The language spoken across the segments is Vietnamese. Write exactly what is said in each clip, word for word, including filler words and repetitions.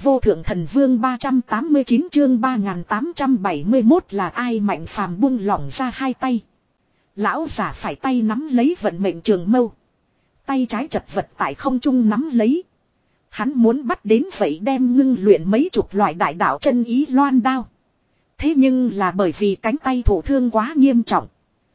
vô thượng thần vương ba trăm tám mươi chín chương ba nghìn tám trăm bảy mươi mốt là ai? Mạnh phàm buông lỏng ra hai tay. Lão giả phải tay nắm lấy vận mệnh trường mâu. Tay trái chật vật tại không trung nắm lấy. Hắn muốn bắt đến vậy đem ngưng luyện mấy chục loại đại đạo chân ý loan đao. Thế nhưng là bởi vì cánh tay thổ thương quá nghiêm trọng.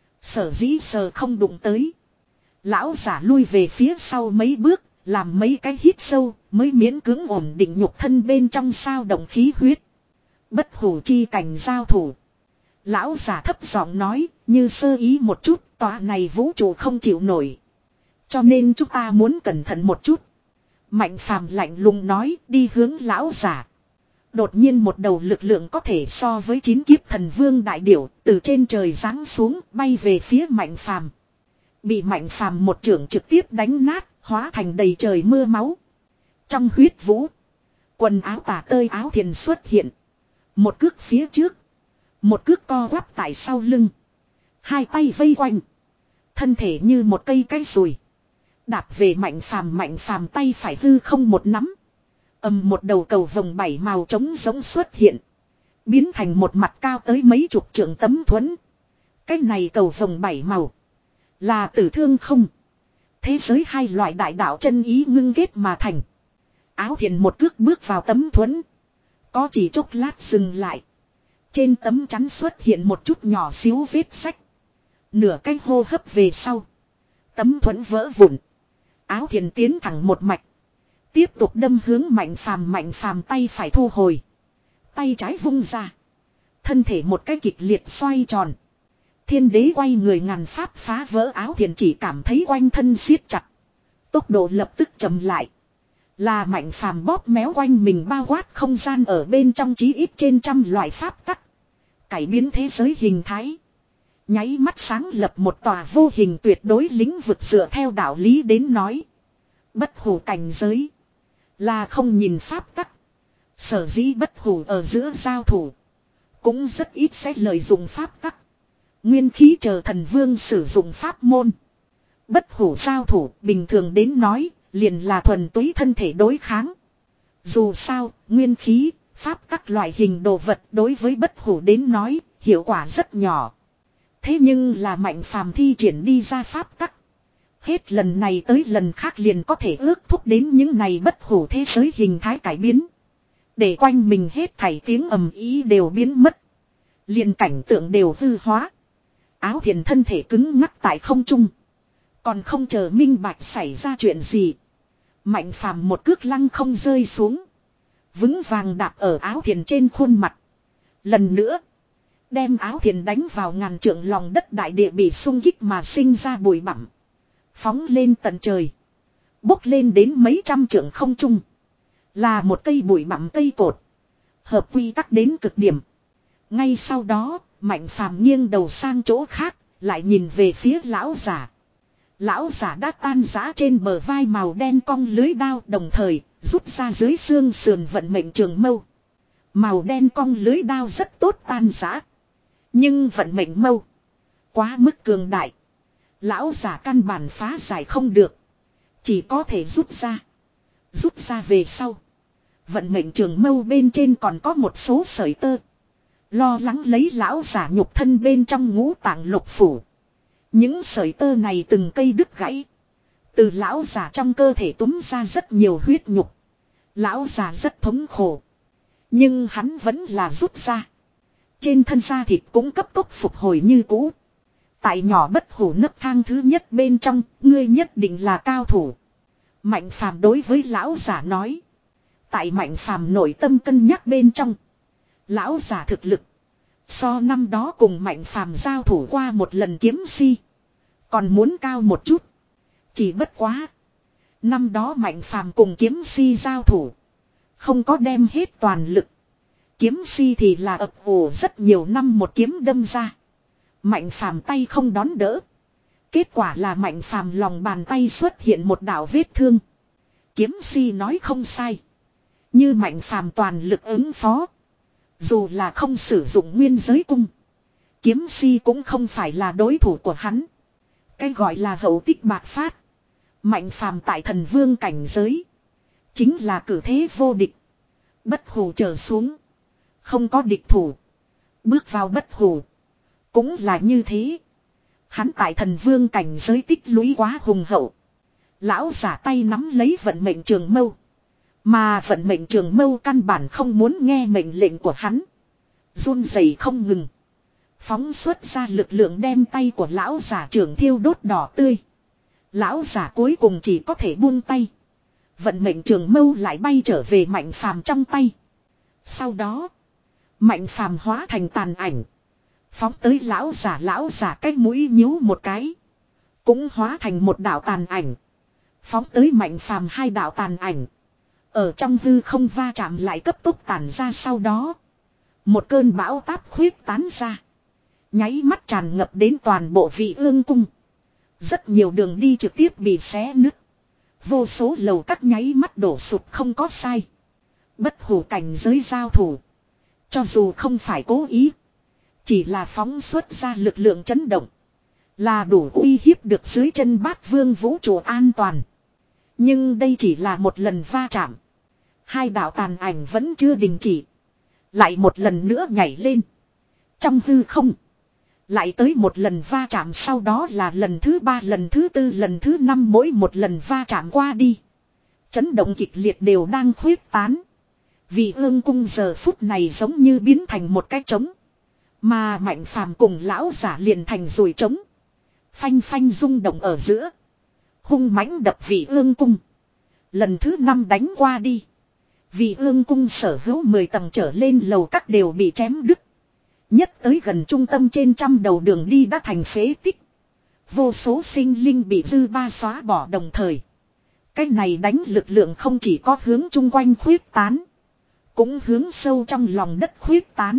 Sở dĩ sờ không đụng tới. Lão giả lui về phía sau mấy bước. Làm mấy cái hít sâu mới miễn cưỡng ổn định nhục thân bên trong sao động khí huyết. Bất hủ chi cảnh giao thủ. Lão giả thấp giọng nói như sơ ý một chút, tòa này vũ trụ không chịu nổi. Cho nên chúng ta muốn cẩn thận một chút. Mạnh phàm lạnh lùng nói đi hướng lão giả. Đột nhiên một đầu lực lượng có thể so với chín kiếp thần vương đại điểu từ trên trời giáng xuống bay về phía mạnh phàm. Bị mạnh phàm một chưởng trực tiếp đánh nát, hóa thành đầy trời mưa máu. Trong huyết vũ, quần áo tả tơi áo thiền xuất hiện. Một cước phía trước, một cước co quắp tại sau lưng. Hai tay vây quanh, thân thể như một cây cây sùi. Đạp về mạnh phàm, mạnh phàm tay phải hư không một nắm. Ầm một đầu cầu vồng bảy màu trống giống xuất hiện. Biến thành một mặt cao tới mấy chục trượng tấm thuẫn. Cái này cầu vồng bảy màu là tử thương không. Thế giới hai loại đại đạo chân ý ngưng kết mà thành. Áo thiền một cước bước vào tấm thuẫn. Có chỉ chốc lát dừng lại. Trên tấm chắn xuất hiện một chút nhỏ xíu vết sách. Nửa cái hô hấp về sau. Tấm thuẫn vỡ vụn. Áo thiền tiến thẳng một mạch. Tiếp tục đâm hướng mạnh phàm, mạnh phàm tay phải thu hồi. Tay trái vung ra. Thân thể một cái kịch liệt xoay tròn. Thiên đế quay người ngàn pháp phá vỡ áo thiền chỉ cảm thấy quanh thân siết chặt. Tốc độ lập tức chậm lại. Là mạnh phàm bóp méo quanh mình bao quát không gian ở bên trong chí ít trên trăm loại pháp tắc. Cải biến thế giới hình thái. Nháy mắt sáng lập một tòa vô hình tuyệt đối lĩnh vực dựa theo đạo lý đến nói. Bất hủ cảnh giới. Là không nhìn pháp tắc. Sở dĩ bất hủ ở giữa giao thủ. Cũng rất ít sẽ lợi dụng pháp tắc. Nguyên khí chờ thần vương sử dụng pháp môn. Bất hủ giao thủ bình thường đến nói liền là thuần túy thân thể đối kháng. Dù sao, nguyên khí, pháp các loại hình đồ vật đối với bất hủ đến nói hiệu quả rất nhỏ. Thế nhưng là mạnh phàm thi triển đi ra pháp tắc. Hết lần này tới lần khác liền có thể ước thúc đến những này bất hủ thế giới hình thái cải biến. Để quanh mình hết thảy tiếng ầm ý đều biến mất. Liền cảnh tượng đều hư hóa. Áo thiền thân thể cứng ngắc tại không trung. Còn không chờ minh bạch xảy ra chuyện gì. Mạnh phàm một cước lăng không rơi xuống. Vững vàng đạp ở áo thiền trên khuôn mặt. Lần nữa. Đem áo thiền đánh vào ngàn trượng lòng đất đại địa bị xung kích mà sinh ra bụi bặm. Phóng lên tận trời. Bốc lên đến mấy trăm trượng không trung. Là một cây bụi bặm cây cột. Hợp quy tắc đến cực điểm. Ngay sau đó, mạnh phàm nghiêng đầu sang chỗ khác, lại nhìn về phía lão giả. Lão giả đã tan rã trên bờ vai màu đen cong lưới đao, đồng thời rút ra dưới xương sườn vận mệnh trường mâu. Màu đen cong lưới đao rất tốt tan rã. Nhưng vận mệnh mâu quá mức cường đại. Lão giả căn bản phá giải không được. Chỉ có thể rút ra. Rút ra về sau. Vận mệnh trường mâu bên trên còn có một số sợi tơ. Lo lắng lấy lão giả nhục thân bên trong ngũ tạng lục phủ. Những sợi tơ này từng cây đứt gãy. Từ lão giả trong cơ thể túm ra rất nhiều huyết nhục. Lão giả rất thống khổ. Nhưng hắn vẫn là rút ra. Trên thân da thịt cũng cấp tốc phục hồi như cũ. Tại nhỏ bất hủ nấc thang thứ nhất bên trong, ngươi nhất định là cao thủ. Mạnh phàm đối với lão giả nói. Tại mạnh phàm nội tâm cân nhắc bên trong. Lão giả thực lực. So năm đó cùng mạnh phàm giao thủ qua một lần kiếm si. Còn muốn cao một chút. Chỉ bất quá. Năm đó mạnh phàm cùng kiếm si giao thủ. Không có đem hết toàn lực. Kiếm si thì là ập ủ rất nhiều năm một kiếm đâm ra. Mạnh phàm tay không đón đỡ. Kết quả là mạnh phàm lòng bàn tay xuất hiện một đạo vết thương. Kiếm si nói không sai. Như mạnh phàm toàn lực ứng phó. Dù là không sử dụng nguyên giới cung. Kiếm si cũng không phải là đối thủ của hắn. Cái gọi là hậu tích bạc phát. Mạnh phàm tại thần vương cảnh giới. Chính là cử thế vô địch. Bất hủ trở xuống. Không có địch thủ. Bước vào bất hủ. Cũng là như thế. Hắn tại thần vương cảnh giới tích lũy quá hùng hậu. Lão giả tay nắm lấy vận mệnh trường mâu. Mà vận mệnh trường mâu căn bản không muốn nghe mệnh lệnh của hắn. Run rẩy không ngừng. Phóng xuất ra lực lượng đem tay của lão giả trưởng thiêu đốt đỏ tươi. Lão giả cuối cùng chỉ có thể buông tay. Vận mệnh trường mâu lại bay trở về Mạnh Phàm trong tay. Sau đó, Mạnh Phàm hóa thành tàn ảnh. Phóng tới lão giả lão giả cái mũi nhíu một cái. Cũng hóa thành một đạo tàn ảnh. Phóng tới Mạnh Phàm hai đạo tàn ảnh. Ở trong hư không va chạm lại cấp tốc tản ra sau đó. Một cơn bão táp khuyết tán ra. Nháy mắt tràn ngập đến toàn bộ Vị Ương cung. Rất nhiều đường đi trực tiếp bị xé nứt. Vô số lầu các nháy mắt đổ sụp không có sai. Bất hủ cảnh giới giao thủ. Cho dù không phải cố ý. Chỉ là phóng xuất ra lực lượng chấn động. Là đủ uy hiếp được dưới chân bát vương vũ trụ an toàn. Nhưng đây chỉ là một lần va chạm. Hai đạo tàn ảnh vẫn chưa đình chỉ. Lại một lần nữa nhảy lên. Trong hư không. Lại tới một lần va chạm sau đó là lần thứ ba, lần thứ tư, lần thứ năm mỗi một lần va chạm qua đi. Chấn động kịch liệt đều đang khuyết tán. Vị Ương cung giờ phút này giống như biến thành một cái trống. Mà Mạnh Phàm cùng lão giả liền thành rùi trống. Phanh phanh rung động ở giữa. Hung mãnh đập Vị Ương cung. Lần thứ năm đánh qua đi. Vị Ương cung sở hữu mười tầng trở lên lầu các đều bị chém đứt. Nhất tới gần trung tâm trên trăm đầu đường đi đã thành phế tích. Vô số sinh linh bị dư ba xóa bỏ đồng thời. Cái này đánh lực lượng không chỉ có hướng chung quanh khuyết tán. Cũng hướng sâu trong lòng đất khuyết tán.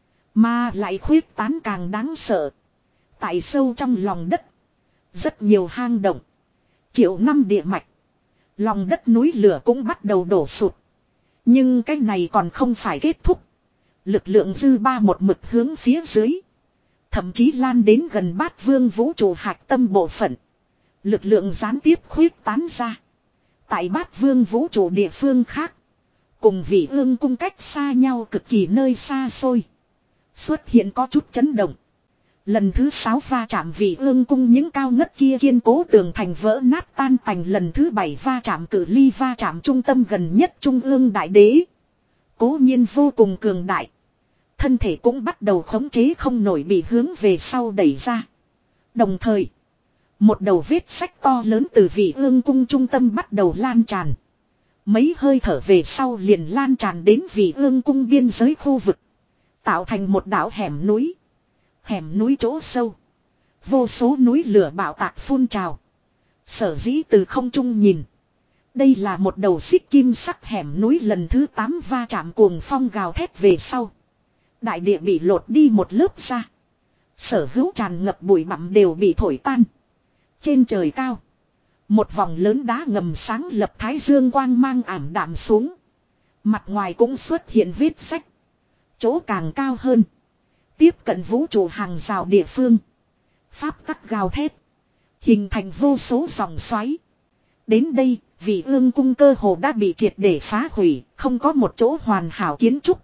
Mà lại khuyết tán càng đáng sợ. Tại sâu trong lòng đất. Rất nhiều hang động. Triệu năm địa mạch. Lòng đất núi lửa cũng bắt đầu đổ sụt. Nhưng cái này còn không phải kết thúc. Lực lượng dư ba một mực hướng phía dưới. Thậm chí lan đến gần bát vương vũ trụ hạch tâm bộ phận. Lực lượng gián tiếp khuyết tán ra. Tại bát vương vũ trụ địa phương khác. Cùng Vị Ương cung cách xa nhau cực kỳ nơi xa xôi. Xuất hiện có chút chấn động. Lần thứ sáu va chạm Vị Ương cung những cao ngất kia kiên cố tường thành vỡ nát tan tành. Lần thứ bảy va chạm cử ly va chạm trung tâm gần nhất trung ương đại đế. Cố nhiên vô cùng cường đại. Thân thể cũng bắt đầu khống chế không nổi bị hướng về sau đẩy ra. Đồng thời. Một đầu vết sách to lớn từ Vị Ương cung trung tâm bắt đầu lan tràn. Mấy hơi thở về sau liền lan tràn đến Vị Ương cung biên giới khu vực. Tạo thành một đảo hẻm núi. Hẻm núi chỗ sâu. Vô số núi lửa bạo tạc phun trào. Sở dĩ từ không trung nhìn. Đây là một đầu xích kim sắc hẻm núi lần thứ tám va chạm cuồng phong gào thét về sau. Đại địa bị lột đi một lớp ra. Sở hữu tràn ngập bụi bặm đều bị thổi tan. Trên trời cao. Một vòng lớn đá ngầm sáng lập thái dương quang mang ảm đạm xuống. Mặt ngoài cũng xuất hiện vết sách. Chỗ càng cao hơn. Tiếp cận vũ trụ hàng rào địa phương. Pháp tắc gào thét. Hình thành vô số dòng xoáy. Đến đây, Vị Ương cung cơ hồ đã bị triệt để phá hủy, không có một chỗ hoàn hảo kiến trúc.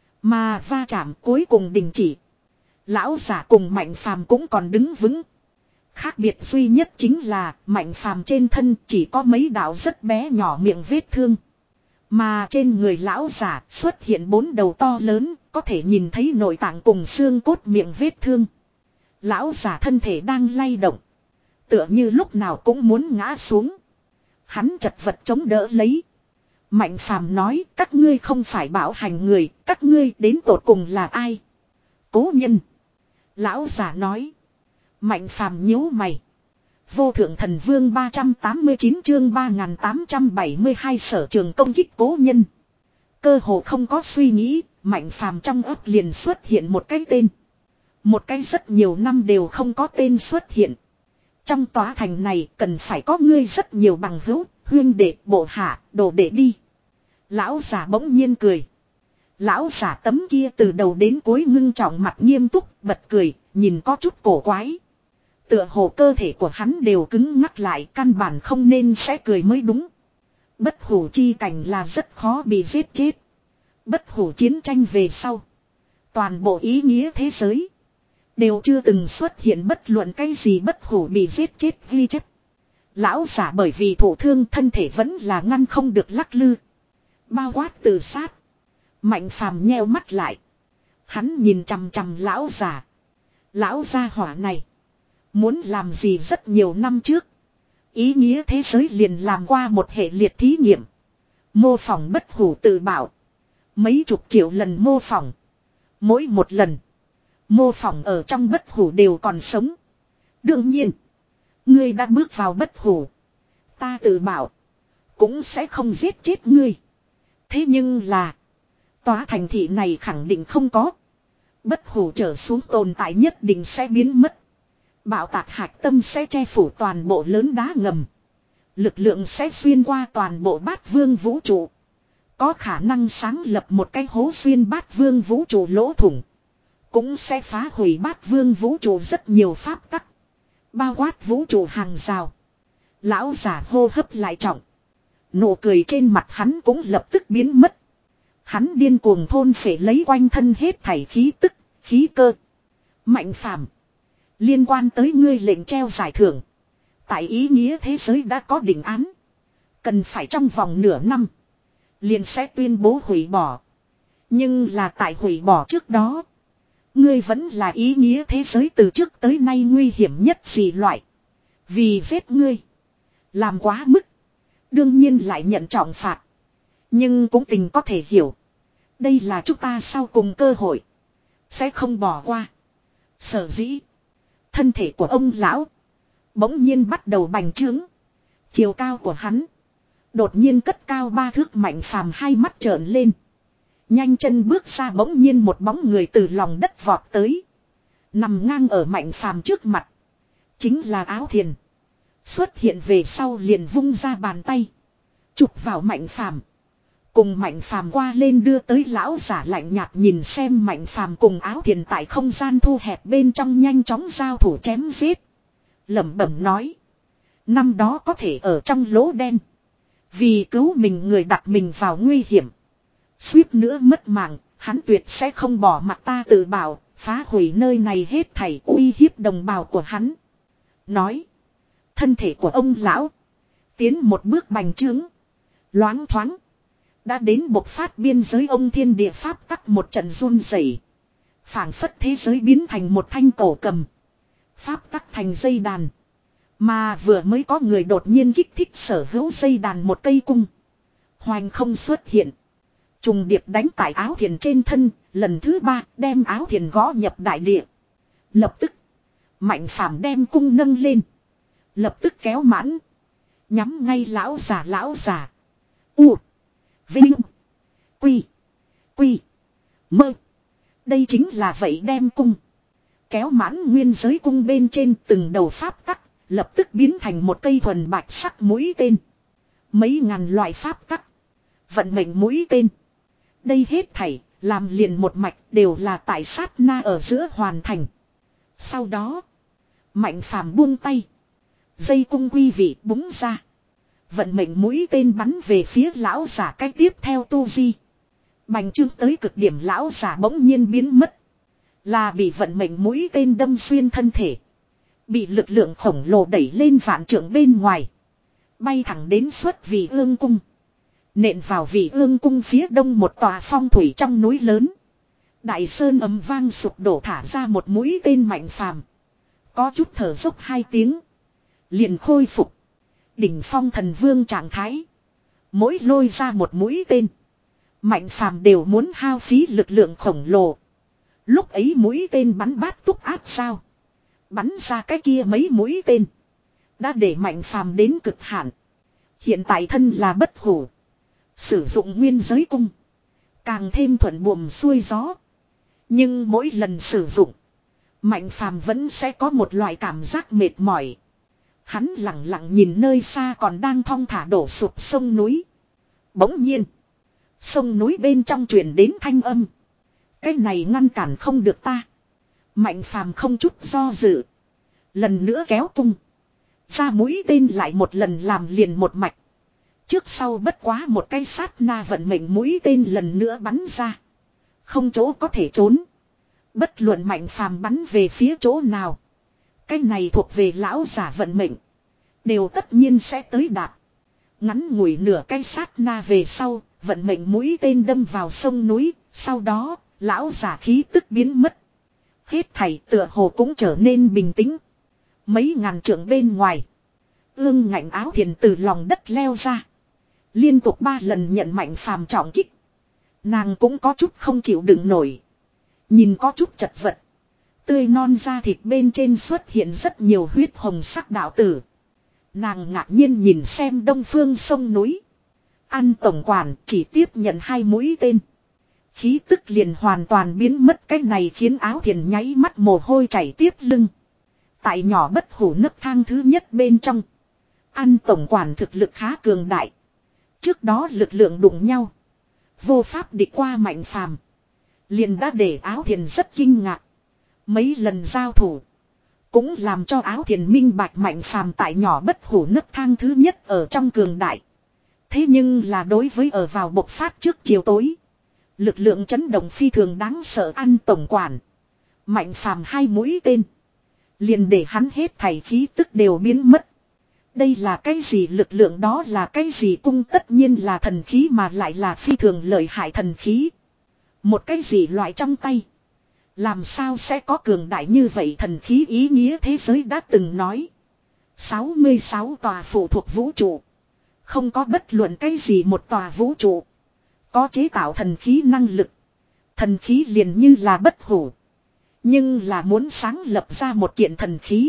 Mà va chạm cuối cùng đình chỉ. Lão giả cùng Mạnh Phàm cũng còn đứng vững. Khác biệt duy nhất chính là Mạnh Phàm trên thân chỉ có mấy đạo rất bé nhỏ miệng vết thương. Mà trên người lão giả xuất hiện bốn đầu to lớn, có thể nhìn thấy nội tạng cùng xương cốt miệng vết thương. Lão giả thân thể đang lay động. Tựa như lúc nào cũng muốn ngã xuống. Hắn chật vật chống đỡ lấy. Mạnh Phàm nói, các ngươi không phải bảo hành người, các ngươi đến tột cùng là ai? Cố nhân. Lão giả nói. Mạnh Phàm nhíu mày. Vô thượng thần vương ba trăm tám mươi chín chương ba nghìn tám trăm bảy mươi hai sở trường công kích cố nhân. Cơ hồ không có suy nghĩ, Mạnh Phàm trong ấp liền xuất hiện một cái tên. Một cái rất nhiều năm đều không có tên xuất hiện. Trong tòa thành này cần phải có ngươi rất nhiều bằng hữu, huyên đệ, bộ hạ, đồ đệ đi. Lão giả bỗng nhiên cười. Lão giả tấm kia từ đầu đến cuối ngưng trọng mặt nghiêm túc, bật cười, nhìn có chút cổ quái. Tựa hồ cơ thể của hắn đều cứng ngắc lại, căn bản không nên sẽ cười mới đúng. Bất hủ chi cảnh là rất khó bị giết chết. Bất hủ chiến tranh về sau. Toàn bộ ý nghĩa thế giới. Đều chưa từng xuất hiện bất luận cái gì bất hủ bị giết chết ghi chép. Lão giả bởi vì thổ thương thân thể vẫn là ngăn không được lắc lư. Bao quát tự sát. Mạnh phàm nheo mắt lại. Hắn nhìn chằm chằm lão giả. Lão gia hỏa này. Muốn làm gì rất nhiều năm trước. Ý nghĩa thế giới liền làm qua một hệ liệt thí nghiệm. Mô phỏng bất hủ tự bảo. Mấy chục triệu lần mô phỏng. Mỗi một lần. Mô phỏng ở trong bất hủ đều còn sống. Đương nhiên. Ngươi đã bước vào bất hủ. Ta tự bảo. Cũng sẽ không giết chết ngươi. Thế nhưng là. Tòa thành thị này khẳng định không có. Bất hủ trở xuống tồn tại nhất định sẽ biến mất. Bạo tạc hạch tâm sẽ che phủ toàn bộ lớn đá ngầm. Lực lượng sẽ xuyên qua toàn bộ bát vương vũ trụ. Có khả năng sáng lập một cái hố xuyên bát vương vũ trụ lỗ thủng. Cũng sẽ phá hủy bát vương vũ trụ rất nhiều pháp tắc. Bao quát vũ trụ hàng rào. Lão giả hô hấp lại trọng. Nụ cười trên mặt hắn cũng lập tức biến mất. Hắn điên cuồng thôn phệ lấy quanh thân hết thảy khí tức, khí cơ. Mạnh phàm. Liên quan tới ngươi lệnh treo giải thưởng. Tại ý nghĩa thế giới đã có định án. Cần phải trong vòng nửa năm. Liền sẽ tuyên bố hủy bỏ. Nhưng là tại hủy bỏ trước đó. Ngươi vẫn là ý nghĩa thế giới từ trước tới nay nguy hiểm nhất gì loại. Vì giết ngươi. Làm quá mức. Đương nhiên lại nhận trọng phạt. Nhưng cũng tình có thể hiểu. Đây là chúng ta sau cùng cơ hội. Sẽ không bỏ qua. Sở dĩ. Thân thể của ông lão. Bỗng nhiên bắt đầu bành trướng. Chiều cao của hắn. Đột nhiên cất cao ba thước Mạnh phàm hai mắt trợn lên. Nhanh chân bước ra bỗng nhiên một bóng người từ lòng đất vọt tới. Nằm ngang ở Mạnh phàm trước mặt. Chính là Áo Thiền. Xuất hiện về sau liền vung ra bàn tay. Chụp vào Mạnh phàm. Cùng Mạnh phàm qua lên đưa tới lão giả lạnh nhạt nhìn xem Mạnh phàm cùng Áo Thiền tại không gian thu hẹp bên trong nhanh chóng giao thủ chém giết. Lẩm bẩm nói. Năm đó có thể ở trong lỗ đen. Vì cứu mình người đặt mình vào nguy hiểm. Suýt nữa mất mạng, hắn tuyệt sẽ không bỏ mặt ta tự bảo, phá hủy nơi này hết thảy uy hiếp đồng bào của hắn. Nói. Thân thể của ông lão. Tiến một bước bành trướng. Loáng thoáng. Đã đến bộc phát biên giới ông thiên địa pháp tắc một trận run rẩy. Phảng phất thế giới biến thành một thanh cổ cầm. Pháp tắc thành dây đàn. Mà vừa mới có người đột nhiên kích thích sở hữu dây đàn một cây cung. Hoành không xuất hiện. Trùng điệp đánh tại Áo Thiền trên thân, lần thứ ba đem Áo Thiền gõ nhập đại địa. Lập tức. Mạnh phàm đem cung nâng lên. Lập tức kéo mãn. Nhắm ngay lão già lão già. U. Vinh. Quy. Quy. Mơ. Đây chính là vậy đem cung. Kéo mãn nguyên giới cung bên trên từng đầu pháp tắc. Lập tức biến thành một cây thuần bạch sắc mũi tên. Mấy ngàn loại pháp tắc. Vận mệnh mũi tên. Đây hết thảy, làm liền một mạch đều là tại sát na ở giữa hoàn thành. Sau đó, Mạnh phàm buông tay. Dây cung quy vị búng ra. Vận mệnh mũi tên bắn về phía lão giả cách tiếp theo tu di. Bành trướng tới cực điểm lão giả bỗng nhiên biến mất. Là bị vận mệnh mũi tên đâm xuyên thân thể. Bị lực lượng khổng lồ đẩy lên vạn trượng bên ngoài. Bay thẳng đến xuất Vị Ương cung. Nện vào Vị Ương cung phía đông một tòa phong thủy trong núi lớn. Đại sơn ầm vang sụp đổ thả ra một mũi tên Mạnh phàm. Có chút thở dốc hai tiếng. Liền khôi phục. Đỉnh phong thần vương trạng thái. Mỗi lôi ra một mũi tên. Mạnh phàm đều muốn hao phí lực lượng khổng lồ. Lúc ấy mũi tên bắn bát túc áp sao. Bắn ra cái kia mấy mũi tên. Đã để Mạnh phàm đến cực hạn. Hiện tại thân là bất hủ. Sử dụng nguyên giới cung. Càng thêm thuận buồm xuôi gió. Nhưng mỗi lần sử dụng. Mạnh phàm vẫn sẽ có một loại cảm giác mệt mỏi. Hắn lặng lặng nhìn nơi xa còn đang thong thả đổ sụp sông núi. Bỗng nhiên. Sông núi bên trong truyền đến thanh âm. Cái này ngăn cản không được ta. Mạnh phàm không chút do dự. Lần nữa kéo cung. Ra mũi tên lại một lần làm liền một mạch. Trước sau bất quá một cái sát na vận mệnh mũi tên lần nữa bắn ra. Không chỗ có thể trốn. Bất luận Mạnh Phàm bắn về phía chỗ nào. Cái này thuộc về lão giả vận mệnh. Đều tất nhiên sẽ tới đạt. Ngắn ngủi nửa cái sát na về sau, vận mệnh mũi tên đâm vào sông núi. Sau đó, lão giả khí tức biến mất. Hết thảy tựa hồ cũng trở nên bình tĩnh. Mấy ngàn trượng bên ngoài. Ương ngạnh áo thiền từ lòng đất leo ra. Liên tục ba lần nhận Mạnh Phàm trọng kích. Nàng cũng có chút không chịu đựng nổi. Nhìn có chút chật vật. Tươi non da thịt bên trên xuất hiện rất nhiều huyết hồng sắc đạo tử. Nàng ngạc nhiên nhìn xem đông phương sông núi. An tổng quản chỉ tiếp nhận hai mũi tên. Khí tức liền hoàn toàn biến mất, cái này khiến áo thiền nháy mắt mồ hôi chảy tiếp lưng. Tại nhỏ bất hủ nấc thang thứ nhất bên trong. An tổng quản thực lực khá cường đại. Trước đó lực lượng đụng nhau. Vô pháp địch qua Mạnh Phàm. Liền đã để áo thiền rất kinh ngạc. Mấy lần giao thủ. Cũng làm cho áo thiền minh bạch Mạnh Phàm tại nhỏ bất hủ nấc thang thứ nhất ở trong cường đại. Thế nhưng là đối với ở vào bộc phát trước chiều tối. Lực lượng chấn động phi thường đáng sợ. An tổng quản. Mạnh Phàm hai mũi tên. Liền để hắn hết thảy khí tức đều biến mất. Đây là cái gì lực lượng, đó là cái gì cung, tất nhiên là thần khí, mà lại là phi thường lợi hại thần khí. Một cái gì loại trong tay. Làm sao sẽ có cường đại như vậy thần khí, ý nghĩa thế giới đã từng nói. sáu mươi sáu tòa phụ thuộc vũ trụ. Không có bất luận cái gì một tòa vũ trụ có chế tạo thần khí năng lực. Thần khí liền như là bất hủ. Nhưng là muốn sáng lập ra một kiện thần khí.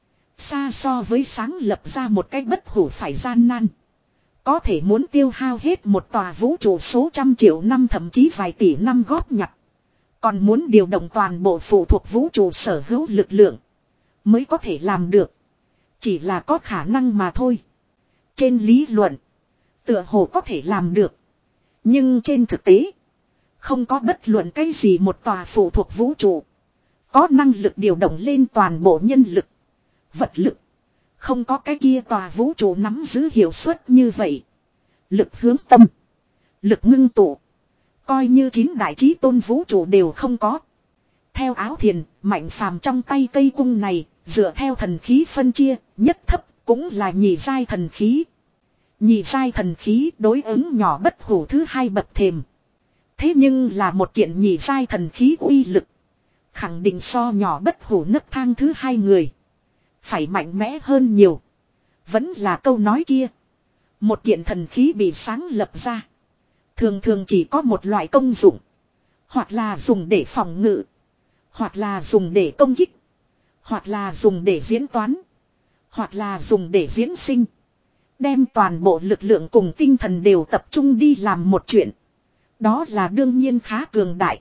Xa so với sáng lập ra một cái bất hủ phải gian nan. Có thể muốn tiêu hao hết một tòa vũ trụ số trăm triệu năm, thậm chí vài tỷ năm góp nhặt. Còn muốn điều động toàn bộ phụ thuộc vũ trụ sở hữu lực lượng. Mới có thể làm được. Chỉ là có khả năng mà thôi. Trên lý luận. Tựa hồ có thể làm được. Nhưng trên thực tế. Không có bất luận cái gì một tòa phụ thuộc vũ trụ có năng lực điều động lên toàn bộ nhân lực. Vật lực. Không có cái kia tòa vũ trụ nắm giữ hiệu suất như vậy. Lực hướng tâm. Lực ngưng tụ. Coi như chín đại chí tôn vũ trụ đều không có. Theo áo thiền, Mạnh Phàm trong tay cây cung này, dựa theo thần khí phân chia, nhất thấp cũng là nhị giai thần khí. Nhị giai thần khí đối ứng nhỏ bất hủ thứ hai bậc thềm. Thế nhưng là một kiện nhị giai thần khí uy lực. Khẳng định so nhỏ bất hủ nấc thang thứ hai người. Phải mạnh mẽ hơn nhiều. Vẫn là câu nói kia. Một kiện thần khí bị sáng lập ra. Thường thường chỉ có một loại công dụng. Hoặc là dùng để phòng ngự. Hoặc là dùng để công kích. Hoặc là dùng để diễn toán. Hoặc là dùng để diễn sinh. Đem toàn bộ lực lượng cùng tinh thần đều tập trung đi làm một chuyện. Đó là đương nhiên khá cường đại.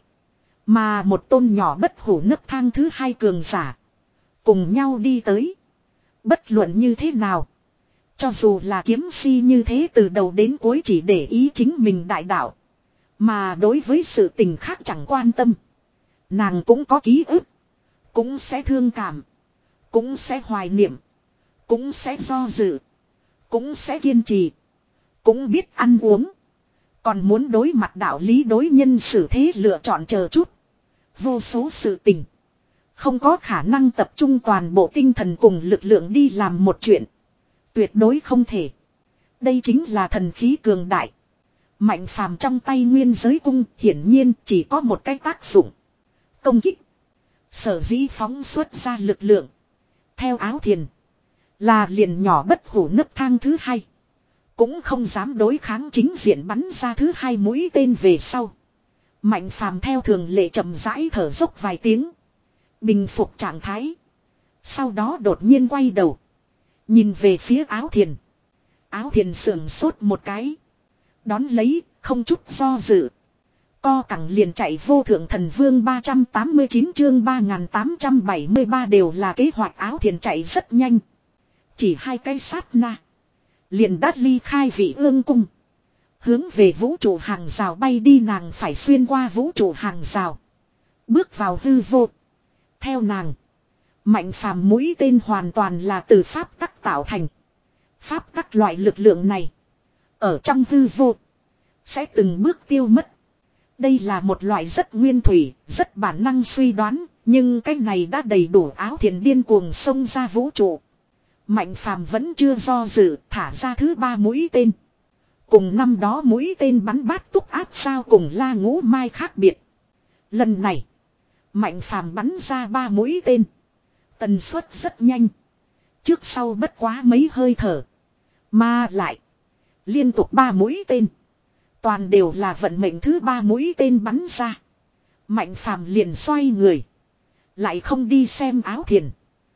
Mà một tôn nhỏ bất hủ nấc thang thứ hai cường giả. Cùng nhau đi tới. Bất luận như thế nào. Cho dù là kiếm si như thế từ đầu đến cuối chỉ để ý chính mình đại đạo. Mà đối với sự tình khác chẳng quan tâm. Nàng cũng có ký ức. Cũng sẽ thương cảm. Cũng sẽ hoài niệm. Cũng sẽ do dự. Cũng sẽ kiên trì. Cũng biết ăn uống. Còn muốn đối mặt đạo lý, đối nhân xử thế, lựa chọn chờ chút. Vô số sự tình. Không có khả năng tập trung toàn bộ tinh thần cùng lực lượng đi làm một chuyện. Tuyệt đối không thể. Đây chính là thần khí cường đại. Mạnh Phàm trong tay nguyên giới cung hiển nhiên chỉ có một cái tác dụng. Công kích. Sở dĩ phóng xuất ra lực lượng. Theo áo thiền. Là liền nhỏ bất hủ nấc thang thứ hai. Cũng không dám đối kháng, chính diện bắn ra thứ hai mũi tên về sau. Mạnh Phàm theo thường lệ chậm rãi thở dốc vài tiếng. Bình phục trạng thái. Sau đó đột nhiên quay đầu. Nhìn về phía áo thiền. Áo thiền sườn sốt một cái. Đón lấy, không chút do dự. Co cẳng liền chạy. Vô thượng thần vương ba trăm tám mươi chín chương ba nghìn tám trăm bảy mươi ba đều là kế hoạch. Áo thiền chạy rất nhanh. Chỉ hai cái sát na. Liền đắt ly khai vị ương cung. Hướng về vũ trụ hàng rào bay đi, nàng phải xuyên qua vũ trụ hàng rào. Bước vào hư vô. Theo nàng. Mạnh Phàm mũi tên hoàn toàn là từ pháp tắc tạo thành. Pháp tắc loại lực lượng này. ở trong hư vô. Sẽ từng bước tiêu mất. Đây là một loại rất nguyên thủy, rất bản năng suy đoán. Nhưng cái này đã đầy đủ áo thiền điên cuồng xông ra vũ trụ. Mạnh phàm vẫn chưa do dự, thả ra thứ ba mũi tên. Cùng năm đó mũi tên bắn bát túc áp sao cùng La Ngũ Mai khác biệt. Lần này, Mạnh phàm bắn ra ba mũi tên. Tần suất rất nhanh. Trước sau bất quá mấy hơi thở. Mà lại, liên tục ba mũi tên. Toàn đều là vận mệnh thứ ba mũi tên bắn ra. Mạnh phàm liền xoay người. Lại không đi xem áo thiền.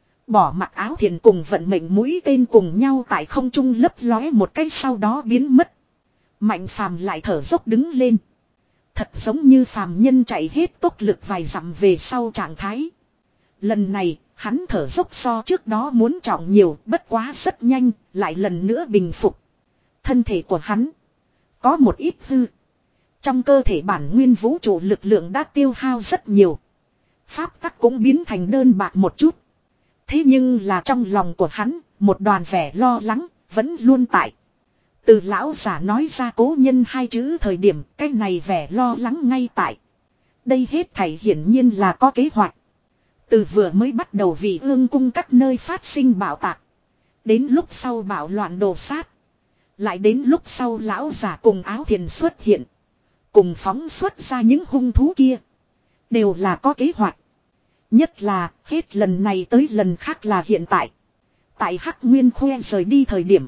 Bỏ mặc áo thiền cùng vận mệnh mũi tên cùng nhau tại không trung lấp lóe một cái sau đó biến mất. Mạnh phàm lại thở dốc đứng lên. Thật giống như phàm nhân chạy hết tốc lực vài dặm về sau trạng thái. Lần này, hắn thở dốc so trước đó muốn trọng nhiều, bất quá rất nhanh, lại lần nữa bình phục. Thân thể của hắn có một ít hư. Trong cơ thể bản nguyên vũ trụ lực lượng đã tiêu hao rất nhiều. Pháp tắc cũng biến thành đơn bạc một chút. Thế nhưng là trong lòng của hắn, một đoàn vẻ lo lắng, vẫn luôn tại. Từ lão giả nói ra cố nhân hai chữ thời điểm, cái này vẻ lo lắng ngay tại. Đây hết thảy hiển nhiên là có kế hoạch. Từ vừa mới bắt đầu vì ương cung các nơi phát sinh bạo tạc. Đến lúc sau bạo loạn đồ sát. Lại đến lúc sau lão giả cùng áo thiền xuất hiện. Cùng phóng xuất ra những hung thú kia. Đều là có kế hoạch. Nhất là hết lần này tới lần khác là hiện tại. Tại Hắc Nguyên khoe rời đi thời điểm.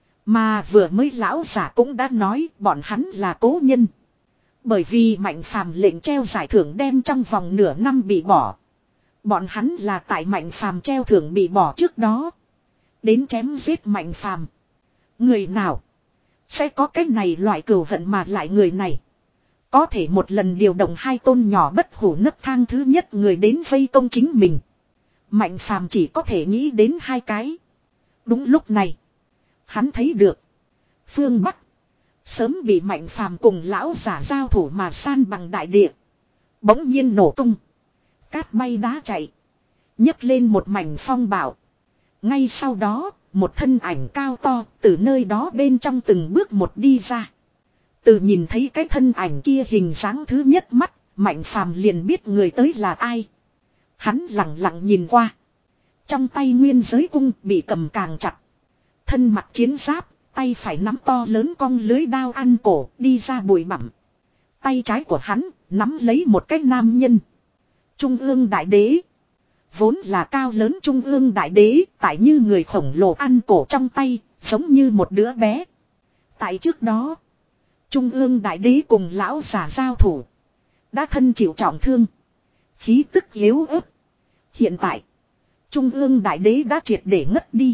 Mà vừa mới lão giả cũng đã nói bọn hắn là cố nhân. Bởi vì Mạnh phàm lệnh treo giải thưởng đem trong vòng nửa năm bị bỏ. Bọn hắn là tại Mạnh phàm treo thưởng bị bỏ trước đó. Đến chém giết Mạnh phàm. Người nào sẽ có cái này loại cừu hận mà lại người này. Có thể một lần điều động hai tôn nhỏ bất hủ nấc thang thứ nhất người đến vây công chính mình. Mạnh phàm chỉ có thể nghĩ đến hai cái. Đúng lúc này. Hắn thấy được. Phương Bắc. Sớm bị Mạnh phàm cùng lão giả giao thủ mà san bằng đại địa. Bỗng nhiên nổ tung. Cát bay đá chạy. nhấc lên một mảnh phong bạo. Ngay sau đó, một thân ảnh cao to từ nơi đó bên trong từng bước một đi ra. Từ nhìn thấy cái thân ảnh kia hình dáng thứ nhất mắt, Mạnh phàm liền biết người tới là ai. Hắn lặng lặng nhìn qua. Trong tay nguyên giới cung bị cầm càng chặt. Thân mặc chiến giáp, tay phải nắm to lớn cong lưới đao ăn cổ đi ra bụi bặm. Tay trái của hắn nắm lấy một cái nam nhân. Trung ương đại đế. Vốn là cao lớn trung ương đại đế, tại như người khổng lồ ăn cổ trong tay, giống như một đứa bé. Tại trước đó, Trung ương đại đế cùng lão giả giao thủ. Đã thân chịu trọng thương. Khí tức yếu ớt. Hiện tại, Trung ương đại đế đã triệt để ngất đi.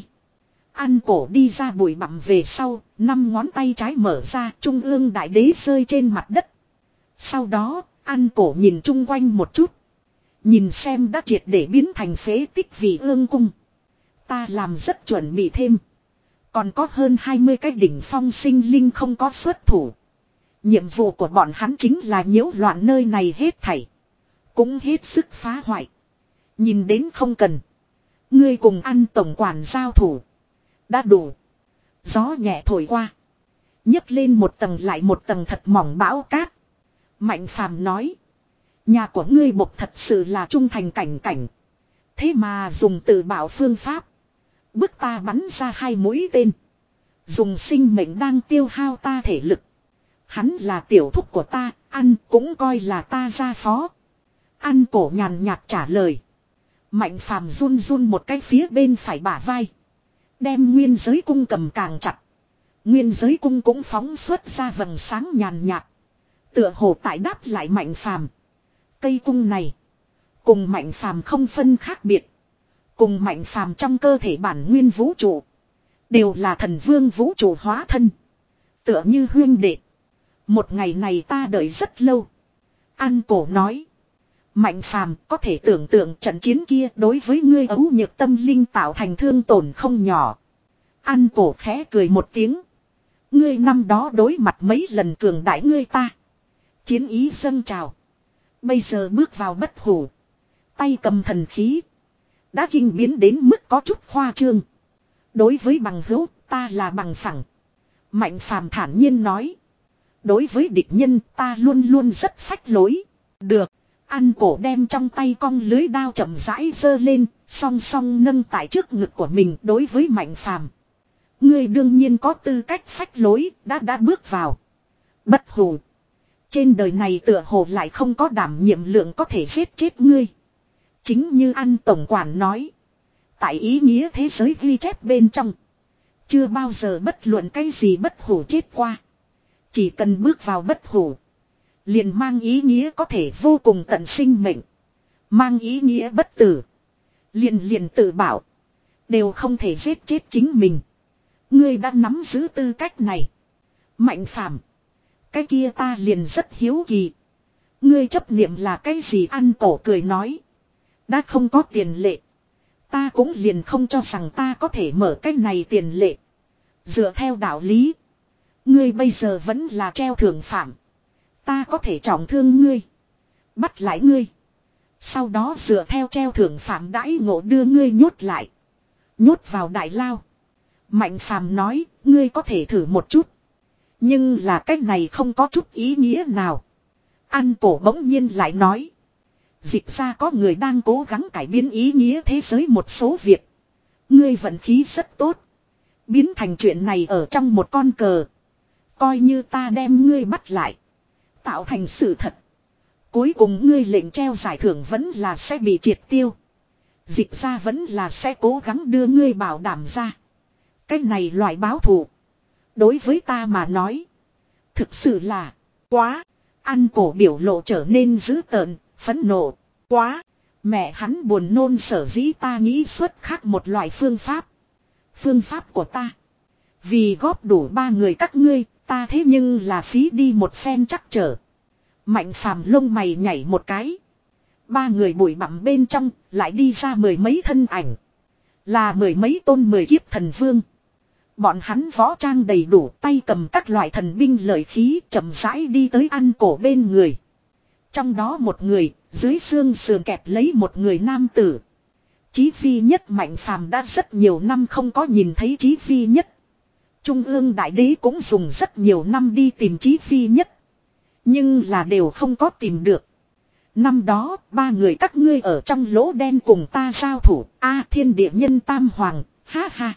Ăn cổ đi ra bụi bặm về sau, năm ngón tay trái mở ra, Trung ương đại đế rơi trên mặt đất. Sau đó, ăn cổ nhìn chung quanh một chút. Nhìn xem đã triệt để biến thành phế tích vì ương cung. Ta làm rất chuẩn bị thêm. Còn có hơn hai mươi cái đỉnh phong sinh linh không có xuất thủ. Nhiệm vụ của bọn hắn chính là nhiễu loạn nơi này hết thảy. Cũng hết sức phá hoại. Nhìn đến không cần. Ngươi cùng ăn tổng quản giao thủ. Đã đủ. Gió nhẹ thổi qua. nhấc lên một tầng lại một tầng thật mỏng bão cát. Mạnh phàm nói. Nhà của ngươi bộc thật sự là trung thành cảnh cảnh. Thế mà dùng tự bảo phương pháp. Bức ta bắn ra hai mũi tên. Dùng sinh mệnh đang tiêu hao ta thể lực. Hắn là tiểu thúc của ta, ăn cũng coi là ta gia phó. Ăn cổ nhàn nhạt trả lời. Mạnh phàm run run một cái phía bên phải bả vai. Đem nguyên giới cung cầm càng chặt. Nguyên giới cung cũng phóng xuất ra vầng sáng nhàn nhạt. Tựa hồ tại đáp lại Mạnh phàm. Cây cung này. Cùng Mạnh phàm không phân khác biệt. Cùng Mạnh phàm trong cơ thể bản nguyên vũ trụ. Đều là thần vương vũ trụ hóa thân. Tựa như huyên đệ. Một ngày này ta đợi rất lâu. An cổ nói. Mạnh phàm có thể tưởng tượng trận chiến kia đối với ngươi ấu nhược tâm linh tạo thành thương tổn không nhỏ. An cổ khẽ cười một tiếng. Ngươi năm đó đối mặt mấy lần cường đại ngươi ta. Chiến ý dâng trào. Bây giờ bước vào bất hủ. Tay cầm thần khí. Đã kinh biến đến mức có chút khoa trương. Đối với bằng hữu ta là bằng phẳng. Mạnh phàm thản nhiên nói. Đối với địch nhân ta luôn luôn rất phách lối. Được. Ăn cổ đem trong tay cong lưới đao chậm rãi giơ lên, song song nâng tại trước ngực của mình đối với Mạnh phàm. Ngươi đương nhiên có tư cách phách lối, đã đã bước vào. Bất hủ. Trên đời này tựa hồ lại không có đảm nhiệm lượng có thể giết chết ngươi. Chính như An tổng quản nói. Tại ý nghĩa thế giới ghi chép bên trong. Chưa bao giờ bất luận cái gì bất hủ chết qua. Chỉ cần bước vào bất hủ. Liền mang ý nghĩa có thể vô cùng tận sinh mệnh. Mang ý nghĩa bất tử. Liền liền tự bảo. Đều không thể giết chết chính mình. Ngươi đã nắm giữ tư cách này. Mạnh phàm. Cái kia ta liền rất hiếu kỳ. Ngươi chấp niệm là cái gì? Ăn cổ cười nói. Đã không có tiền lệ. Ta cũng liền không cho rằng ta có thể mở cái này tiền lệ. Dựa theo đạo lý. Ngươi bây giờ vẫn là treo thưởng phạm. Ta có thể trọng thương ngươi. Bắt lại ngươi. Sau đó dựa theo treo thưởng phạm đãi ngộ đưa ngươi nhốt lại. Nhốt vào đại lao. Mạnh phàm nói, ngươi có thể thử một chút. Nhưng là cách này không có chút ý nghĩa nào. An cổ bỗng nhiên lại nói. Dịch ra có người đang cố gắng cải biến ý nghĩa thế giới một số việc. Ngươi vận khí rất tốt. Biến thành chuyện này ở trong một con cờ. Coi như ta đem ngươi bắt lại. Tạo thành sự thật. Cuối cùng ngươi lệnh treo giải thưởng vẫn là sẽ bị triệt tiêu. Dịch ra vẫn là sẽ cố gắng đưa ngươi bảo đảm ra. Cái này loại báo thù. Đối với ta mà nói. Thực sự là quá. Ăn cổ biểu lộ trở nên dữ tợn, phẫn nộ. Quá. Mẹ hắn buồn nôn sở dĩ ta nghĩ xuất khác một loại phương pháp. Phương pháp của ta. Vì góp đủ ba người các ngươi, ta thế nhưng là phí đi một phen chắc trở. Mạnh phàm lông mày nhảy một cái. Ba người bụi bặm bên trong, lại đi ra mười mấy thân ảnh. Là mười mấy tôn mười kiếp thần vương. Bọn hắn võ trang đầy đủ, tay cầm các loại thần binh lợi khí, chậm rãi đi tới ăn cổ bên người. Trong đó một người, dưới xương sườn kẹp lấy một người nam tử. Chí phi nhất Mạnh phàm đã rất nhiều năm không có nhìn thấy chí phi nhất. Trung ương đại đế cũng dùng rất nhiều năm đi tìm chí phi nhất. Nhưng là đều không có tìm được. Năm đó, ba người các ngươi ở trong lỗ đen cùng ta giao thủ, a thiên địa nhân tam hoàng, ha ha.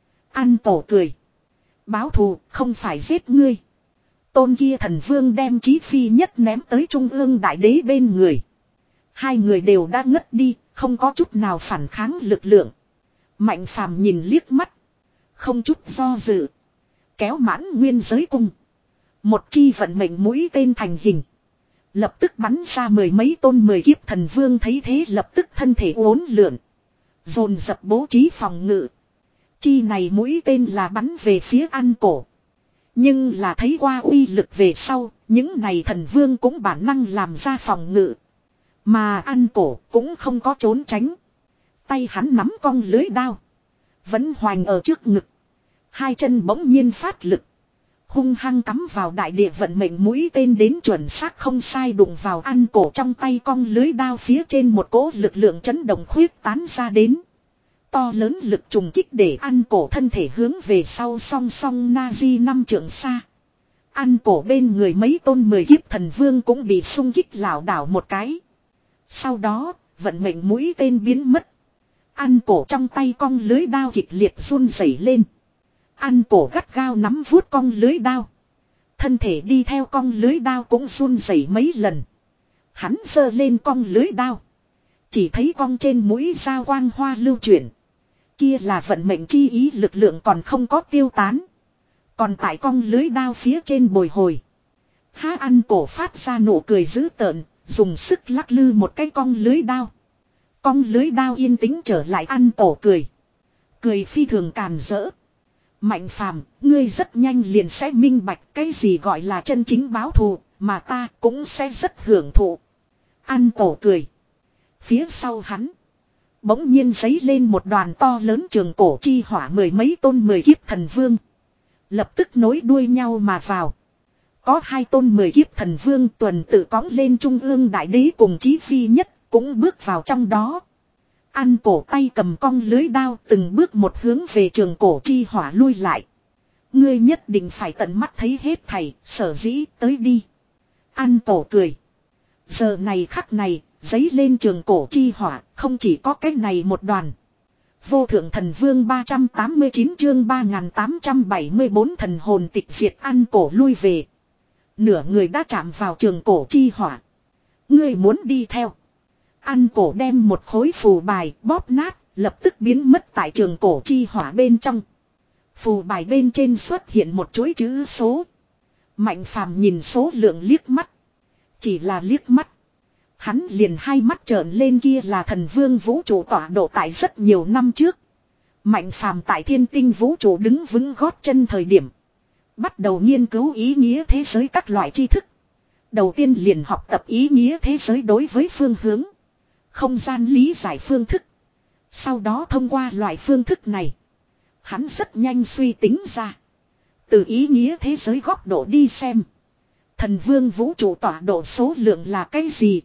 Ăn tổ cười. Báo thù, không phải giết ngươi. Tôn kia thần vương đem chí phi nhất ném tới trung ương đại đế bên người. Hai người đều đã ngất đi, không có chút nào phản kháng lực lượng. Mạnh phàm nhìn liếc mắt. Không chút do dự. Kéo mãn nguyên giới cung. Một chi vận mệnh mũi tên thành hình. Lập tức bắn ra mười mấy tôn mười kiếp thần vương thấy thế lập tức thân thể uốn lượn. Dồn dập bố trí phòng ngự. Chi này mũi tên là bắn về phía ăn cổ. Nhưng là thấy qua uy lực về sau, những này thần vương cũng bản năng làm ra phòng ngự. Mà ăn cổ cũng không có trốn tránh. Tay hắn nắm cong lưới đao. Vẫn hoành ở trước ngực. Hai chân bỗng nhiên phát lực. Hung hăng cắm vào đại địa vận mệnh mũi tên đến chuẩn xác không sai đụng vào ăn cổ trong tay cong lưới đao phía trên một cỗ lực lượng chấn động khuyết tán ra đến. To lớn lực trùng kích để ăn cổ thân thể hướng về sau song song Nazi năm trượng xa. Ăn cổ bên người mấy tôn mười kiếp thần vương cũng bị xung kích lảo đảo một cái. Sau đó, vận mệnh mũi tên biến mất. Ăn cổ trong tay cong lưới đao kịch liệt run rẩy lên. Ăn cổ gắt gao nắm vuốt cong lưới đao. Thân thể đi theo cong lưới đao cũng run rẩy mấy lần. Hắn giơ lên cong lưới đao. Chỉ thấy cong trên mũi dao quang hoa lưu chuyển. Kia là vận mệnh chi ý lực lượng còn không có tiêu tán. Còn tại cong lưới đao phía trên bồi hồi. Há ăn cổ phát ra nụ cười dữ tợn, dùng sức lắc lư một cái cong lưới đao. Cong lưới đao yên tĩnh trở lại ăn cổ cười. Cười phi thường càn rỡ. Mạnh phàm, ngươi rất nhanh liền sẽ minh bạch cái gì gọi là chân chính báo thù, mà ta cũng sẽ rất hưởng thụ. Ăn cổ cười. Phía sau hắn. Bỗng nhiên giấy lên một đoàn to lớn trường cổ chi hỏa mười mấy tôn mười kiếp thần vương. Lập tức nối đuôi nhau mà vào. Có hai tôn mười kiếp thần vương tuần tự cõng lên trung ương đại đế cùng chí phi nhất cũng bước vào trong đó. Ăn cổ tay cầm cong lưới đao từng bước một hướng về trường cổ chi hỏa lui lại. Ngươi nhất định phải tận mắt thấy hết thảy, sở dĩ tới đi. An Tổ cười. Giờ này khắc này, giấy lên trường cổ chi hỏa, không chỉ có cái này một đoàn. Vô thượng thần vương ba trăm tám mươi chín chương ba nghìn tám trăm bảy mươi bốn thần hồn tịch diệt. An Cổ lui về. Nửa người đã chạm vào trường cổ chi hỏa. Ngươi muốn đi theo. An Cổ đem một khối phù bài bóp nát, lập tức biến mất tại trường cổ chi hỏa bên trong. Phù bài bên trên xuất hiện một chuỗi chữ số. Mạnh Phàm nhìn số lượng liếc mắt. Chỉ là liếc mắt. Hắn liền hai mắt trợn lên, kia là thần vương vũ trụ tọa độ tại rất nhiều năm trước. Mạnh Phàm tại thiên tinh vũ trụ đứng vững gót chân thời điểm. Bắt đầu nghiên cứu ý nghĩa thế giới các loại tri thức. Đầu tiên liền học tập ý nghĩa thế giới đối với phương hướng. Không gian lý giải phương thức. Sau đó thông qua loại phương thức này. Hắn rất nhanh suy tính ra. Từ ý nghĩa thế giới góc độ đi xem. Thần vương vũ trụ tọa độ số lượng là cái gì?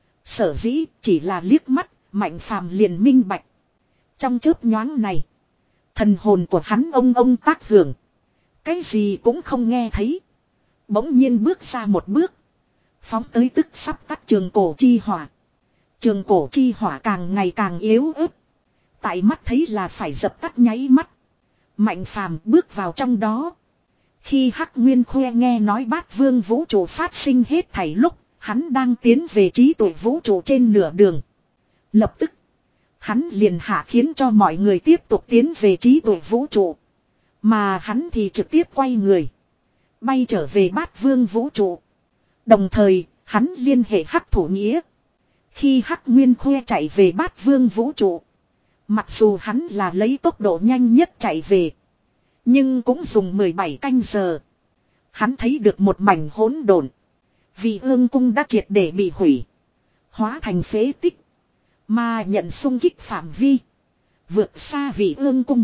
Sở dĩ chỉ là liếc mắt, Mạnh Phàm liền minh bạch. Trong chớp nhoáng này, thần hồn của hắn ông ông tác hưởng. Cái gì cũng không nghe thấy. Bỗng nhiên bước ra một bước. Phóng tới tức sắp tắt trường cổ chi hỏa. Trường cổ chi hỏa càng ngày càng yếu ớt. Tại mắt thấy là phải dập tắt nháy mắt. Mạnh Phàm bước vào trong đó. Khi Hắc Nguyên Khoe nghe nói Bát Vương vũ trụ phát sinh hết thảy lúc, hắn đang tiến về trí tuệ vũ trụ trên nửa đường. Lập tức, hắn liền hạ khiến cho mọi người tiếp tục tiến về trí tuệ vũ trụ. Mà hắn thì trực tiếp quay người. Bay trở về Bát Vương vũ trụ. Đồng thời, hắn liên hệ Hắc Thủ Nghĩa. Khi Hắc Nguyên Khoe chạy về Bát Vương vũ trụ. Mặc dù hắn là lấy tốc độ nhanh nhất chạy về. Nhưng cũng dùng mười bảy canh giờ. Hắn thấy được một mảnh hỗn độn. Vị ương cung đã triệt để bị hủy. Hóa thành phế tích. Mà nhận xung kích phạm vi. Vượt xa vị ương cung.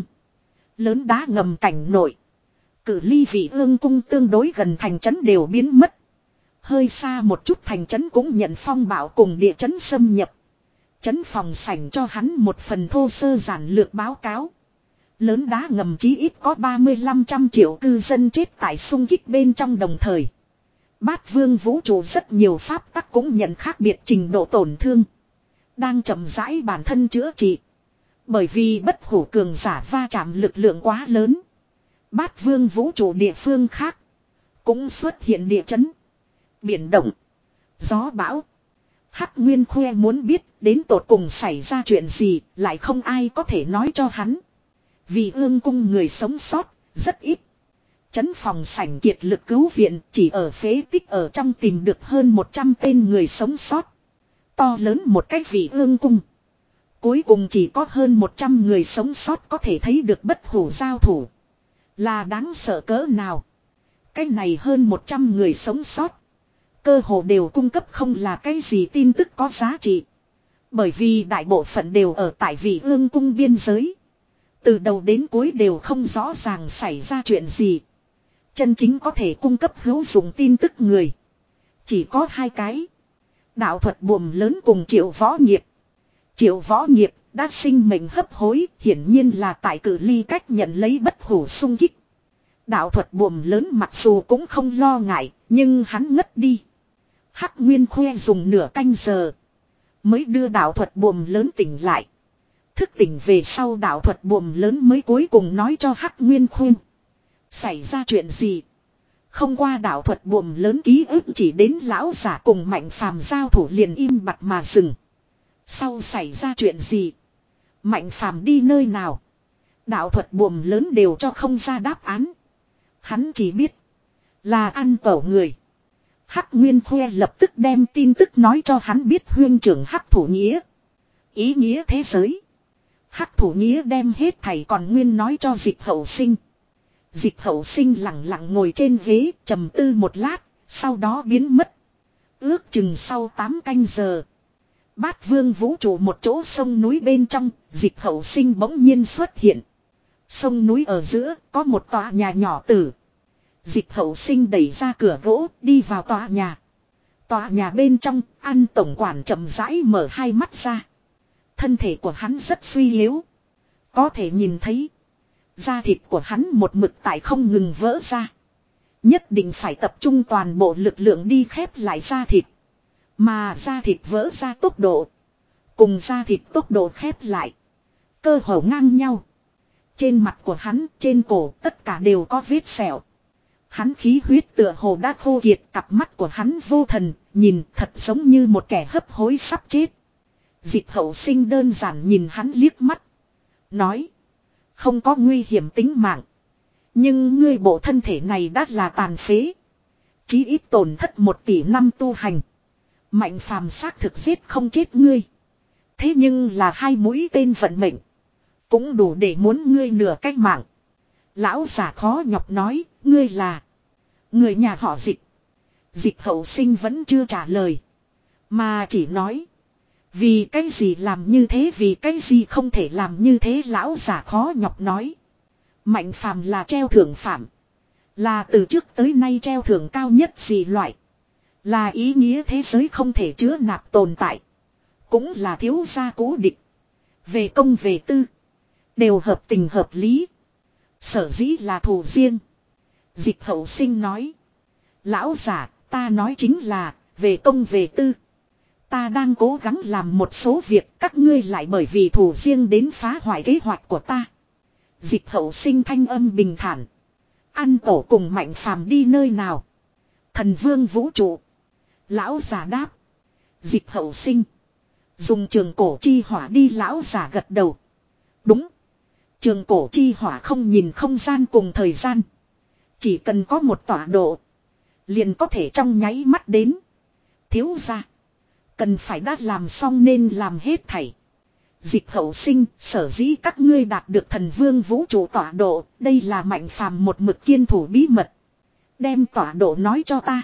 Lớn đá ngầm cảnh nội. Cự ly vị ương cung tương đối gần thành trấn đều biến mất. Hơi xa một chút thành trấn cũng nhận phong bạo cùng địa chấn xâm nhập. Trấn phòng sảnh cho hắn một phần thô sơ giản lược báo cáo. Lớn đá ngầm chí ít có ba mươi lăm trăm triệu cư dân chết tại xung kích bên trong đồng thời. Bát Vương vũ trụ rất nhiều pháp tắc cũng nhận khác biệt trình độ tổn thương. Đang chậm rãi bản thân chữa trị. Bởi vì bất hủ cường giả va chạm lực lượng quá lớn. Bát Vương vũ trụ địa phương khác cũng xuất hiện địa chấn, biển động, gió bão. Hắc Nguyên Khoe muốn biết đến tột cùng xảy ra chuyện gì, lại không ai có thể nói cho hắn. Vì ương cung người sống sót rất ít. Trấn phòng sảnh kiệt lực cứu viện, chỉ ở phế tích ở trong tìm được hơn một trăm tên người sống sót. To lớn một cách vì ương cung. Cuối cùng chỉ có hơn một trăm người sống sót có thể thấy được bất hủ giao thủ. Là đáng sợ cỡ nào. Cái này hơn một trăm người sống sót. Cơ hồ đều cung cấp không là cái gì tin tức có giá trị. Bởi vì đại bộ phận đều ở tại vị ương cung biên giới. Từ đầu đến cuối đều không rõ ràng xảy ra chuyện gì. Chân chính có thể cung cấp hữu dụng tin tức người. Chỉ có hai cái. Đạo thuật buồm lớn cùng Triệu Võ Nghiệp. Triệu Võ Nghiệp đã sinh mệnh hấp hối, hiển nhiên là tại cự ly cách nhận lấy bất hủ xung kích. Đạo thuật buồm lớn mặc dù cũng không lo ngại, nhưng hắn ngất đi. Hắc Nguyên Khoe dùng nửa canh giờ mới đưa đạo thuật buồm lớn tỉnh lại. Thức tỉnh về sau đạo thuật buồm lớn mới cuối cùng nói cho Hắc Nguyên Khoe xảy ra chuyện gì. Không qua đạo thuật buồm lớn ký ức chỉ đến lão giả cùng Mạnh Phàm giao thủ liền im bặt mà dừng. Sau xảy ra chuyện gì, Mạnh Phàm đi nơi nào, đạo thuật buồm lớn đều cho không ra đáp án. Hắn chỉ biết là ăn cẩu người. Hắc Nguyên Khoe lập tức đem tin tức nói cho hắn biết huyên trưởng Hắc Thủ Nghĩa. Ý nghĩa thế giới. Hắc Thủ Nghĩa đem hết thảy còn nguyên nói cho Dịch Hậu Sinh. Dịch Hậu Sinh lặng lặng ngồi trên ghế trầm tư một lát, sau đó biến mất. Ước chừng sau tám canh giờ. Bát Vương vũ trụ một chỗ sông núi bên trong, Dịch Hậu Sinh bỗng nhiên xuất hiện. Sông núi ở giữa có một tòa nhà nhỏ tử. Dịch Hậu Sinh đẩy ra cửa gỗ đi vào tòa nhà. Tòa nhà bên trong, An tổng quản chậm rãi mở hai mắt ra. Thân thể của hắn rất suy yếu. Có thể nhìn thấy Da thịt của hắn một mực tại không ngừng vỡ ra. Nhất định phải tập trung toàn bộ lực lượng đi khép lại da thịt. Mà da thịt vỡ ra tốc độ. Cùng da thịt tốc độ khép lại. Cơ hồ ngang nhau. Trên mặt của hắn, trên cổ, tất cả đều có vết sẹo. Hắn khí huyết tựa hồ đã khô kiệt, cặp mắt của hắn vô thần, nhìn thật giống như một kẻ hấp hối sắp chết. Dịch Hậu Sinh đơn giản nhìn hắn liếc mắt. Nói. Không có nguy hiểm tính mạng. Nhưng ngươi bộ thân thể này đã là tàn phế. Chí ít tổn thất một tỷ năm tu hành. Mạnh phàm xác thực giết không chết ngươi. Thế nhưng là hai mũi tên vận mệnh. Cũng đủ để muốn ngươi nửa cách mạng. Lão giả khó nhọc nói, ngươi là người nhà họ Dịch. Dịch Hậu Sinh vẫn chưa trả lời. Mà chỉ nói. Vì cái gì làm như thế, vì cái gì không thể làm như thế, lão giả khó nhọc nói. Mạnh phàm là treo thưởng phạm. Là từ trước tới nay treo thưởng cao nhất gì loại. Là ý nghĩa thế giới không thể chứa nạp tồn tại. Cũng là thiếu gia cố địch. Về công về tư. Đều hợp tình hợp lý. Sở dĩ là thù riêng. Dịch Hậu Sinh nói. Lão giả, ta nói chính là, về công về tư. Ta đang cố gắng làm một số việc, các ngươi lại bởi vì thù riêng đến phá hoại kế hoạch của ta. Dịch Hậu Sinh thanh âm bình thản. Ăn tổ cùng Mạnh phàm đi nơi nào? Thần vương vũ trụ. Lão giả đáp. Dịch Hậu Sinh. Dùng trường cổ chi hỏa đi, lão giả gật đầu. Đúng. Trường cổ chi hỏa không nhìn không gian cùng thời gian. Chỉ cần có một tọa độ. Liền có thể trong nháy mắt đến. Thiếu gia. Cần phải đã làm xong nên làm hết thảy. Dịch Hậu Sinh, sở dĩ các ngươi đạt được thần vương vũ trụ tọa độ, đây là Mạnh phàm một mực kiên thủ bí mật. Đem tọa độ nói cho ta.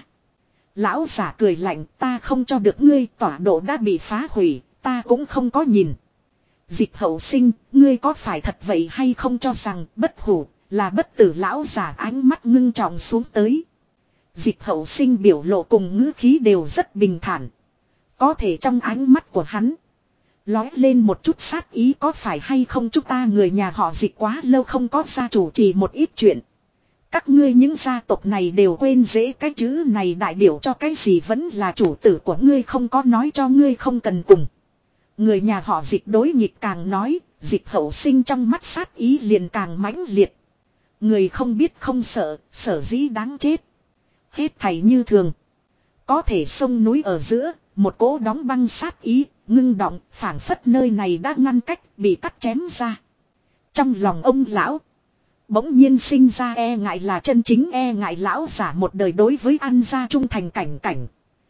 Lão giả cười lạnh, ta không cho được ngươi, tọa độ đã bị phá hủy, ta cũng không có nhìn. Dịch Hậu Sinh, ngươi có phải thật vậy hay không cho rằng bất hủ là bất tử, lão giả ánh mắt ngưng trọng xuống tới. Dịch Hậu Sinh biểu lộ cùng ngữ khí đều rất bình thản. Có thể trong ánh mắt của hắn lói lên một chút sát ý, có phải hay không chúng ta người nhà họ Dịch quá lâu không có gia chủ trì một ít chuyện. Các ngươi những gia tộc này đều quên dễ cái chữ này đại biểu cho cái gì, vẫn là chủ tử của ngươi không có nói cho ngươi không cần cùng. Người nhà họ Dịch đối nghịch càng nói, Dịch Hậu Sinh trong mắt sát ý liền càng mãnh liệt. Người không biết không sợ, sở dĩ đáng chết. Hết thảy như thường. Có thể sông núi ở giữa, một cỗ đóng băng sát ý, ngưng động, phảng phất nơi này đã ngăn cách, bị cắt chém ra. Trong lòng ông lão bỗng nhiên sinh ra e ngại, là chân chính e ngại. Lão giả một đời đối với An gia trung thành cảnh cảnh.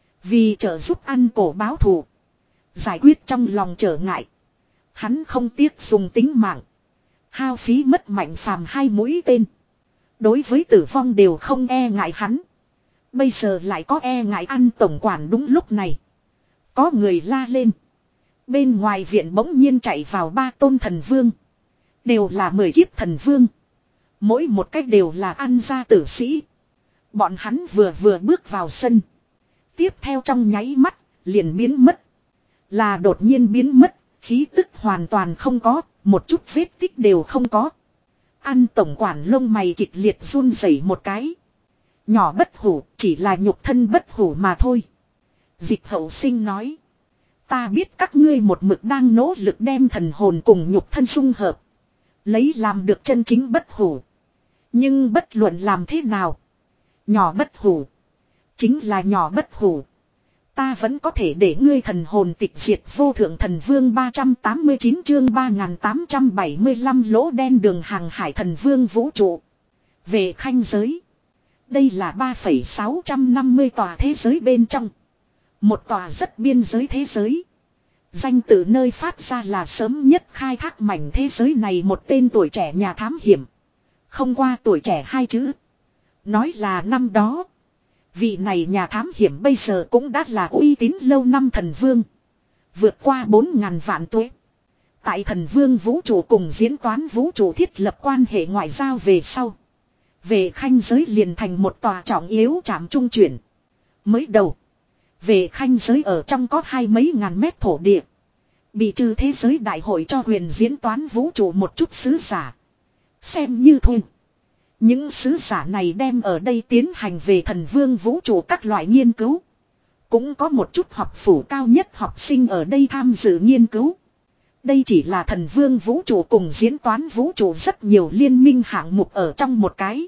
Vì trợ giúp An cổ báo thù, giải quyết trong lòng trở ngại, hắn không tiếc dùng tính mạng, hao phí mất Mạnh phàm hai mũi tên. Đối với tử vong đều không e ngại hắn. Bây giờ lại có e ngại An tổng quản. Đúng lúc này có người la lên. Bên ngoài viện bỗng nhiên chạy vào ba tôn thần vương. Đều là mười kiếp thần vương. Mỗi một cách đều là An gia tử sĩ. Bọn hắn vừa vừa bước vào sân. Tiếp theo trong nháy mắt liền biến mất. Là đột nhiên biến mất. Khí tức hoàn toàn không có. Một chút vết tích đều không có. An tổng quản lông mày kịch liệt run rẩy một cái. Nhỏ bất hủ, chỉ là nhục thân bất hủ mà thôi. Dịch Hậu Sinh nói. Ta biết các ngươi một mực đang nỗ lực đem thần hồn cùng nhục thân dung hợp. Lấy làm được chân chính bất hủ. Nhưng bất luận làm thế nào. Nhỏ bất hủ. Chính là nhỏ bất hủ. Ta vẫn có thể để ngươi thần hồn tịch diệt. Vô thượng thần vương ba trăm tám mươi chín chương ba nghìn tám trăm bảy mươi lăm lỗ đen đường hàng hải thần vương vũ trụ. Về khanh giới. Đây là ba phẩy sáu năm mươi tòa thế giới bên trong. Một tòa rất biên giới thế giới. Danh từ nơi phát ra là sớm nhất khai thác mảnh thế giới này một tên tuổi trẻ nhà thám hiểm. Không qua tuổi trẻ hai chữ. Nói là năm đó. Vị này nhà thám hiểm bây giờ cũng đã là uy tín lâu năm thần vương. Vượt qua bốn ngàn vạn tuổi. Tại thần vương vũ trụ cùng diễn toán vũ trụ thiết lập quan hệ ngoại giao về sau. Về khanh giới liền thành một tòa trọng yếu trạm trung chuyển. Mới đầu. Về khanh giới ở trong có hai mấy ngàn mét thổ địa. Bị trừ thế giới đại hội cho huyền diễn toán vũ trụ một chút xứ giả. Xem như thôi. Những sứ giả này đem ở đây tiến hành về thần vương vũ trụ các loại nghiên cứu. Cũng có một chút học phủ cao nhất học sinh ở đây tham dự nghiên cứu. Đây chỉ là thần vương vũ trụ cùng diễn toán vũ trụ rất nhiều liên minh hạng mục ở trong một cái.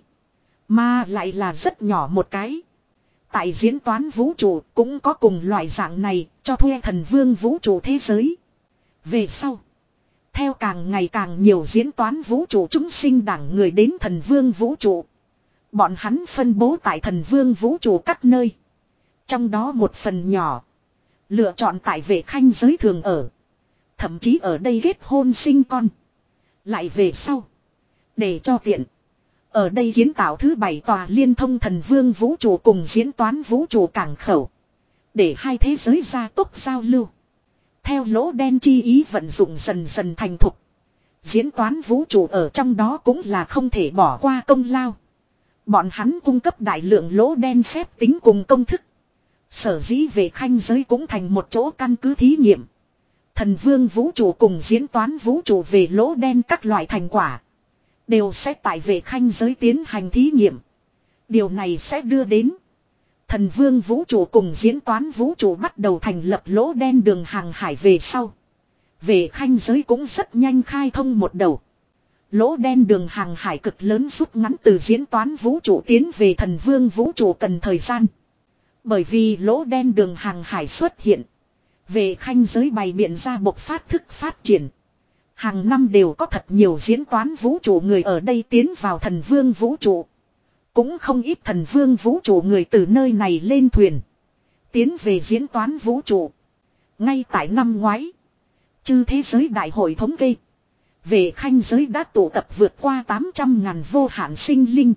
Mà lại là rất nhỏ một cái. Tại diễn toán vũ trụ cũng có cùng loại dạng này cho thuê thần vương vũ trụ thế giới. Về sau. Theo càng ngày càng nhiều diễn toán vũ trụ chúng sinh đẳng người đến thần vương vũ trụ. Bọn hắn phân bố tại thần vương vũ trụ các nơi. Trong đó một phần nhỏ. Lựa chọn tại vệ khanh giới thường ở. Thậm chí ở đây kết hôn sinh con. Lại về sau. Để cho tiện. Ở đây kiến tạo thứ bảy tòa liên thông thần vương vũ trụ cùng diễn toán vũ trụ cảng khẩu. Để hai thế giới gia tốc giao lưu. Theo lỗ đen chi ý vận dụng dần dần thành thục. Diễn toán vũ trụ ở trong đó cũng là không thể bỏ qua công lao. Bọn hắn cung cấp đại lượng lỗ đen phép tính cùng công thức. Sở dĩ về khanh giới cũng thành một chỗ căn cứ thí nghiệm. Thần vương vũ trụ cùng diễn toán vũ trụ về lỗ đen các loại thành quả. Đều sẽ tại về khanh giới tiến hành thí nghiệm. Điều này sẽ đưa đến. Thần vương vũ trụ cùng diễn toán vũ trụ bắt đầu thành lập lỗ đen đường hàng hải về sau. Về khanh giới cũng rất nhanh khai thông một đầu. Lỗ đen đường hàng hải cực lớn rút ngắn từ diễn toán vũ trụ tiến về thần vương vũ trụ cần thời gian. Bởi vì lỗ đen đường hàng hải xuất hiện. Về khanh giới bày biện ra bộc phát thức phát triển. Hàng năm đều có thật nhiều diễn toán vũ trụ người ở đây tiến vào thần vương vũ trụ. Cũng không ít thần vương vũ trụ người từ nơi này lên thuyền. Tiến về diễn toán vũ trụ. Ngay tại năm ngoái. Chư thế giới đại hội thống kê. Về khanh giới đã tụ tập vượt qua tám trăm ngàn vô hạn sinh linh.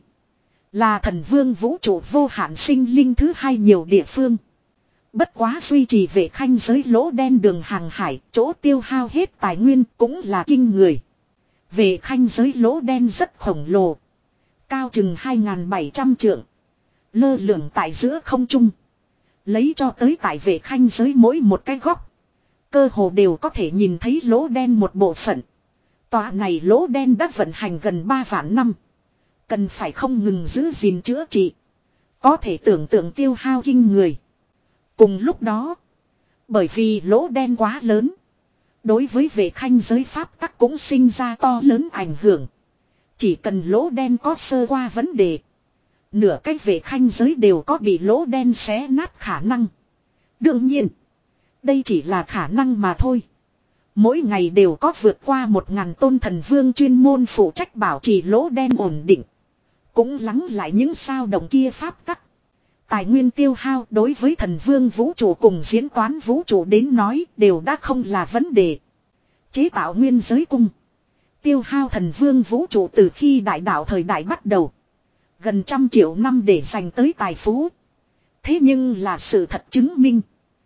Là thần vương vũ trụ vô hạn sinh linh thứ hai nhiều địa phương. Bất quá duy trì về khanh giới lỗ đen đường hàng hải, chỗ tiêu hao hết tài nguyên cũng là kinh người. Về khanh giới lỗ đen rất khổng lồ. Cao chừng hai nghìn bảy trăm trượng. Lơ lửng tại giữa không trung. Lấy cho tới tại về khanh giới mỗi một cái góc. Cơ hồ đều có thể nhìn thấy lỗ đen một bộ phận. Tòa này lỗ đen đã vận hành gần ba vạn năm. Cần phải không ngừng giữ gìn chữa trị. Có thể tưởng tượng tiêu hao kinh người. Cùng lúc đó. Bởi vì lỗ đen quá lớn. Đối với vệ khanh giới pháp tắc cũng sinh ra to lớn ảnh hưởng. Chỉ cần lỗ đen có sơ qua vấn đề. Nửa cái vệ khanh giới đều có bị lỗ đen xé nát khả năng. Đương nhiên. Đây chỉ là khả năng mà thôi. Mỗi ngày đều có vượt qua một ngàn tôn thần vương chuyên môn phụ trách bảo trì lỗ đen ổn định. Cũng lắng lại những sao động kia pháp tắc. Tài nguyên tiêu hao đối với thần vương vũ trụ cùng diễn toán vũ trụ đến nói đều đã không là vấn đề. Chế tạo nguyên giới cung. Tiêu hao thần vương vũ trụ từ khi đại đạo thời đại bắt đầu. Gần trăm triệu năm để dành tới tài phú. Thế nhưng là sự thật chứng minh.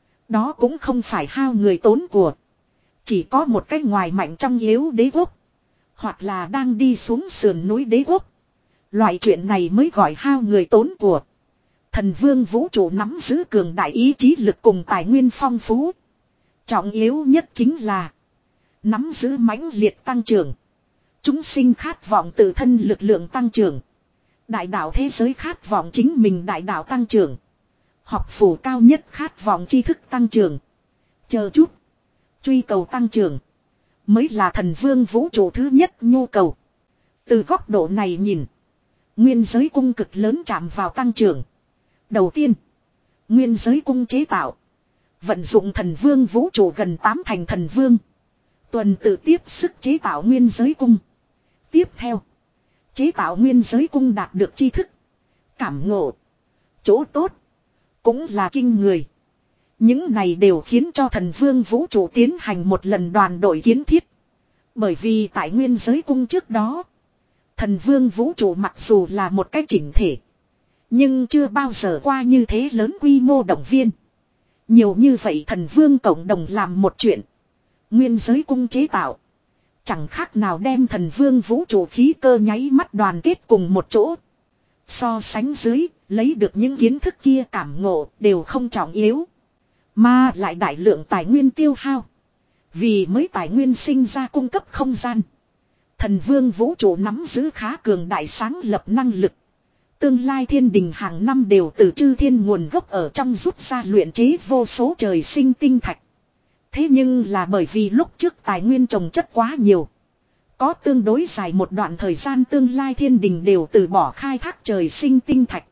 Đó cũng không phải hao người tốn của. Chỉ có một cái ngoài mạnh trong yếu đế quốc. Hoặc là đang đi xuống sườn núi đế quốc. Loại chuyện này mới gọi hao người tốn của. Thần vương vũ trụ nắm giữ cường đại ý chí lực cùng tài nguyên phong phú. Trọng yếu nhất chính là. Nắm giữ mãnh liệt tăng trưởng. Chúng sinh khát vọng tự thân lực lượng tăng trưởng. Đại đạo thế giới khát vọng chính mình đại đạo tăng trưởng. Học phủ cao nhất khát vọng tri thức tăng trưởng. Chờ chút. Truy cầu tăng trưởng. Mới là thần vương vũ trụ thứ nhất nhu cầu. Từ góc độ này nhìn. Nguyên giới cung cực lớn chạm vào tăng trưởng. Đầu tiên. Nguyên giới cung chế tạo. Vận dụng thần vương vũ trụ gần tám thành thần vương. Tuần tự tiếp sức chế tạo nguyên giới cung. Tiếp theo. Chế tạo nguyên giới cung đạt được tri thức. Cảm ngộ. Chỗ tốt. Cũng là kinh người. Những này đều khiến cho thần vương vũ trụ tiến hành một lần đoàn đội kiến thiết. Bởi vì tại nguyên giới cung trước đó. Thần vương vũ trụ mặc dù là một cái chỉnh thể. Nhưng chưa bao giờ qua như thế lớn quy mô động viên. Nhiều như vậy thần vương cộng đồng làm một chuyện. Nguyên giới cung chế tạo. Chẳng khác nào đem thần vương vũ trụ khí cơ nháy mắt đoàn kết cùng một chỗ. So sánh dưới, lấy được những kiến thức kia cảm ngộ đều không trọng yếu. Mà lại đại lượng tài nguyên tiêu hao. Vì mới tài nguyên sinh ra cung cấp không gian. Thần vương vũ trụ nắm giữ khá cường đại sáng lập năng lực. Tương lai thiên đình hàng năm đều từ chư thiên nguồn gốc ở trong rút ra luyện chế vô số trời sinh tinh thạch. Thế nhưng là bởi vì lúc trước tài nguyên trồng chất quá nhiều. Có tương đối dài một đoạn thời gian tương lai thiên đình đều từ bỏ khai thác trời sinh tinh thạch.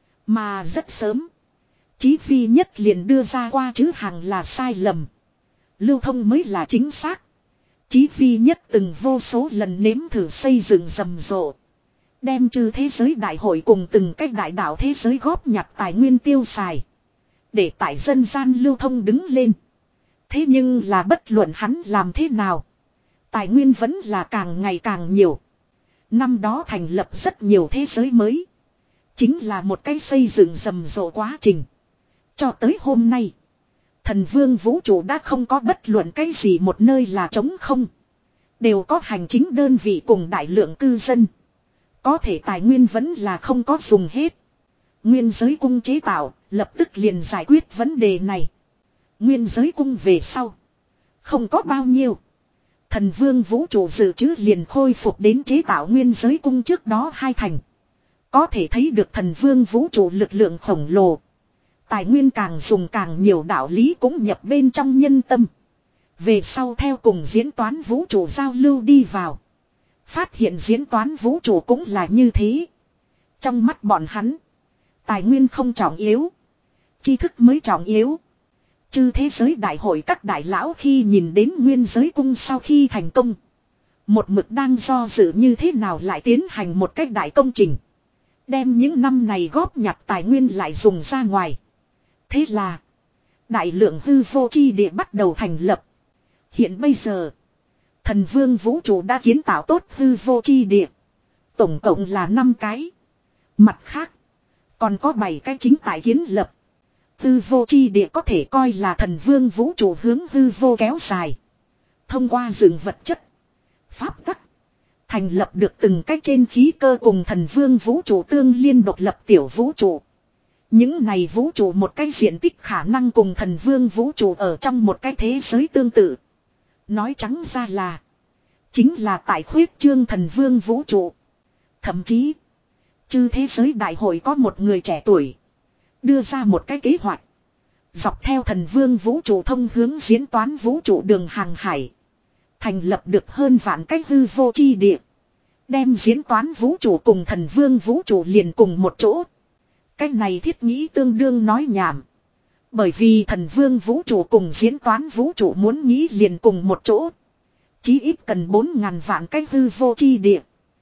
Mà rất sớm. Chí phi nhất liền đưa ra qua chứ hàng là sai lầm. Lưu thông mới là chính xác. Chí phi nhất từng vô số lần nếm thử xây dựng rầm rộ. Đem trừ thế giới đại hội cùng từng cách đại đạo thế giới góp nhặt tài nguyên tiêu xài. Để tại dân gian lưu thông đứng lên. Thế nhưng là bất luận hắn làm thế nào. Tài nguyên vẫn là càng ngày càng nhiều. Năm đó thành lập rất nhiều thế giới mới. Chính là một cái xây dựng rầm rộ quá trình. Cho tới hôm nay. Thần vương vũ trụ đã không có bất luận cái gì một nơi là trống không. Đều có hành chính đơn vị cùng đại lượng cư dân. Có thể tài nguyên vẫn là không có dùng hết. Nguyên giới cung chế tạo, lập tức liền giải quyết vấn đề này. Nguyên giới cung về sau. Không có bao nhiêu. Thần vương vũ trụ dự trữ liền khôi phục đến chế tạo nguyên giới cung trước đó hai thành. Có thể thấy được thần vương vũ trụ lực lượng khổng lồ. Tài nguyên càng dùng càng nhiều đạo lý cũng nhập bên trong nhân tâm. Về sau theo cùng diễn toán vũ trụ giao lưu đi vào. Phát hiện diễn toán vũ trụ cũng là như thế. Trong mắt bọn hắn. Tài nguyên không trọng yếu. Tri thức mới trọng yếu. Chư thế giới đại hội các đại lão khi nhìn đến nguyên giới cung sau khi thành công. Một mực đang do dự như thế nào lại tiến hành một cách đại công trình. Đem những năm này góp nhặt tài nguyên lại dùng ra ngoài. Thế là. Đại lượng hư vô chi địa bắt đầu thành lập. Hiện bây giờ. Thần vương vũ trụ đã kiến tạo tốt hư vô chi địa. Tổng cộng là năm cái. Mặt khác. Còn có bảy cái chính tại kiến lập. Hư vô chi địa có thể coi là thần vương vũ trụ hướng hư vô kéo dài. Thông qua rừng vật chất. Pháp tắc. Thành lập được từng cách trên khí cơ cùng thần vương vũ trụ tương liên độc lập tiểu vũ trụ. Những này vũ trụ một cái diện tích khả năng cùng thần vương vũ trụ ở trong một cái thế giới tương tự. Nói trắng ra là. Chính là tại khuyết trương thần vương vũ trụ. Thậm chí. Chư thế giới đại hội có một người trẻ tuổi. Đưa ra một cái kế hoạch. Dọc theo thần vương vũ trụ thông hướng diễn toán vũ trụ đường hàng hải. Thành lập được hơn vạn cái hư vô chi địa. Đem diễn toán vũ trụ cùng thần vương vũ trụ liền cùng một chỗ. Cái này thiết nghĩ tương đương nói nhảm. Bởi vì thần vương vũ trụ cùng diễn toán vũ trụ muốn nghĩ liền cùng một chỗ. Chí ít cần bốn ngàn vạn cái hư vô chi địa.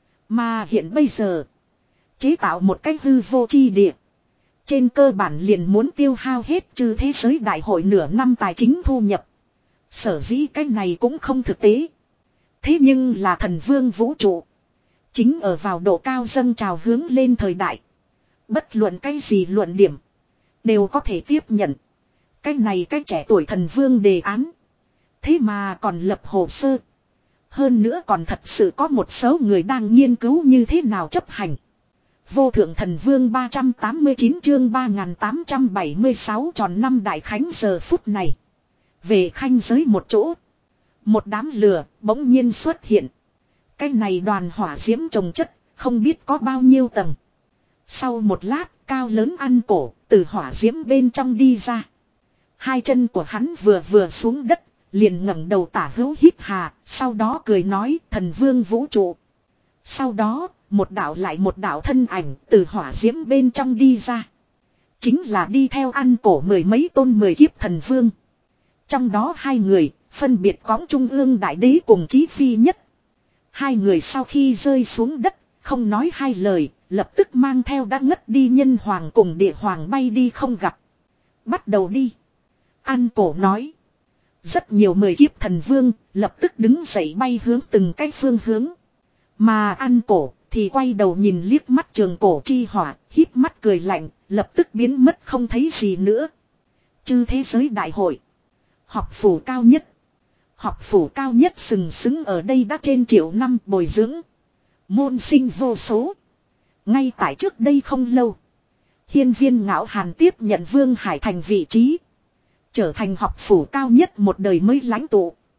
Mà hiện bây giờ. Chế tạo một cái hư vô chi địa. Trên cơ bản liền muốn tiêu hao hết trừ thế giới đại hội nửa năm tài chính thu nhập. Sở dĩ cái này cũng không thực tế. Thế nhưng là thần vương vũ trụ. Chính ở vào độ cao dâng trào hướng lên thời đại. Bất luận cái gì luận điểm. Đều có thể tiếp nhận. Cái này cái trẻ tuổi thần vương đề án. Thế mà còn lập hồ sơ. Hơn nữa còn thật sự có một số người đang nghiên cứu như thế nào chấp hành. Vô thượng thần vương ba trăm tám mươi chín chương ba nghìn tám trăm bảy mươi sáu tròn năm đại khánh giờ phút này. Về khanh giới một chỗ. Một đám lửa bỗng nhiên xuất hiện. Cái này đoàn hỏa diễm trồng chất, không biết có bao nhiêu tầng. Sau một lát, cao lớn ăn cổ, từ hỏa diễm bên trong đi ra. Hai chân của hắn vừa vừa xuống đất, liền ngẩng đầu tả hữu hít hà, sau đó cười nói thần vương vũ trụ. Sau đó, một đạo lại một đạo thân ảnh từ hỏa diễm bên trong đi ra. Chính là đi theo ăn cổ mười mấy tôn mười kiếp thần vương. Trong đó hai người, phân biệt cõng trung ương đại đế cùng Chí Phi nhất. Hai người sau khi rơi xuống đất, không nói hai lời, lập tức mang theo đã ngất đi nhân hoàng cùng địa hoàng bay đi không gặp. Bắt đầu đi. An cổ nói. Rất nhiều mười kiếp thần vương, lập tức đứng dậy bay hướng từng cái phương hướng. Mà An cổ, thì quay đầu nhìn liếc mắt trường cổ chi hỏa, híp mắt cười lạnh, lập tức biến mất không thấy gì nữa. Chư thế giới đại hội. Học phủ cao nhất. Học phủ cao nhất sừng sững ở đây đã trên triệu năm bồi dưỡng. Môn sinh vô số. Ngay tại trước đây không lâu. Hiên viên ngạo hàn tiếp nhận Vương Hải Thành vị trí. Trở thành học phủ cao nhất một đời mới lãnh tụ.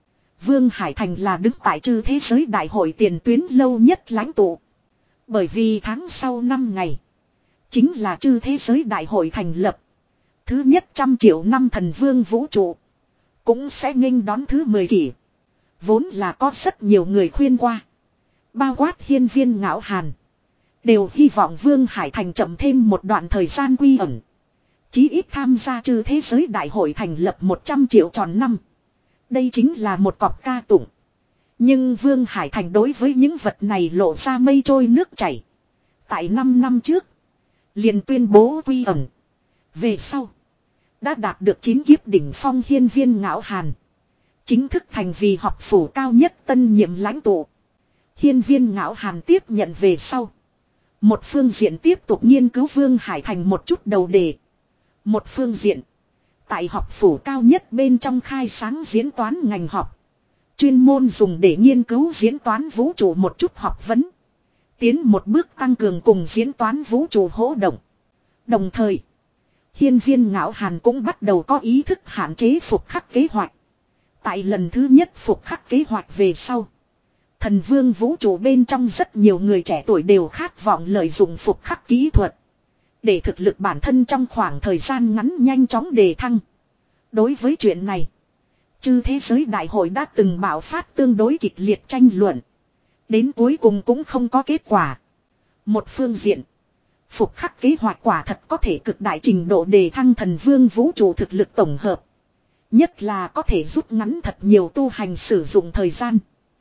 Vương Hải Thành là đứng tại chư thế giới đại hội tiền tuyến lâu nhất lãnh tụ. Bởi vì tháng sau năm ngày, chính là chư thế giới đại hội thành lập. Thứ nhất trăm triệu năm thần vương vũ trụ, cũng sẽ nghênh đón thứ mười kỷ. Vốn là có rất nhiều người khuyên qua, bao quát hiên viên ngạo hàn, đều hy vọng Vương Hải Thành chậm thêm một đoạn thời gian quy ẩn. Chí ít tham gia chư thế giới đại hội thành lập một trăm triệu tròn năm. Đây chính là một cọc ca tụng. Nhưng Vương Hải Thành đối với những vật này lộ ra mây trôi nước chảy. Tại năm năm trước, liền tuyên bố quy ẩn. Về sau, đã đạt được chín kiếp đỉnh phong hiên viên ngạo hàn, chính thức thành vì học phủ cao nhất tân nhiệm lãnh tụ. Hiên viên ngạo hàn tiếp nhận về sau, một phương diện tiếp tục nghiên cứu Vương Hải Thành một chút đầu đề. Một phương diện, tại học phủ cao nhất bên trong khai sáng diễn toán ngành học. Chuyên môn dùng để nghiên cứu diễn toán vũ trụ một chút học vấn. Tiến một bước tăng cường cùng diễn toán vũ trụ hỗ động. Đồng thời, hiên viên ngạo hàn cũng bắt đầu có ý thức hạn chế phục khắc kế hoạch. Tại lần thứ nhất phục khắc kế hoạch về sau, thần vương vũ trụ bên trong rất nhiều người trẻ tuổi đều khát vọng lợi dụng phục khắc kỹ thuật, để thực lực bản thân trong khoảng thời gian ngắn nhanh chóng đề thăng. Đối với chuyện này, chư thế giới đại hội đã từng bạo phát tương đối kịch liệt tranh luận. Đến cuối cùng cũng không có kết quả. Một phương diện, phục khắc kế hoạch quả thật có thể cực đại trình độ đề thăng thần vương vũ trụ thực lực tổng hợp. Nhất là có thể rút ngắn thật nhiều tu hành sử dụng thời gian.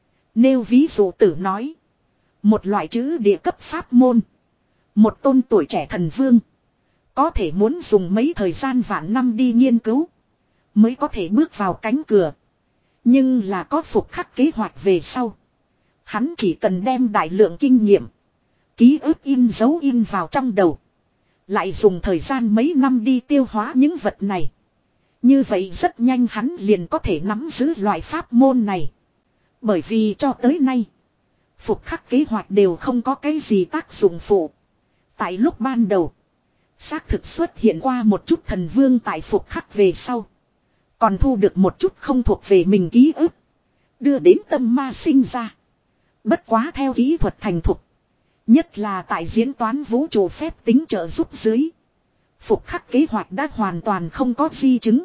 Nêu ví dụ tử nói, một loại chữ địa cấp pháp môn, một tôn tuổi trẻ thần vương, có thể muốn dùng mấy thời gian vạn năm đi nghiên cứu, mới có thể bước vào cánh cửa. Nhưng là có phục khắc kế hoạch về sau, hắn chỉ cần đem đại lượng kinh nghiệm, ký ức in dấu in vào trong đầu, lại dùng thời gian mấy năm đi tiêu hóa những vật này. Như vậy rất nhanh hắn liền có thể nắm giữ loại pháp môn này. Bởi vì cho tới nay, phục khắc kế hoạch đều không có cái gì tác dụng phụ. Tại lúc ban đầu, xác thực xuất hiện qua một chút thần vương tại phục khắc về sau, còn thu được một chút không thuộc về mình ký ức, đưa đến tâm ma sinh ra. Bất quá theo kỹ thuật thành thục, nhất là tại diễn toán vũ trụ phép tính trợ giúp dưới, phục khắc kế hoạch đã hoàn toàn không có di chứng.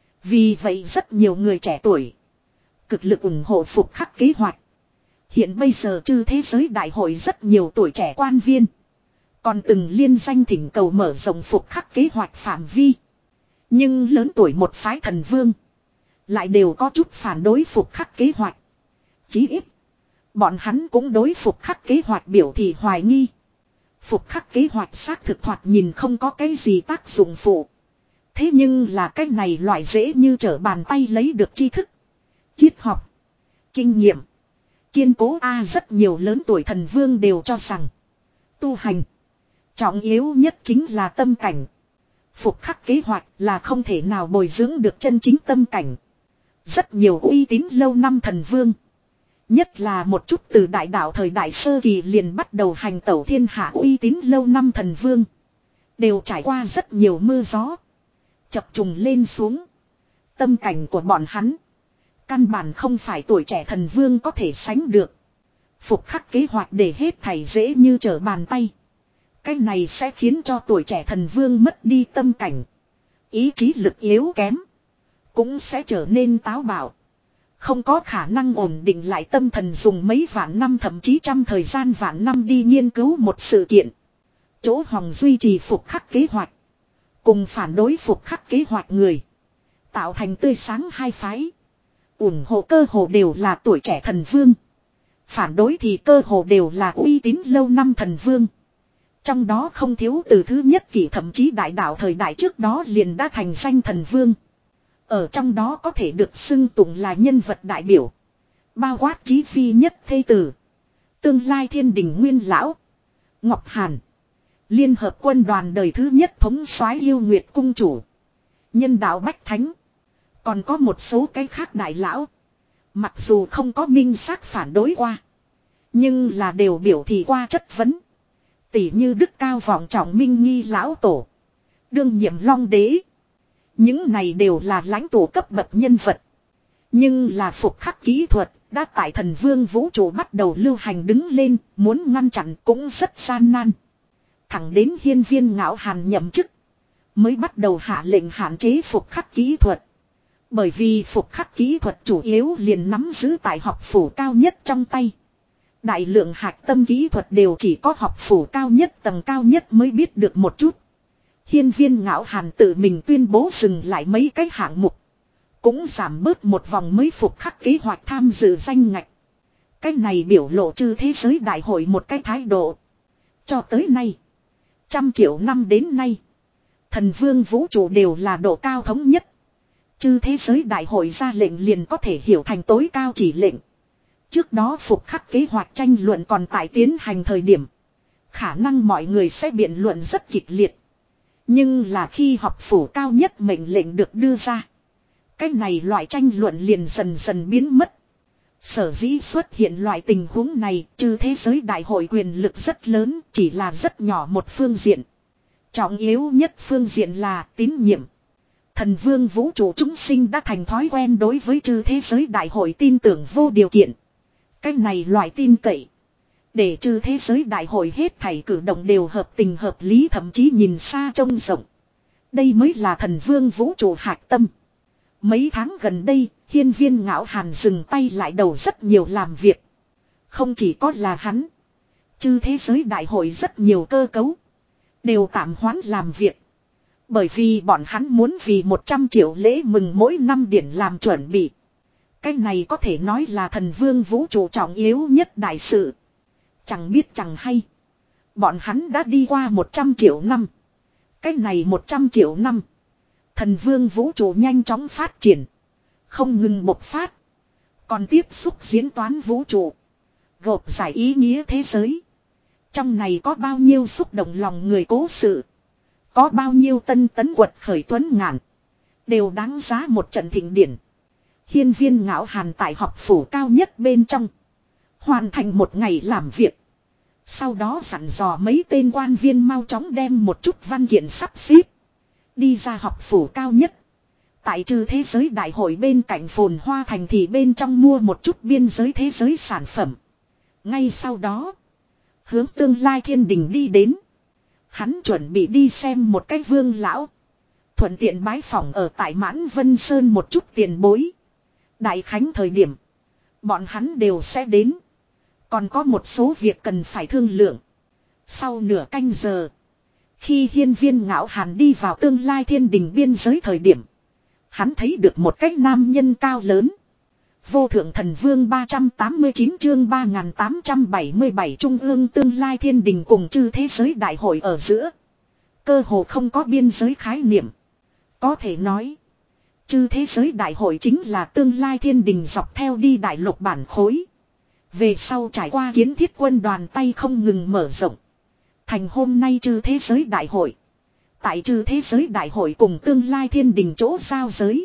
Vì vậy rất nhiều người trẻ tuổi cực lực ủng hộ phục khắc kế hoạch. Hiện bây giờ chư thế giới đại hội rất nhiều tuổi trẻ quan viên còn từng liên danh thỉnh cầu mở rộng phục khắc kế hoạch phạm vi. Nhưng lớn tuổi một phái thần vương lại đều có chút phản đối phục khắc kế hoạch. Chí ít, bọn hắn cũng đối phục khắc kế hoạch biểu thị hoài nghi. Phục khắc kế hoạch xác thực thoạt nhìn không có cái gì tác dụng phụ. Thế nhưng là cái này loại dễ như trở bàn tay lấy được tri thức, triết học, kinh nghiệm, kiên cố a rất nhiều lớn tuổi thần vương đều cho rằng tu hành trọng yếu nhất chính là tâm cảnh. Phục khắc kế hoạch là không thể nào bồi dưỡng được chân chính tâm cảnh. Rất nhiều uy tín lâu năm thần vương, nhất là một chút từ đại đạo thời đại sơ kỳ liền bắt đầu hành tẩu thiên hạ uy tín lâu năm thần vương, đều trải qua rất nhiều mưa gió, chập trùng lên xuống. Tâm cảnh của bọn hắn căn bản không phải tuổi trẻ thần vương có thể sánh được. Phục khắc kế hoạch để hết thảy dễ như trở bàn tay. Cái này sẽ khiến cho tuổi trẻ thần vương mất đi tâm cảnh, ý chí lực yếu kém, cũng sẽ trở nên táo bạo, không có khả năng ổn định lại tâm thần, dùng mấy vạn năm thậm chí trăm thời gian vạn năm đi nghiên cứu một sự kiện. Chỗ hòng duy trì phục khắc kế hoạch cùng phản đối phục khắc kế hoạch người, tạo thành tươi sáng hai phái. Ủng hộ cơ hồ đều là tuổi trẻ thần vương, phản đối thì cơ hồ đều là uy tín lâu năm thần vương. Trong đó không thiếu từ thứ nhất kỷ thậm chí đại đạo thời đại trước đó liền đã thành danh thần vương. Ở trong đó có thể được xưng tụng là nhân vật đại biểu, bao quát Chí Phi nhất thê tử, tương lai thiên đình nguyên lão Ngọc Hàn, Liên hợp quân đoàn đời thứ nhất thống soái yêu Nguyệt cung chủ, nhân đạo Bách Thánh. Còn có một số cái khác đại lão, mặc dù không có minh xác phản đối qua, nhưng là đều biểu thị qua chất vấn. Tỷ như đức cao vọng trọng Minh Nghi lão tổ, đương nhiệm Long đế. Những này đều là lãnh tụ cấp bậc nhân vật. Nhưng là phục khắc kỹ thuật, đã tại thần vương vũ trụ bắt đầu lưu hành đứng lên, muốn ngăn chặn cũng rất gian nan. Thẳng đến hiên viên ngạo hàn nhậm chức, mới bắt đầu hạ lệnh hạn chế phục khắc kỹ thuật. Bởi vì phục khắc kỹ thuật chủ yếu liền nắm giữ tại học phủ cao nhất trong tay. Đại lượng hạch tâm kỹ thuật đều chỉ có học phủ cao nhất tầng cao nhất mới biết được một chút. Hiên viên ngạo hàn tự mình tuyên bố dừng lại mấy cái hạng mục. Cũng giảm bớt một vòng mới phục khắc kế hoạch tham dự danh ngạch. Cái này biểu lộ chư thế giới đại hội một cái thái độ. Cho tới nay, trăm triệu năm đến nay, thần vương vũ trụ đều là độ cao thống nhất. Chư thế giới đại hội ra lệnh liền có thể hiểu thành tối cao chỉ lệnh. Trước đó phục khắc kế hoạch tranh luận còn tại tiến hành thời điểm. Khả năng mọi người sẽ biện luận rất kịch liệt. Nhưng là khi học phủ cao nhất mệnh lệnh được đưa ra, cái này loại tranh luận liền dần dần biến mất. Sở dĩ xuất hiện loại tình huống này, chư thế giới đại hội quyền lực rất lớn, chỉ là rất nhỏ một phương diện. Trọng yếu nhất phương diện là tín nhiệm. Thần vương vũ trụ chúng sinh đã thành thói quen đối với chư thế giới đại hội tin tưởng vô điều kiện. Cái này loại tin cậy, để chư thế giới đại hội hết thảy cử động đều hợp tình hợp lý, thậm chí nhìn xa trông rộng. Đây mới là thần vương vũ trụ hạch tâm. Mấy tháng gần đây, hiên viên ngạo hàn dừng tay lại đầu rất nhiều làm việc. Không chỉ có là hắn, chư thế giới đại hội rất nhiều cơ cấu đều tạm hoãn làm việc. Bởi vì bọn hắn muốn vì một trăm triệu lễ mừng mỗi năm điển làm chuẩn bị. Cái này có thể nói là thần vương vũ trụ trọng yếu nhất đại sự. Chẳng biết chẳng hay, bọn hắn đã đi qua một trăm triệu năm. Cái này một trăm triệu năm, thần vương vũ trụ nhanh chóng phát triển, không ngừng bộc phát. Còn tiếp xúc diễn toán vũ trụ, gộp giải ý nghĩa thế giới. Trong này có bao nhiêu xúc động lòng người cố sự, có bao nhiêu tân tấn quật khởi tuấn ngạn, đều đáng giá một trận thịnh điển. Hiên viên ngạo hàn tại học phủ cao nhất bên trong, hoàn thành một ngày làm việc. Sau đó dặn dò mấy tên quan viên mau chóng đem một chút văn kiện sắp xếp, đi ra học phủ cao nhất. Tại trừ thế giới đại hội bên cạnh phồn hoa thành thị bên trong mua một chút biên giới thế giới sản phẩm. Ngay sau đó, hướng tương lai thiên đình đi đến. Hắn chuẩn bị đi xem một cái vương lão, thuận tiện bái phỏng ở tại Mãn Vân Sơn một chút tiền bối. Đại khánh thời điểm, bọn hắn đều sẽ đến. Còn có một số việc cần phải thương lượng. Sau nửa canh giờ, khi hiên viên ngạo hàn đi vào tương lai thiên đình biên giới thời điểm, hắn thấy được một cái nam nhân cao lớn. Vô thượng thần vương ba trăm tám mươi chín chương ba nghìn tám trăm bảy mươi bảy trung ương tương lai thiên đình cùng chư thế giới đại hội ở giữa. Cơ hồ không có biên giới khái niệm. Có thể nói, chư thế giới đại hội chính là tương lai thiên đình dọc theo đi đại lục bản khối. Về sau trải qua kiến thiết quân đoàn tay không ngừng mở rộng, thành hôm nay chư thế giới đại hội. Tại chư thế giới đại hội cùng tương lai thiên đình chỗ giao giới,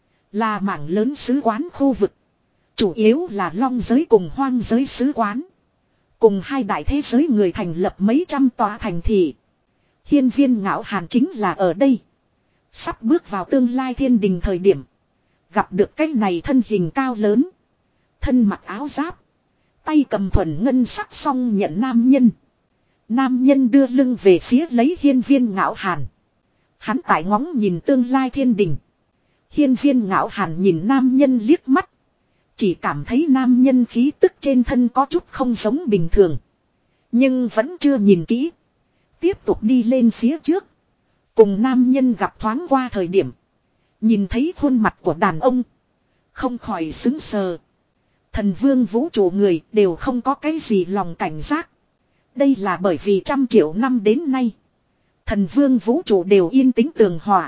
là mảng lớn sứ quán khu vực. Chủ yếu là long giới cùng hoang giới sứ quán. Cùng hai đại thế giới người thành lập mấy trăm tòa thành thị. Hiên viên ngạo hàn chính là ở đây. Sắp bước vào tương lai thiên đình thời điểm, gặp được cái này thân hình cao lớn, thân mặc áo giáp, tay cầm thuần ngân sắc song nhận nam nhân. Nam nhân đưa lưng về phía lấy hiên viên ngạo hàn. Hắn tại ngóng nhìn tương lai thiên đình. Hiên viên ngạo hàn nhìn nam nhân liếc mắt, chỉ cảm thấy nam nhân khí tức trên thân có chút không giống bình thường. Nhưng vẫn chưa nhìn kỹ, tiếp tục đi lên phía trước. Cùng nam nhân gặp thoáng qua thời điểm, nhìn thấy khuôn mặt của đàn ông, không khỏi xứng sờ. Thần vương vũ trụ người đều không có cái gì lòng cảnh giác. Đây là bởi vì trăm triệu năm đến nay, thần vương vũ trụ đều yên tĩnh tường hòa.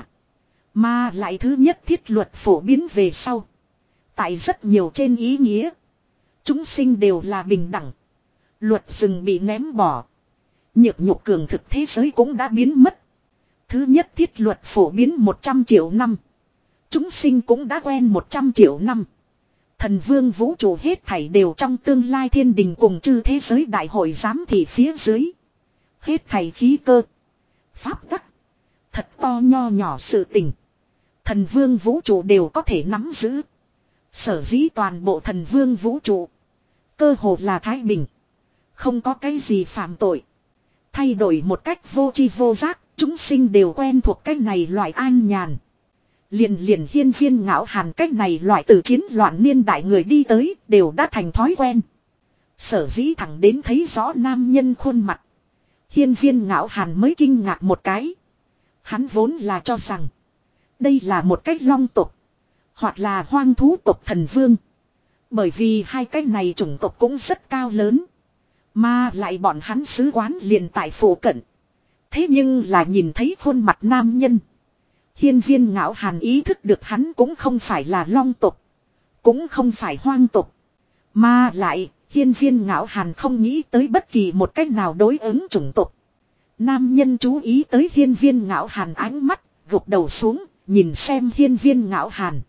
Mà lại thứ nhất thiết luật phổ biến về sau, tại rất nhiều trên ý nghĩa, chúng sinh đều là bình đẳng. Luật rừng bị ném bỏ, nhược nhục cường thực thế giới cũng đã biến mất. Thứ nhất thiết luật phổ biến một trăm triệu năm, chúng sinh cũng đã quen một trăm triệu năm. Thần vương vũ trụ hết thảy đều trong tương lai thiên đình cùng chư thế giới đại hội giám thị phía dưới. Hết thảy khí cơ, pháp tắc, thật to nho nhỏ sự tình, thần vương vũ trụ đều có thể nắm giữ. Sở dĩ toàn bộ thần vương vũ trụ. Cơ hồ là thái bình. Không có cái gì phạm tội. Thay đổi một cách vô tri vô giác. Chúng sinh đều quen thuộc cái này loại an nhàn. Liền liền hiên viên ngạo hàn cách này loại từ chiến loạn niên đại người đi tới đều đã thành thói quen. Sở dĩ thẳng đến thấy rõ nam nhân khuôn mặt. Hiên viên ngạo hàn mới kinh ngạc một cái. Hắn vốn là cho rằng. Đây là một cách long tộc. Hoặc là hoang thú tộc thần vương. Bởi vì hai cái này chủng tộc cũng rất cao lớn. Mà lại bọn hắn sứ quán liền tại phủ cận. Thế nhưng là nhìn thấy khuôn mặt nam nhân. Hiên viên ngạo hàn ý thức được hắn cũng không phải là long tộc. Cũng không phải hoang tộc. Mà lại hiên viên ngạo hàn không nghĩ tới bất kỳ một cách nào đối ứng chủng tộc. Nam nhân chú ý tới hiên viên ngạo hàn ánh mắt. Gục đầu xuống nhìn xem hiên viên ngạo hàn.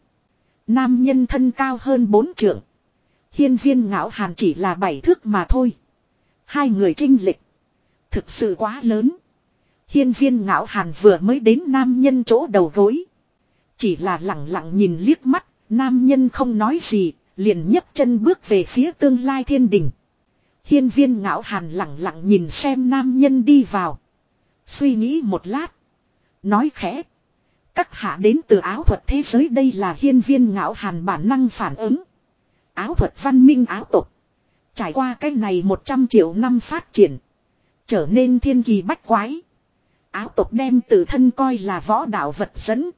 Nam nhân thân cao hơn bốn trượng. Hiên viên ngạo hàn chỉ là bảy thước mà thôi. Hai người chênh lệch thực sự quá lớn. Hiên viên ngạo hàn vừa mới đến nam nhân chỗ đầu gối. Chỉ là lặng lặng nhìn liếc mắt. Nam nhân không nói gì. Liền nhấc chân bước về phía tương lai thiên đình. Hiên viên ngạo hàn lặng lặng nhìn xem nam nhân đi vào. Suy nghĩ một lát. Nói khẽ. Các hạ đến từ áo thuật thế giới, đây là hiên viên ngạo hàn bản năng phản ứng. Áo thuật văn minh áo tộc. Trải qua cái này một trăm triệu năm phát triển. Trở nên thiên kỳ bách quái. Áo tộc đem tự thân coi là võ đạo vật dẫn.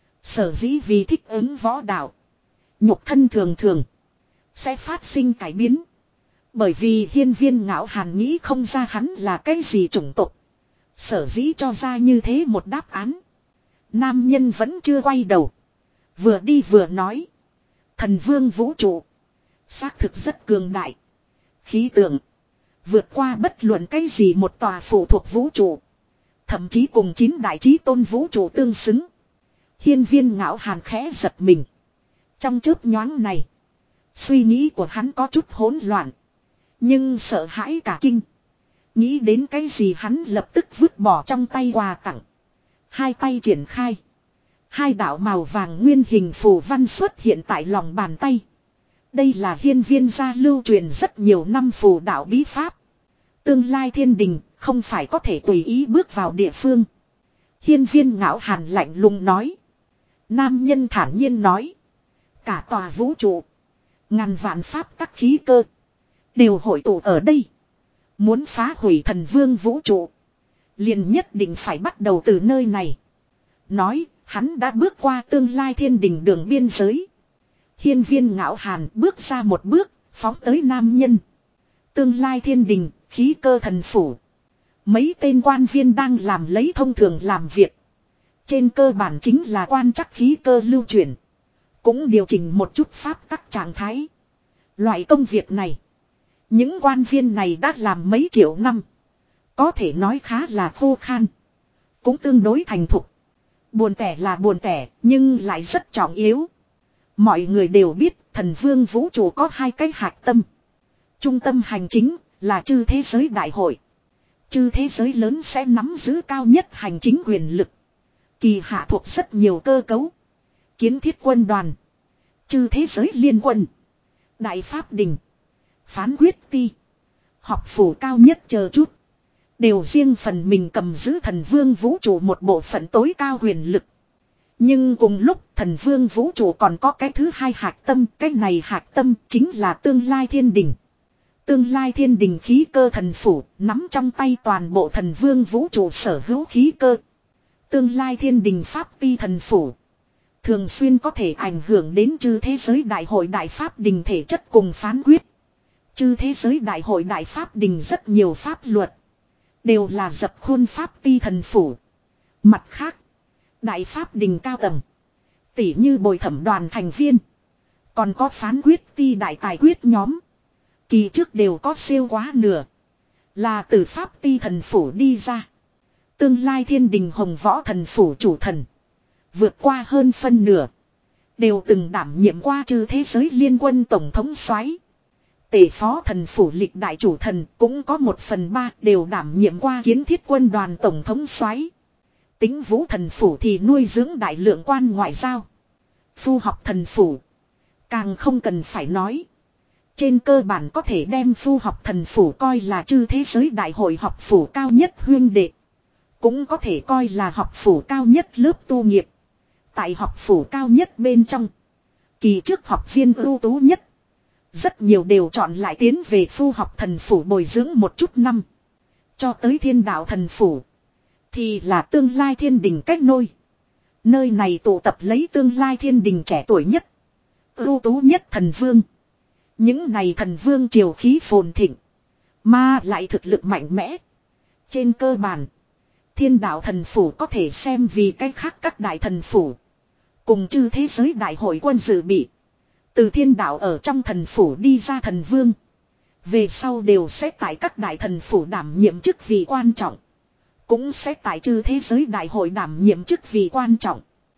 Sở dĩ vì thích ứng võ đạo. Nhục thân thường thường. Sẽ phát sinh cải biến. Bởi vì hiên viên ngạo hàn nghĩ không ra hắn là cái gì chủng tộc. Sở dĩ cho ra như thế một đáp án. Nam nhân vẫn chưa quay đầu. Vừa đi vừa nói. Thần vương vũ trụ. Xác thực rất cường đại. Khí tượng. Vượt qua bất luận cái gì một tòa phụ thuộc vũ trụ. Thậm chí cùng chín đại chí tôn vũ trụ tương xứng. Hiên viên ngạo hàn khẽ giật mình. Trong chớp nhoáng này. Suy nghĩ của hắn có chút hỗn loạn. Nhưng sợ hãi cả kinh. Nghĩ đến cái gì hắn lập tức vứt bỏ trong tay quà tặng. Hai tay triển khai. Hai đạo màu vàng nguyên hình phù văn xuất hiện tại lòng bàn tay. Đây là hiên viên gia lưu truyền rất nhiều năm phù đạo bí pháp. Tương lai thiên đình không phải có thể tùy ý bước vào địa phương. Hiên viên ngạo hàn lạnh lùng nói. Nam nhân thản nhiên nói. Cả tòa vũ trụ. Ngàn vạn pháp tắc khí cơ. Đều hội tụ ở đây. Muốn phá hủy thần vương vũ trụ. Liền nhất định phải bắt đầu từ nơi này. Nói, hắn đã bước qua tương lai thiên đình đường biên giới. Hiên viên ngạo hàn bước ra một bước, phóng tới nam nhân. Tương lai thiên đình, khí cơ thần phủ. Mấy tên quan viên đang làm lấy thông thường làm việc. Trên cơ bản chính là quan trắc khí cơ lưu chuyển. Cũng điều chỉnh một chút pháp tắc trạng thái. Loại công việc này. Những quan viên này đã làm mấy triệu năm. Có thể nói khá là khô khan. Cũng tương đối thành thục. Buồn tẻ là buồn tẻ, nhưng lại rất trọng yếu. Mọi người đều biết thần vương vũ trụ có hai cái hạch tâm. Trung tâm hành chính là chư thế giới đại hội. Chư thế giới lớn sẽ nắm giữ cao nhất hành chính quyền lực. Kỳ hạ thuộc rất nhiều cơ cấu. Kiến thiết quân đoàn. Chư thế giới liên quân. Đại pháp đình. Phán quyết ti. Học phủ cao nhất chờ chút. Đều riêng phần mình cầm giữ thần vương vũ trụ một bộ phận tối cao quyền lực. Nhưng cùng lúc thần vương vũ trụ còn có cái thứ hai hạch tâm. Cái này hạch tâm chính là tương lai thiên đình. Tương lai thiên đình khí cơ thần phủ nắm trong tay toàn bộ thần vương vũ trụ sở hữu khí cơ. Tương lai thiên đình pháp ti thần phủ. Thường xuyên có thể ảnh hưởng đến chư thế giới đại hội đại pháp đình thể chất cùng phán quyết. Chư thế giới đại hội đại pháp đình rất nhiều pháp luật. Đều là dập khuôn pháp ti thần phủ. Mặt khác. Đại pháp đình cao tầng. Tỉ như bồi thẩm đoàn thành viên. Còn có phán quyết ti đại tài quyết nhóm. Kỳ trước đều có siêu quá nửa. Là từ pháp ti thần phủ đi ra. Tương lai thiên đình hồng võ thần phủ chủ thần. Vượt qua hơn phân nửa. Đều từng đảm nhiệm qua chư thế giới liên quân tổng thống soái. Tể phó thần phủ lịch đại chủ thần cũng có một phần ba đều đảm nhiệm qua kiến thiết quân đoàn tổng thống soái. Tính vũ thần phủ thì nuôi dưỡng đại lượng quan ngoại giao. Phu học thần phủ. Càng không cần phải nói. Trên cơ bản có thể đem Phu học thần phủ coi là chư thế giới đại hội học phủ cao nhất huyên đệ. Cũng có thể coi là học phủ cao nhất lớp tu nghiệp. Tại học phủ cao nhất bên trong. Kỳ trước học viên ưu tú nhất. Rất nhiều đều chọn lại tiến về Phu học thần phủ bồi dưỡng một chút năm. Cho tới Thiên đạo thần phủ. Thì là tương lai thiên đình cách nôi. Nơi này tụ tập lấy tương lai thiên đình trẻ tuổi nhất. Ưu tú nhất thần vương. Những này thần vương triều khí phồn thịnh. Mà lại thực lực mạnh mẽ. Trên cơ bản. Thiên đạo thần phủ có thể xem vì cách khác các đại thần phủ. Cùng chư thế giới đại hội quân dự bị. Từ thiên đạo ở trong thần phủ đi ra thần vương. Về sau đều sẽ tại các đại thần phủ đảm nhiệm chức vị quan trọng. Cũng sẽ tại chư thế giới đại hội đảm nhiệm chức vị quan trọng.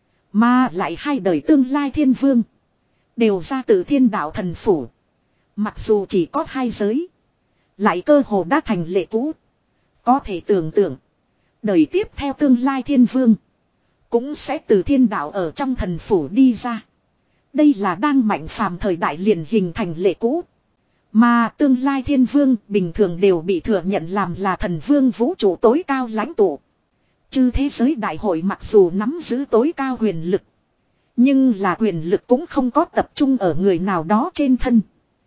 Mà lại hai đời tương lai thiên vương. Đều ra từ thiên đạo thần phủ. Mặc dù chỉ có hai giới. Lại cơ hồ đã thành lệ cũ. Có thể tưởng tượng. Đời tiếp theo tương lai thiên vương. Cũng sẽ từ thiên đạo ở trong thần phủ đi ra. Đây là đang mạnh phàm thời đại liền hình thành lệ cũ. Mà tương lai thiên vương bình thường đều bị thừa nhận làm là thần vương vũ trụ tối cao lãnh tụ. Chư thế giới đại hội mặc dù nắm giữ tối cao quyền lực. Nhưng là quyền lực cũng không có tập trung ở người nào đó trên thân.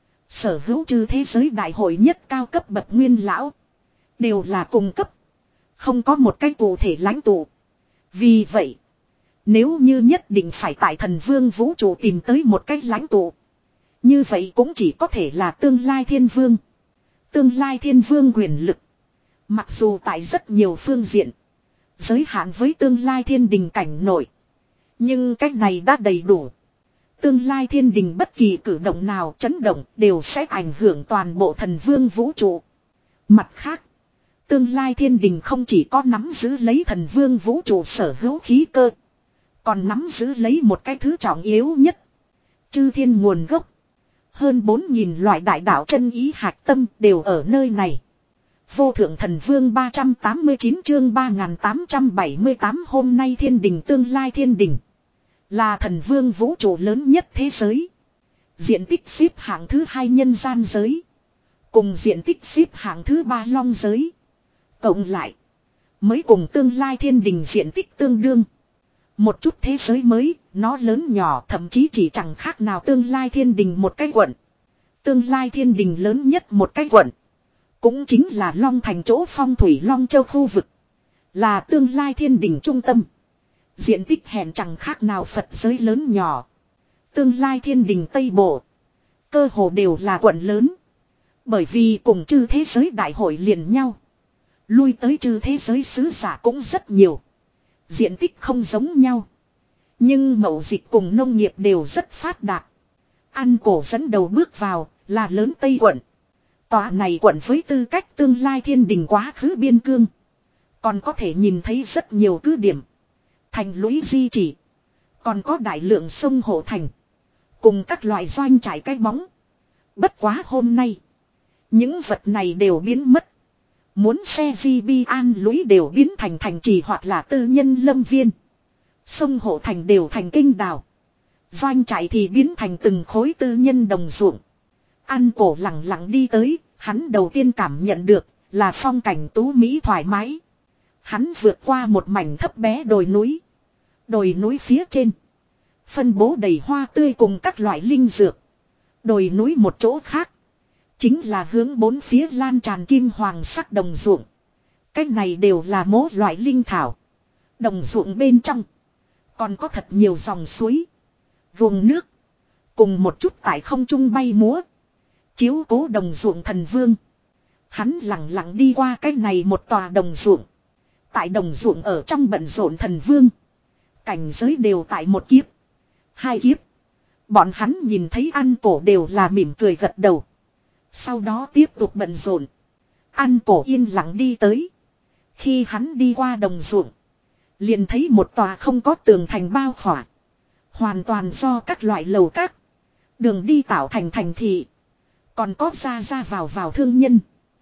Sở hữu chư thế giới đại hội nhất cao cấp bậc nguyên lão. Đều là cùng cấp. Không có một cách cụ thể lãnh tụ. Vì vậy. Nếu như nhất định phải tại thần vương vũ trụ tìm tới một cách lãnh tụ. Như vậy cũng chỉ có thể là tương lai thiên vương. Tương lai thiên vương quyền lực. Mặc dù tại rất nhiều phương diện. Giới hạn với tương lai thiên đình cảnh nội. Nhưng cách này đã đầy đủ. Tương lai thiên đình bất kỳ cử động nào chấn động đều sẽ ảnh hưởng toàn bộ thần vương vũ trụ. Mặt khác. Tương lai thiên đình không chỉ có nắm giữ lấy thần vương vũ trụ sở hữu khí cơ. Còn nắm giữ lấy một cái thứ trọng yếu nhất. Chư thiên nguồn gốc. Hơn bốn nghìn loại đại đạo chân ý hạt tâm đều ở nơi này. Vô thượng thần vương ba trăm tám mươi chín chương ba nghìn tám trăm bảy mươi tám hôm nay thiên đình tương lai thiên đình. Là thần vương vũ trụ lớn nhất thế giới. Diện tích xếp hạng thứ hai nhân gian giới. Cùng diện tích xếp hạng thứ ba long giới. Cộng lại. Mới cùng tương lai thiên đình diện tích tương đương. Một chút thế giới mới, nó lớn nhỏ thậm chí chỉ chẳng khác nào tương lai thiên đình một cái quận. Tương lai thiên đình lớn nhất một cái quận. Cũng chính là Long Thành chỗ phong thủy Long Châu khu vực. Là tương lai thiên đình trung tâm. Diện tích hèn chẳng khác nào Phật giới lớn nhỏ. Tương lai thiên đình Tây Bộ. Cơ hồ đều là quận lớn. Bởi vì cùng chư thế giới đại hội liền nhau. Lui tới chư thế giới sứ giả cũng rất nhiều. Diện tích không giống nhau. Nhưng mậu dịch cùng nông nghiệp đều rất phát đạt. An Cổ dẫn đầu bước vào là lớn Tây quận. Tòa này quận với tư cách tương lai thiên đình quá khứ biên cương. Còn có thể nhìn thấy rất nhiều cứ điểm. Thành lũy di chỉ. Còn có đại lượng sông hộ thành. Cùng các loại doanh trải cái bóng. Bất quá hôm nay. Những vật này đều biến mất. Muốn xe di bi an lũy đều biến thành thành trì hoặc là tư nhân lâm viên. Sông hộ thành đều thành kinh đào. Doanh trại thì biến thành từng khối tư nhân đồng ruộng. An Cổ lặng lặng đi tới, hắn đầu tiên cảm nhận được là phong cảnh tú mỹ thoải mái. Hắn vượt qua một mảnh thấp bé đồi núi. Đồi núi phía trên. Phân bố đầy hoa tươi cùng các loại linh dược. Đồi núi một chỗ khác. Chính là hướng bốn phía lan tràn kim hoàng sắc đồng ruộng. Cách này đều là mố loại linh thảo. Đồng ruộng bên trong. Còn có thật nhiều dòng suối. Vùng nước. Cùng một chút tại không trung bay múa. Chiếu cố đồng ruộng thần vương. Hắn lặng lặng đi qua cái này một tòa đồng ruộng. Tại đồng ruộng ở trong bận rộn thần vương. Cảnh giới đều tại một kiếp. Hai kiếp. Bọn hắn nhìn thấy An Cổ đều là mỉm cười gật đầu. Sau đó tiếp tục bận rộn. An Cổ yên lặng đi tới. Khi hắn đi qua đồng ruộng. Liền thấy một tòa không có tường thành bao khỏa. Hoàn toàn do các loại lầu các. Đường đi tạo thành thành thị. Còn có ra ra vào vào thương nhân.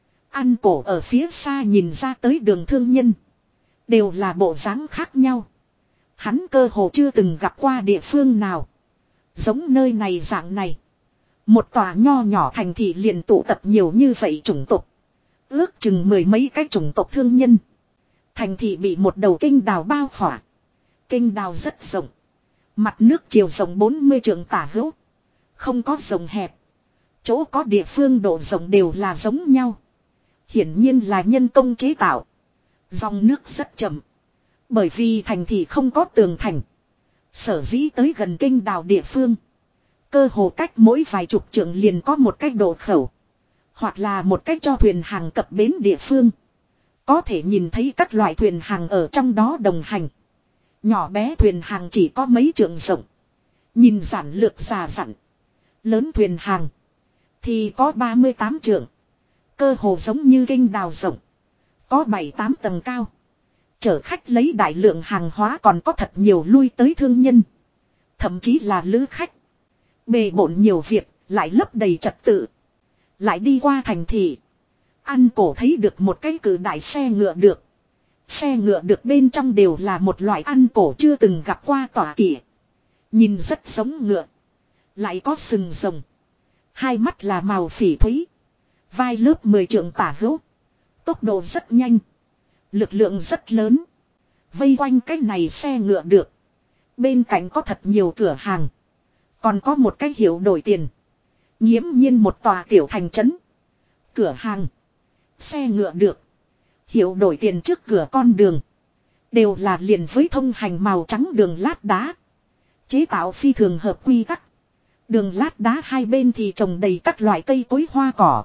An Cổ ở phía xa nhìn ra tới đường thương nhân. Đều là bộ dáng khác nhau. Hắn cơ hồ chưa từng gặp qua địa phương nào. Giống nơi này dạng này. Một tòa nho nhỏ thành thị liền tụ tập nhiều như vậy chủng tộc. Ước chừng mười mấy cái chủng tộc thương nhân. Thành thị bị một đầu kênh đào bao khỏa. Kênh đào rất rộng. Mặt nước chiều rộng bốn mươi trượng tả hữu. Không có rộng hẹp. Chỗ có địa phương độ rộng đều là giống nhau. Hiển nhiên là nhân công chế tạo. Dòng nước rất chậm. Bởi vì thành thị không có tường thành. Sở dĩ tới gần kênh đào địa phương. Cơ hồ cách mỗi vài chục trượng liền có một cách độ khẩu. Hoặc là một cách cho thuyền hàng cập bến địa phương. Có thể nhìn thấy các loại thuyền hàng ở trong đó đồng hành. Nhỏ bé thuyền hàng chỉ có mấy trượng rộng. Nhìn giản lược già dặn. Lớn thuyền hàng. Thì có ba mươi tám trượng. Cơ hồ giống như kênh đào rộng. Có bảy tám tầng cao. Chở khách lấy đại lượng hàng hóa còn có thật nhiều lui tới thương nhân. Thậm chí là lữ khách. Bề bộn nhiều việc, lại lấp đầy trật tự. Lại đi qua thành thị. Ăn cổ thấy được một cái cử đại xe ngựa được. Xe ngựa được bên trong đều là một loại ăn cổ chưa từng gặp qua tỏa kỵ. Nhìn rất giống ngựa. Lại có sừng rồng. Hai mắt là màu phỉ thúy. Vai lớp mười trượng tả hữu. Tốc độ rất nhanh. Lực lượng rất lớn. Vây quanh cái này xe ngựa được. Bên cạnh có thật nhiều cửa hàng. Còn có một cái hiệu đổi tiền. Nghiễm nhiên một tòa tiểu thành trấn. Cửa hàng. Xe ngựa được. Hiệu đổi tiền trước cửa con đường. Đều là liền với thông hành màu trắng đường lát đá. Chế tạo phi thường hợp quy tắc. Đường lát đá hai bên thì trồng đầy các loại cây cối hoa cỏ.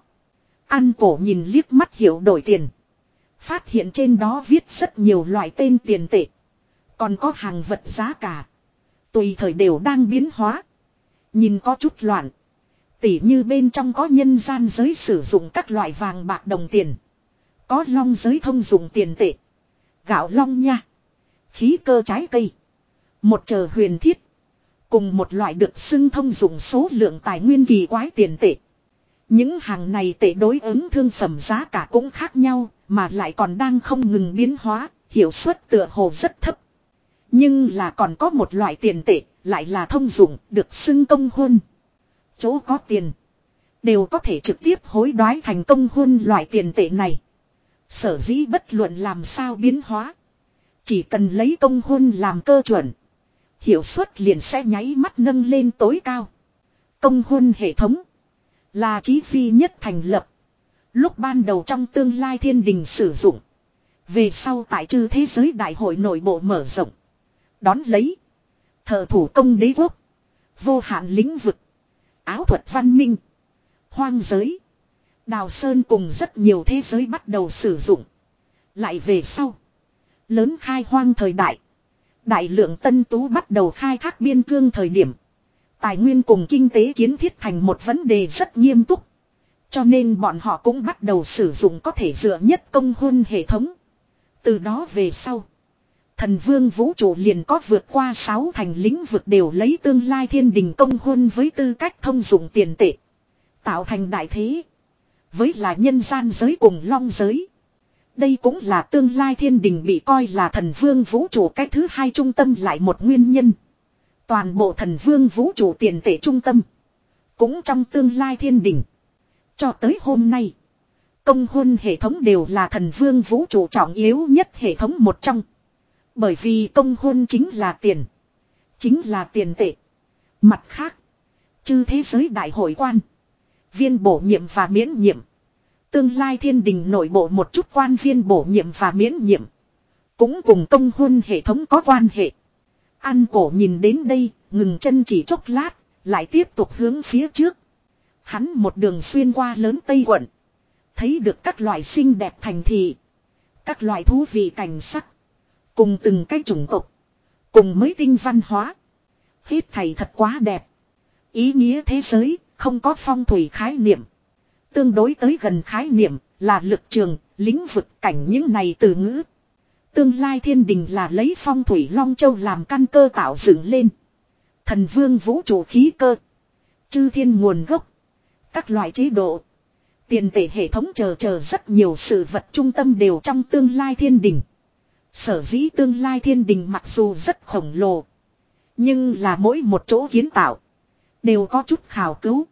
Ăn cổ nhìn liếc mắt hiệu đổi tiền. Phát hiện trên đó viết rất nhiều loại tên tiền tệ. Còn có hàng vật giá cả. Tùy thời đều đang biến hóa. Nhìn có chút loạn. Tỉ như bên trong có nhân gian giới sử dụng các loại vàng bạc đồng tiền. Có long giới thông dụng tiền tệ. Gạo long nha. Khí cơ trái cây. Một chờ huyền thiết. Cùng một loại được xưng thông dụng số lượng tài nguyên kỳ quái tiền tệ. Những hàng này tệ đối ứng thương phẩm giá cả cũng khác nhau. Mà lại còn đang không ngừng biến hóa. Hiệu suất tựa hồ rất thấp. Nhưng là còn có một loại tiền tệ. Lại là thông dụng được xưng công huân. Chỗ có tiền. Đều có thể trực tiếp hối đoái thành công huân loại tiền tệ này. Sở dĩ bất luận làm sao biến hóa. Chỉ cần lấy công huân làm cơ chuẩn. Hiệu suất liền sẽ nháy mắt nâng lên tối cao. Công huân hệ thống. Là chí phi nhất thành lập. Lúc ban đầu trong tương lai thiên đình sử dụng. Về sau tại chư thế giới đại hội nội bộ mở rộng. Đón lấy. Thờ thủ công đế quốc. Vô hạn lĩnh vực. Áo thuật văn minh. Hoang giới. Đào Sơn cùng rất nhiều thế giới bắt đầu sử dụng. Lại về sau. Lớn khai hoang thời đại. Đại lượng tân tú bắt đầu khai thác biên cương thời điểm. Tài nguyên cùng kinh tế kiến thiết thành một vấn đề rất nghiêm túc. Cho nên bọn họ cũng bắt đầu sử dụng có thể dựa nhất công huân hệ thống. Từ đó về sau. Thần vương vũ trụ liền có vượt qua sáu thành lĩnh vực đều lấy tương lai thiên đình công huân với tư cách thông dụng tiền tệ. Tạo thành đại thế. Với là nhân gian giới cùng long giới. Đây cũng là tương lai thiên đình bị coi là thần vương vũ trụ cái thứ hai trung tâm lại một nguyên nhân. Toàn bộ thần vương vũ trụ tiền tệ trung tâm. Cũng trong tương lai thiên đình. Cho tới hôm nay. Công huân hệ thống đều là thần vương vũ trụ trọng yếu nhất hệ thống một trong. Bởi vì công huân chính là tiền. Chính là tiền tệ. Mặt khác. Chư thế giới đại hội quan. Viên bổ nhiệm và miễn nhiệm. Tương lai thiên đình nội bộ một chút quan viên bổ nhiệm và miễn nhiệm. Cũng cùng công huân hệ thống có quan hệ. Ăn cổ nhìn đến đây, ngừng chân chỉ chốc lát, lại tiếp tục hướng phía trước. Hắn một đường xuyên qua lớn Tây quận. Thấy được các loại xinh đẹp thành thị. Các loại thú vị cảnh sắc. Cùng từng cái chủng tộc. Cùng mới tinh văn hóa. Hết thảy thật quá đẹp. Ý nghĩa thế giới, không có phong thủy khái niệm. Tương đối tới gần khái niệm là lực trường, lĩnh vực cảnh những này từ ngữ. Tương lai thiên đình là lấy phong thủy Long Châu làm căn cơ tạo dựng lên. Thần vương vũ trụ khí cơ. Chư thiên nguồn gốc. Các loại chế độ. Tiền tệ hệ thống chờ chờ rất nhiều sự vật trung tâm đều trong tương lai thiên đình. Sở dĩ tương lai thiên đình mặc dù rất khổng lồ. Nhưng là mỗi một chỗ kiến tạo. đều có chút khảo cứu.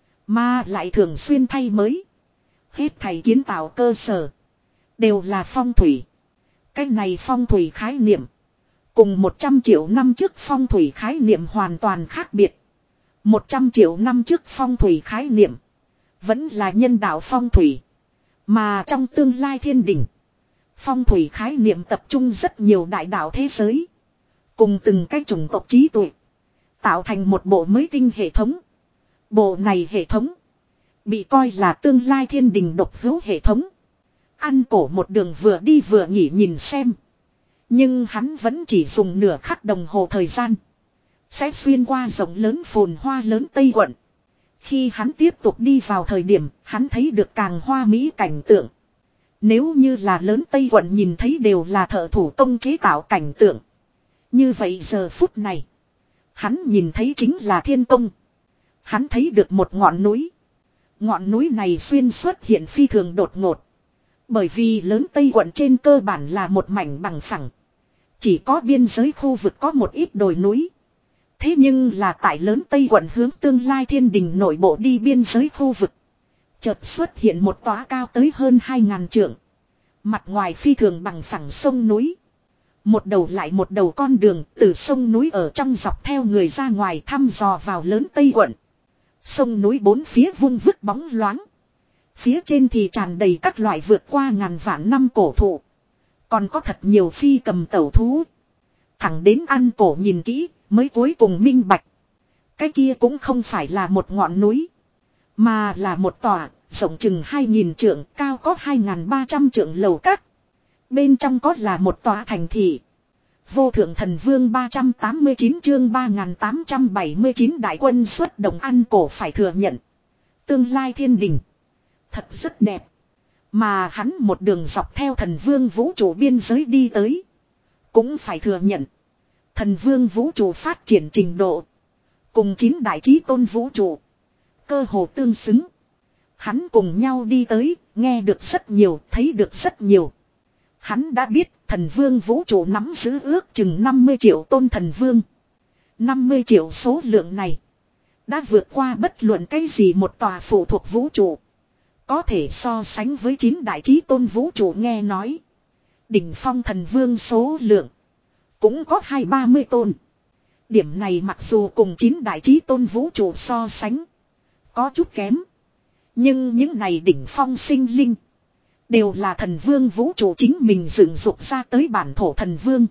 Mà lại thường xuyên thay mới. Hết thầy kiến tạo cơ sở. Đều là phong thủy. Cái này phong thủy khái niệm. Cùng một trăm triệu năm trước phong thủy khái niệm hoàn toàn khác biệt. một trăm triệu năm trước phong thủy khái niệm. Vẫn là nhân đạo phong thủy. Mà trong tương lai thiên đỉnh. Phong thủy khái niệm tập trung rất nhiều đại đạo thế giới. Cùng từng cái chủng tộc trí tuệ. Tạo thành một bộ mới tinh hệ thống. Bộ này hệ thống. Bị coi là tương lai thiên đình độc hữu hệ thống. Ăn cổ một đường vừa đi vừa nghỉ nhìn xem. Nhưng hắn vẫn chỉ dùng nửa khắc đồng hồ thời gian. Sẽ xuyên qua rộng lớn phồn hoa lớn Tây quận. Khi hắn tiếp tục đi vào thời điểm, hắn thấy được càng hoa mỹ cảnh tượng. Nếu như là lớn Tây quận nhìn thấy đều là thợ thủ công chế tạo cảnh tượng. Như vậy giờ phút này, hắn nhìn thấy chính là thiên công. Hắn thấy được một ngọn núi. Ngọn núi này xuyên xuất hiện phi thường đột ngột. Bởi vì lớn Tây quận trên cơ bản là một mảnh bằng phẳng. Chỉ có biên giới khu vực có một ít đồi núi. Thế nhưng là tại lớn Tây quận hướng tương lai thiên đình nội bộ đi biên giới khu vực. Chợt xuất hiện một tòa cao tới hơn hai ngàn trượng. Mặt ngoài phi thường bằng phẳng sông núi. Một đầu lại một đầu con đường từ sông núi ở trong dọc theo người ra ngoài thăm dò vào lớn Tây quận. Sông núi bốn phía vung vức bóng loáng. Phía trên thì tràn đầy các loại vượt qua ngàn vạn năm cổ thụ. Còn có thật nhiều phi cầm tẩu thú. Thẳng đến ăn cổ nhìn kỹ mới cuối cùng minh bạch. Cái kia cũng không phải là một ngọn núi. Mà là một tòa rộng chừng hai nghìn trượng cao có hai nghìn ba trăm trượng lầu các. Bên trong có là một tòa thành thị. Vô thượng thần vương ba trăm tám mươi chín chương ba nghìn tám trăm bảy mươi chín đại quân xuất động ăn cổ phải thừa nhận. Tương lai thiên đình. Thật rất đẹp. Mà hắn một đường dọc theo thần vương vũ trụ biên giới đi tới. Cũng phải thừa nhận. Thần vương vũ trụ phát triển trình độ. Cùng chín đại chí tôn vũ trụ. Cơ hồ tương xứng. Hắn cùng nhau đi tới. Nghe được rất nhiều. Thấy được rất nhiều. Hắn đã biết thần vương vũ trụ nắm giữ ước chừng năm mươi triệu tôn thần vương. năm mươi triệu số lượng này. Đã vượt qua bất luận cái gì một tòa phụ thuộc vũ trụ. Có thể so sánh với chín đại chí tôn vũ trụ nghe nói. Đỉnh phong thần vương số lượng. Cũng có hai ba mươi tôn. Điểm này mặc dù cùng chín đại chí tôn vũ trụ so sánh. Có chút kém. Nhưng những này đỉnh phong sinh linh. Đều là thần vương vũ trụ chính mình dựng dục ra tới bản thổ thần vương.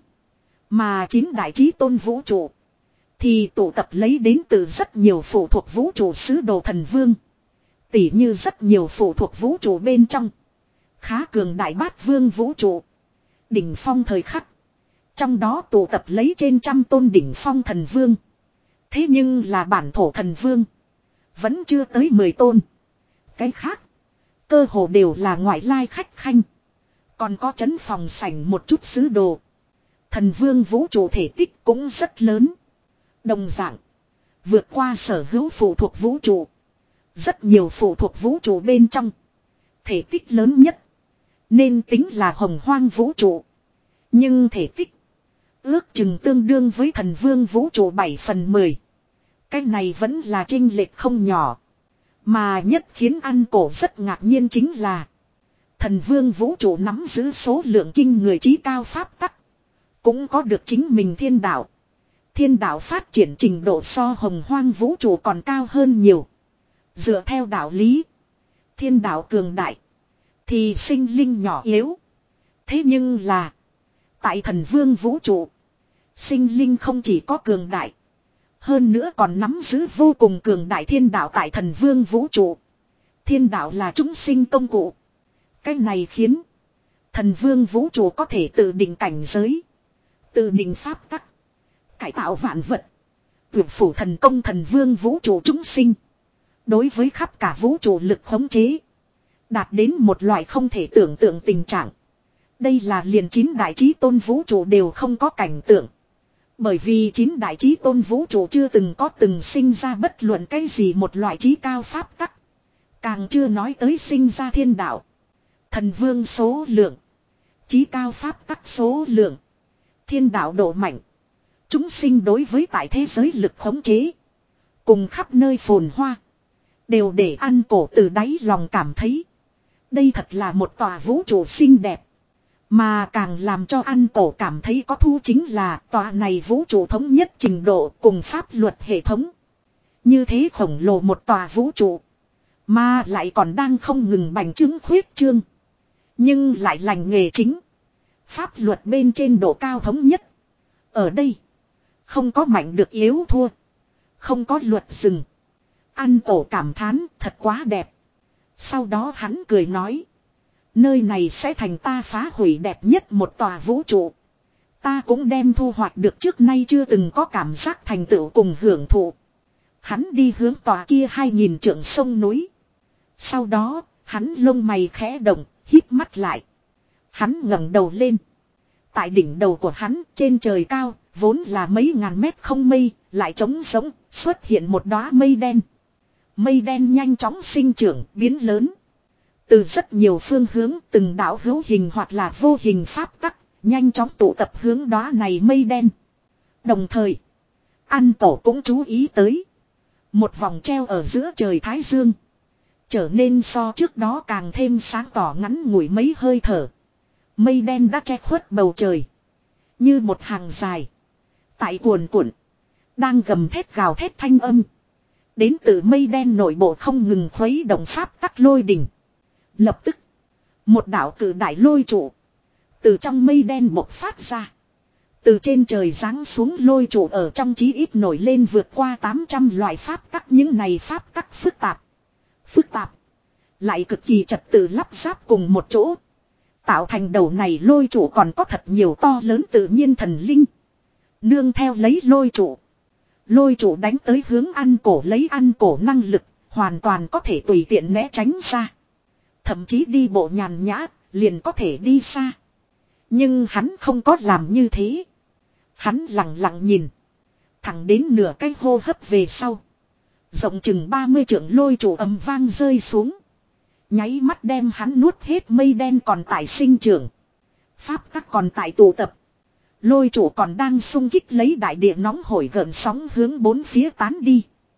Mà chín đại chí tôn vũ trụ. Thì tụ tập lấy đến từ rất nhiều phụ thuộc vũ trụ sứ đồ thần vương. Tỉ như rất nhiều phụ thuộc vũ trụ bên trong. Khá cường đại bát vương vũ trụ. Đỉnh phong thời khắc. Trong đó tụ tập lấy trên trăm tôn đỉnh phong thần vương. Thế nhưng là bản thổ thần vương. Vẫn chưa tới mười tôn. Cái khác. Cơ hồ đều là ngoại lai khách khanh. Còn có chấn phòng sảnh một chút sứ đồ. Thần vương vũ trụ thể tích cũng rất lớn. Đồng dạng. Vượt qua sở hữu phụ thuộc vũ trụ. Rất nhiều phụ thuộc vũ trụ bên trong. Thể tích lớn nhất. Nên tính là hồng hoang vũ trụ. Nhưng thể tích. Ước chừng tương đương với thần vương vũ trụ bảy phần mười. Cái này vẫn là chênh lệch không nhỏ. Mà nhất khiến ăn cổ rất ngạc nhiên chính là. Thần vương vũ trụ nắm giữ số lượng kinh người trí cao pháp tắc. Cũng có được chính mình thiên đạo. Thiên đạo phát triển trình độ so hồng hoang vũ trụ còn cao hơn nhiều. Dựa theo đạo lý. Thiên đạo cường đại. Thì sinh linh nhỏ yếu. Thế nhưng là. Tại thần vương vũ trụ. Sinh linh không chỉ có cường đại. Hơn nữa còn nắm giữ vô cùng cường đại thiên đạo tại thần vương vũ trụ. Thiên đạo là chúng sinh công cụ. Cái này khiến. Thần vương vũ trụ có thể tự định cảnh giới. Tự định pháp tắc. Cải tạo vạn vật. Tuyệt phủ thần công thần vương vũ trụ chúng sinh. Đối với khắp cả vũ trụ lực khống chế. Đạt đến một loại không thể tưởng tượng tình trạng. Đây là liền chín đại chí tôn vũ trụ đều không có cảnh tượng. Bởi vì chín đại chí tôn vũ trụ chưa từng có từng sinh ra bất luận cái gì một loại chí cao pháp tắc. Càng chưa nói tới sinh ra thiên đạo. Thần vương số lượng. Chí cao pháp tắc số lượng. Thiên đạo độ mạnh. Chúng sinh đối với tại thế giới lực khống chế. cùng khắp nơi phồn hoa. Đều để An Cổ từ đáy lòng cảm thấy. Đây thật là một tòa vũ trụ xinh đẹp. Mà càng làm cho An Cổ cảm thấy có thu chính là tòa này vũ trụ thống nhất trình độ cùng pháp luật hệ thống. Như thế khổng lồ một tòa vũ trụ. Mà lại còn đang không ngừng bành trướng khuyết trương. Nhưng lại lành nghề chính. Pháp luật bên trên độ cao thống nhất. Ở đây. Không có mạnh được yếu thua. Không có luật dừng. An Cổ cảm thán thật quá đẹp. Sau đó hắn cười nói. Nơi này sẽ thành ta phá hủy đẹp nhất một tòa vũ trụ. Ta cũng đem thu hoạch được trước nay chưa từng có cảm giác thành tựu cùng hưởng thụ. Hắn đi hướng tòa kia hai nghìn trượng sông núi. Sau đó, hắn lông mày khẽ động, híp mắt lại. Hắn ngẩng đầu lên. Tại đỉnh đầu của hắn, trên trời cao, vốn là mấy ngàn mét không mây, lại trống rỗng, xuất hiện một đóa mây đen. Mây đen nhanh chóng sinh trưởng, biến lớn. Từ rất nhiều phương hướng, từng đạo hữu hình hoặc là vô hình pháp tắc, nhanh chóng tụ tập hướng đóa này mây đen. Đồng thời, An Cổ cũng chú ý tới. Một vòng treo ở giữa trời Thái Dương. Trở nên so trước đó càng thêm sáng tỏ ngắn ngủi mấy hơi thở. Mây đen đã che khuất bầu trời. Như một hàng dài. Tại cuồn cuộn. Đang gầm thét gào thét thanh âm. Đến từ mây đen nội bộ không ngừng khuấy động pháp tắc lôi đỉnh. Lập tức. Một đạo cử đại lôi trụ. Từ trong mây đen bộc phát ra. Từ trên trời giáng xuống lôi trụ ở trong chí ít nổi lên vượt qua tám trăm loại pháp tắc. Những này pháp tắc phức tạp. Phức tạp. Lại cực kỳ trật tự lắp ráp cùng một chỗ. Tạo thành đầu này lôi trụ còn có thật nhiều to lớn tự nhiên thần linh. Nương theo lấy lôi trụ. Lôi trụ đánh tới hướng An Cổ lấy An Cổ năng lực. Hoàn toàn có thể tùy tiện né tránh ra. Thậm chí đi bộ nhàn nhã liền có thể đi xa. Nhưng hắn không có làm như thế. Hắn lặng lặng nhìn. Thẳng đến nửa cái hô hấp về sau. Rộng chừng ba mươi trượng lôi trụ ầm vang rơi xuống. Nháy mắt đem hắn nuốt hết mây đen còn tại sinh trưởng. Pháp tắc còn tại tụ tập. Lôi trụ còn đang xung kích lấy đại địa nóng hổi gợn sóng hướng bốn phía tán đi.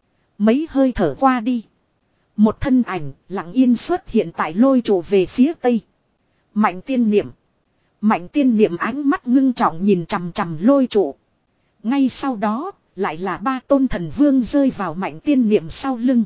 Mấy hơi thở qua đi. Một thân ảnh lặng yên xuất hiện tại lôi trụ về phía tây. Mạnh tiên niệm. Mạnh tiên niệm ánh mắt ngưng trọng nhìn chằm chằm lôi trụ. Ngay sau đó lại là ba tôn thần vương rơi vào mạnh tiên niệm sau lưng.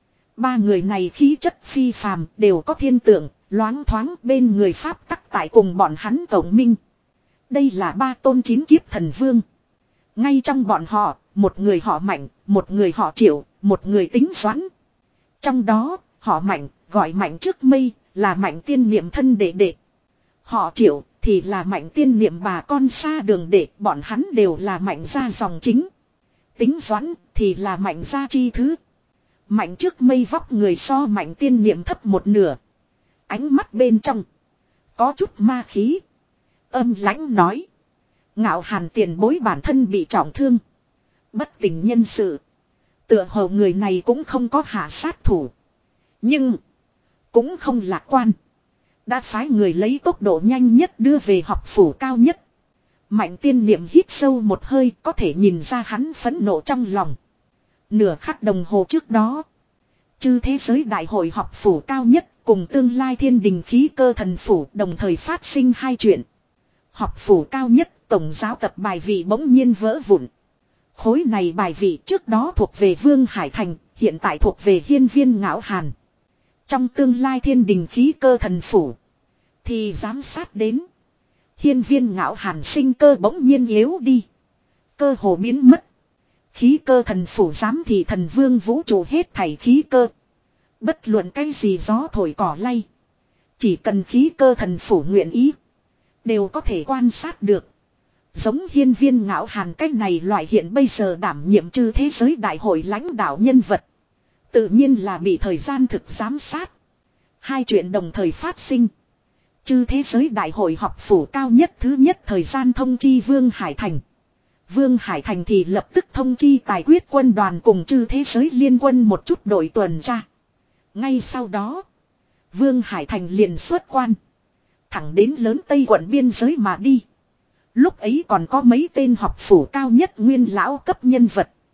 Ba người này khí chất phi phàm đều có thiên tượng, loáng thoáng bên người pháp tắc tại cùng bọn hắn cộng minh. Đây là ba tôn chín kiếp thần vương. Ngay trong bọn họ, một người họ Mạnh, một người họ Triệu, một người tính Doãn. Trong đó, họ Mạnh, gọi Mạnh trước mây, là Mạnh tiên niệm thân đệ đệ. Họ Triệu thì là Mạnh tiên niệm bà con xa đường đệ, bọn hắn đều là Mạnh gia dòng chính. Tính Doãn thì là Mạnh gia chi thứ. Mạnh trước mây vóc người so Mạnh tiên niệm thấp một nửa. Ánh mắt bên trong có chút ma khí. Âm lãnh nói. Ngạo Hàn tiền bối bản thân bị trọng thương. Bất tỉnh nhân sự. Tựa hồ người này cũng không có hạ sát thủ. Nhưng cũng không lạc quan. Đã phái người lấy tốc độ nhanh nhất đưa về học phủ cao nhất. Mạnh tiên niệm hít sâu một hơi, có thể nhìn ra hắn phẫn nộ trong lòng. Nửa khắc đồng hồ trước đó, chư thế giới đại hội học phủ cao nhất cùng tương lai thiên đình khí cơ thần phủ đồng thời phát sinh hai chuyện. Học phủ cao nhất tổng giáo tập bài vị bỗng nhiên vỡ vụn. Khối này bài vị trước đó thuộc về Vương Hải Thành, hiện tại thuộc về Hiên Viên Ngạo Hàn. Trong tương lai thiên đình khí cơ thần phủ thì giám sát đến. Hiên Viên Ngạo Hàn sinh cơ bỗng nhiên yếu đi. Cơ hồ biến mất. Khí cơ thần phủ giám thì thần vương vũ trụ hết thảy khí cơ. Bất luận cái gì gió thổi cỏ lay. Chỉ cần khí cơ thần phủ nguyện ý. Đều có thể quan sát được. Giống Hiên Viên Ngạo Hàn cách này loại hiện bây giờ đảm nhiệm chư thế giới đại hội lãnh đạo nhân vật. Tự nhiên là bị thời gian thực giám sát. Hai chuyện đồng thời phát sinh. Chư thế giới đại hội học phủ cao nhất thứ nhất thời gian thông chi Vương Hải Thành. Vương Hải Thành thì lập tức thông chi tài quyết quân đoàn cùng chư thế giới liên quân một chút đội tuần tra. Ngay sau đó, Vương Hải Thành liền xuất quan. Thẳng đến lớn Tây quận biên giới mà đi. Lúc ấy còn có mấy tên học phủ cao nhất nguyên lão cấp nhân vật.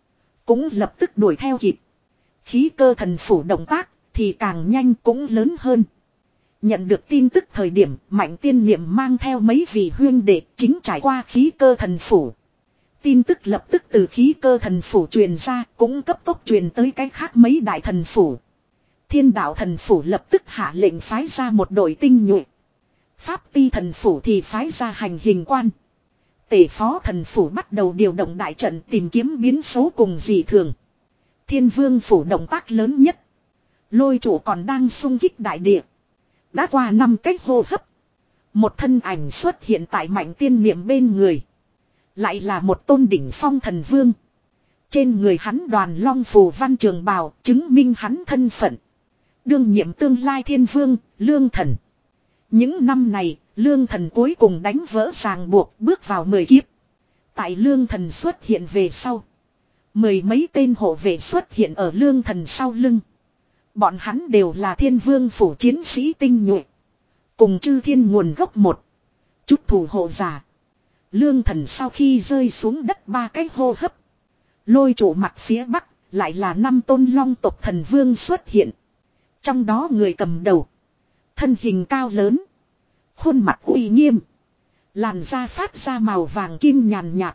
cũng lập tức đuổi theo kịp. Khí cơ thần phủ động tác thì càng nhanh cũng lớn hơn. Nhận được tin tức thời điểm Mạnh Tiên Niệm mang theo mấy vị huyên đệ chính trải qua khí cơ thần phủ. Tin tức lập tức từ khí cơ thần phủ truyền ra cũng cấp tốc truyền tới cái khác mấy đại thần phủ. Thiên đạo thần phủ lập tức hạ lệnh phái ra một đội tinh nhuệ. Pháp ti thần phủ thì phái ra hành hình quan. Tể phó thần phủ bắt đầu điều động đại trận tìm kiếm biến số cùng dị thường. Thiên vương phủ động tác lớn nhất. Lôi trụ còn đang xung kích đại địa. Đã qua năm cách hô hấp. Một thân ảnh xuất hiện tại Mạnh Tiên Niệm bên người. Lại là một tôn đỉnh phong thần vương. Trên người hắn đoàn long phù văn trường bào chứng minh hắn thân phận. Đương nhiệm tương lai thiên vương, Lương Thần. Những năm này, Lương Thần cuối cùng đánh vỡ ràng buộc bước vào mười kiếp. Tại Lương Thần xuất hiện về sau. Mười mấy tên hộ vệ xuất hiện ở Lương Thần sau lưng. Bọn hắn đều là thiên vương phủ chiến sĩ tinh nhuệ. Cùng chư thiên nguồn gốc một. Chút thủ hộ giả. Lương Thần sau khi rơi xuống đất ba cái hô hấp. Lôi trụ mặt phía bắc, lại là năm tôn long tộc thần vương xuất hiện. Trong đó người cầm đầu. Thân hình cao lớn. Khuôn mặt uy nghiêm. Làn da phát ra màu vàng kim nhàn nhạt.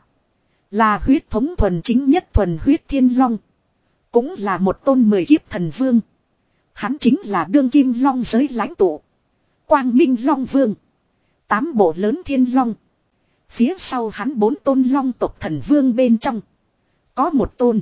Là huyết thống thuần chính nhất thuần huyết thiên long. Cũng là một tôn mười kiếp thần vương. Hắn chính là đương kim long giới lãnh tụ. Quang Minh Long Vương. Tám bộ lớn thiên long. Phía sau hắn bốn tôn long tộc thần vương bên trong. Có một tôn.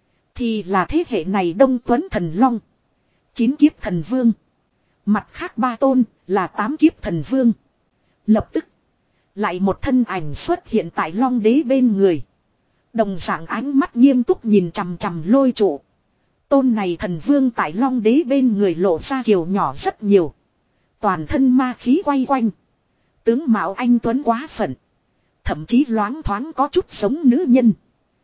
Thì là thế hệ này Đông Tuấn thần long. Chín kiếp thần vương. Mặt khác ba tôn là tám kiếp thần vương. Lập tức. Lại một thân ảnh xuất hiện tại long đế bên người. Đồng dạng ánh mắt nghiêm túc nhìn chằm chằm lôi trụ. Tôn này thần vương tại long đế bên người lộ ra kiều nhỏ rất nhiều. Toàn thân ma khí quay quanh. Tướng mạo anh tuấn quá phận. Thậm chí loáng thoáng có chút giống nữ nhân.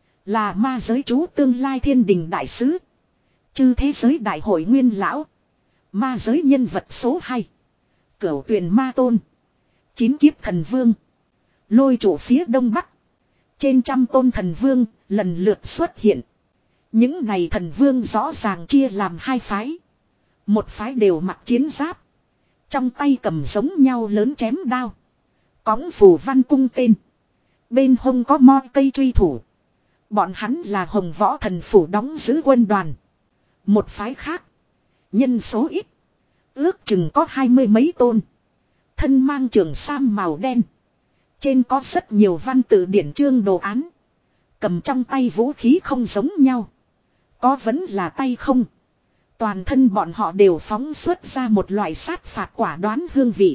Là ma giới chú tương lai thiên đình đại sứ. Chư thế giới đại hội nguyên lão. Ma giới nhân vật số hai. Cửu tuyền ma tôn. Chín kiếp thần vương. Lôi trụ phía đông bắc. Trên trăm tôn thần vương lần lượt xuất hiện. Những này thần vương rõ ràng chia làm hai phái. Một phái đều mặc chiến giáp. Trong tay cầm giống nhau lớn chém đao. Cõng phù văn cung tên. Bên hông có mo cây truy thủ. Bọn hắn là Hồng Võ thần phủ đóng giữ quân đoàn. Một phái khác. Nhân số ít. Ước chừng có hai mươi mấy tôn. Thân mang trường sam màu đen. Trên có rất nhiều văn tự điển chương đồ án. Cầm trong tay vũ khí không giống nhau. Có vẫn là tay không. Toàn thân bọn họ đều phóng xuất ra một loại sát phạt quả đoán hương vị.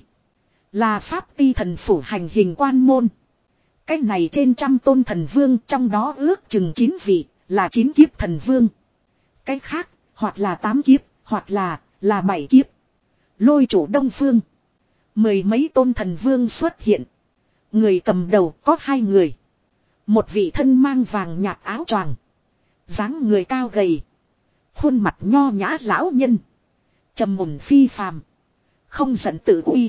Là pháp ti thần phủ hành hình quan môn. Cái này trên trăm tôn thần vương trong đó ước chừng chín vị là chín kiếp thần vương. Cái khác hoặc là tám kiếp hoặc là là bảy kiếp. Lôi trụ đông phương. Mười mấy tôn thần vương xuất hiện. Người cầm đầu có hai người. Một vị thân mang vàng nhạt áo choàng. Dáng người cao gầy. Khuôn mặt nho nhã lão nhân. Trầm mùn phi phàm. Không giận tự uy.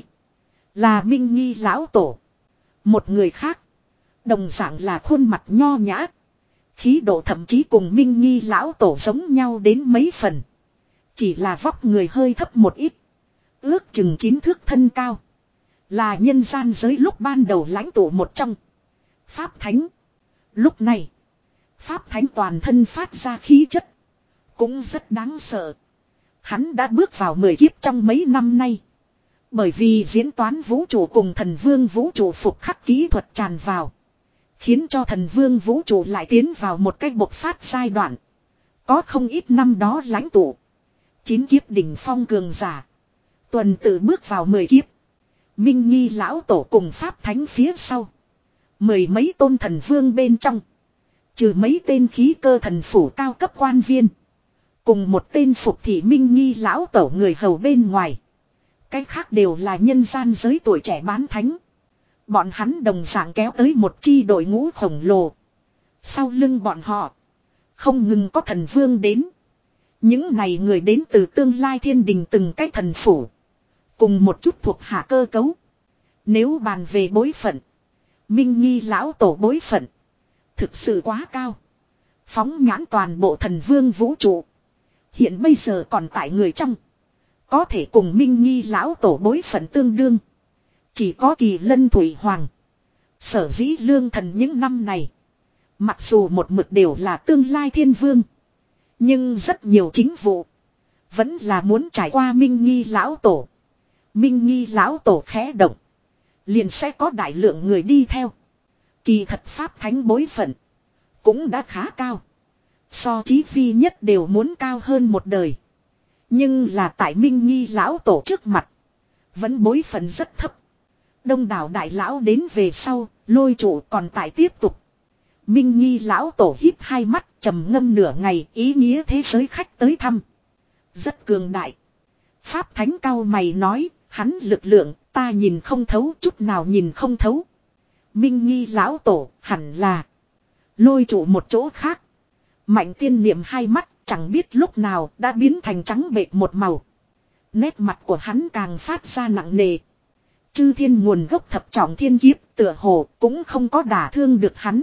Là Minh Nghi lão tổ. Một người khác. Đồng dạng là khuôn mặt nho nhã. Khí độ thậm chí cùng Minh Nghi lão tổ giống nhau đến mấy phần. Chỉ là vóc người hơi thấp một ít. Ước chừng chín thước thân cao. Là nhân gian giới lúc ban đầu lãnh tụ một trong. Pháp Thánh. Lúc này. Pháp Thánh toàn thân phát ra khí chất. Cũng rất đáng sợ. Hắn đã bước vào mười kiếp trong mấy năm nay. Bởi vì diễn toán vũ trụ cùng thần vương vũ trụ phục khắc kỹ thuật tràn vào. Khiến cho thần vương vũ trụ lại tiến vào một cách bộc phát giai đoạn. Có không ít năm đó lãnh tụ. Chín kiếp đỉnh phong cường giả. Tuần tự bước vào mười kiếp. Minh Nghi lão tổ cùng Pháp Thánh phía sau. Mười mấy tôn thần vương bên trong. Trừ mấy tên khí cơ thần phủ cao cấp quan viên. Cùng một tên phục thị Minh Nghi lão tổ người hầu bên ngoài. Cái khác đều là nhân gian giới tuổi trẻ bán thánh. Bọn hắn đồng dạng kéo tới một chi đội ngũ khổng lồ. Sau lưng bọn họ. Không ngừng có thần vương đến. Những này người đến từ tương lai thiên đình từng cái thần phủ. Cùng một chút thuộc hạ cơ cấu. Nếu bàn về bối phận. Minh Nghi lão tổ bối phận. Thực sự quá cao. Phóng nhãn toàn bộ thần vương vũ trụ. Hiện bây giờ còn tại người trong. Có thể cùng Minh Nghi lão tổ bối phận tương đương. Chỉ có Kỳ Lân Thủy Hoàng. Sở dĩ lương thần những năm này. Mặc dù một mực đều là tương lai thiên vương. Nhưng rất nhiều chính vụ. Vẫn là muốn trải qua Minh Nghi lão tổ. Minh Nghi lão tổ khẽ động. Liền sẽ có đại lượng người đi theo. Kỳ thật pháp thánh bối phận. Cũng đã khá cao. So chí phi nhất đều muốn cao hơn một đời. Nhưng là tại Minh Nghi lão tổ trước mặt. Vẫn bối phận rất thấp. Đông đảo đại lão đến về sau. Lôi trụ còn tại tiếp tục. Minh Nghi lão tổ híp hai mắt trầm ngâm nửa ngày, ý nghĩa thế giới khách tới thăm. Rất cường đại. Pháp thánh cao mày nói, hắn lực lượng ta nhìn không thấu, chút nào nhìn không thấu. Minh Nghi lão tổ hẳn là lôi trụ một chỗ khác. Mạnh tiên niệm hai mắt chẳng biết lúc nào đã biến thành trắng bệch một màu. Nét mặt của hắn càng phát ra nặng nề. Chư thiên nguồn gốc thập trọng thiên kiếp tựa hồ cũng không có đả thương được hắn.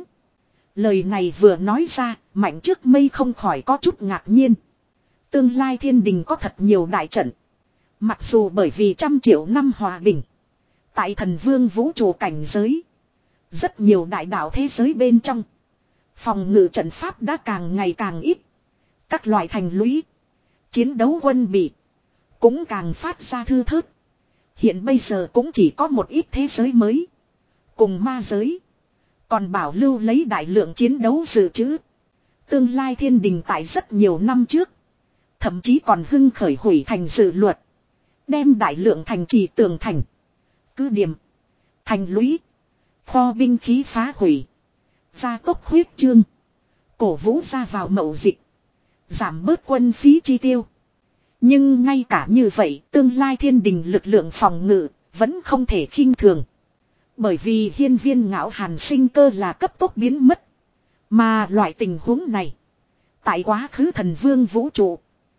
Lời này vừa nói ra, Mạnh trước mây không khỏi có chút ngạc nhiên. Tương lai thiên đình có thật nhiều đại trận. Mặc dù bởi vì trăm triệu năm hòa bình. Tại thần vương vũ trụ cảnh giới. Rất nhiều đại đạo thế giới bên trong. Phòng ngự trận pháp đã càng ngày càng ít. Các loại thành lũy. Chiến đấu quân bị. Cũng càng phát ra thư thớt. Hiện bây giờ cũng chỉ có một ít thế giới mới. Cùng ma giới. Còn bảo lưu lấy đại lượng chiến đấu dự trữ. Tương lai thiên đình tại rất nhiều năm trước. Thậm chí còn hưng khởi hủy thành dự luật. Đem đại lượng thành trì tường thành. Cứ điểm. Thành lũy. Kho binh khí phá hủy. Gia tốc huyết trương. Cổ vũ ra vào mậu dịch. Giảm bớt quân phí chi tiêu. Nhưng ngay cả như vậy tương lai thiên đình lực lượng phòng ngự vẫn không thể khinh thường. Bởi vì hiên viên ngạo hàn sinh cơ là cấp tốc biến mất. Mà loại tình huống này. Tại quá khứ thần vương vũ trụ.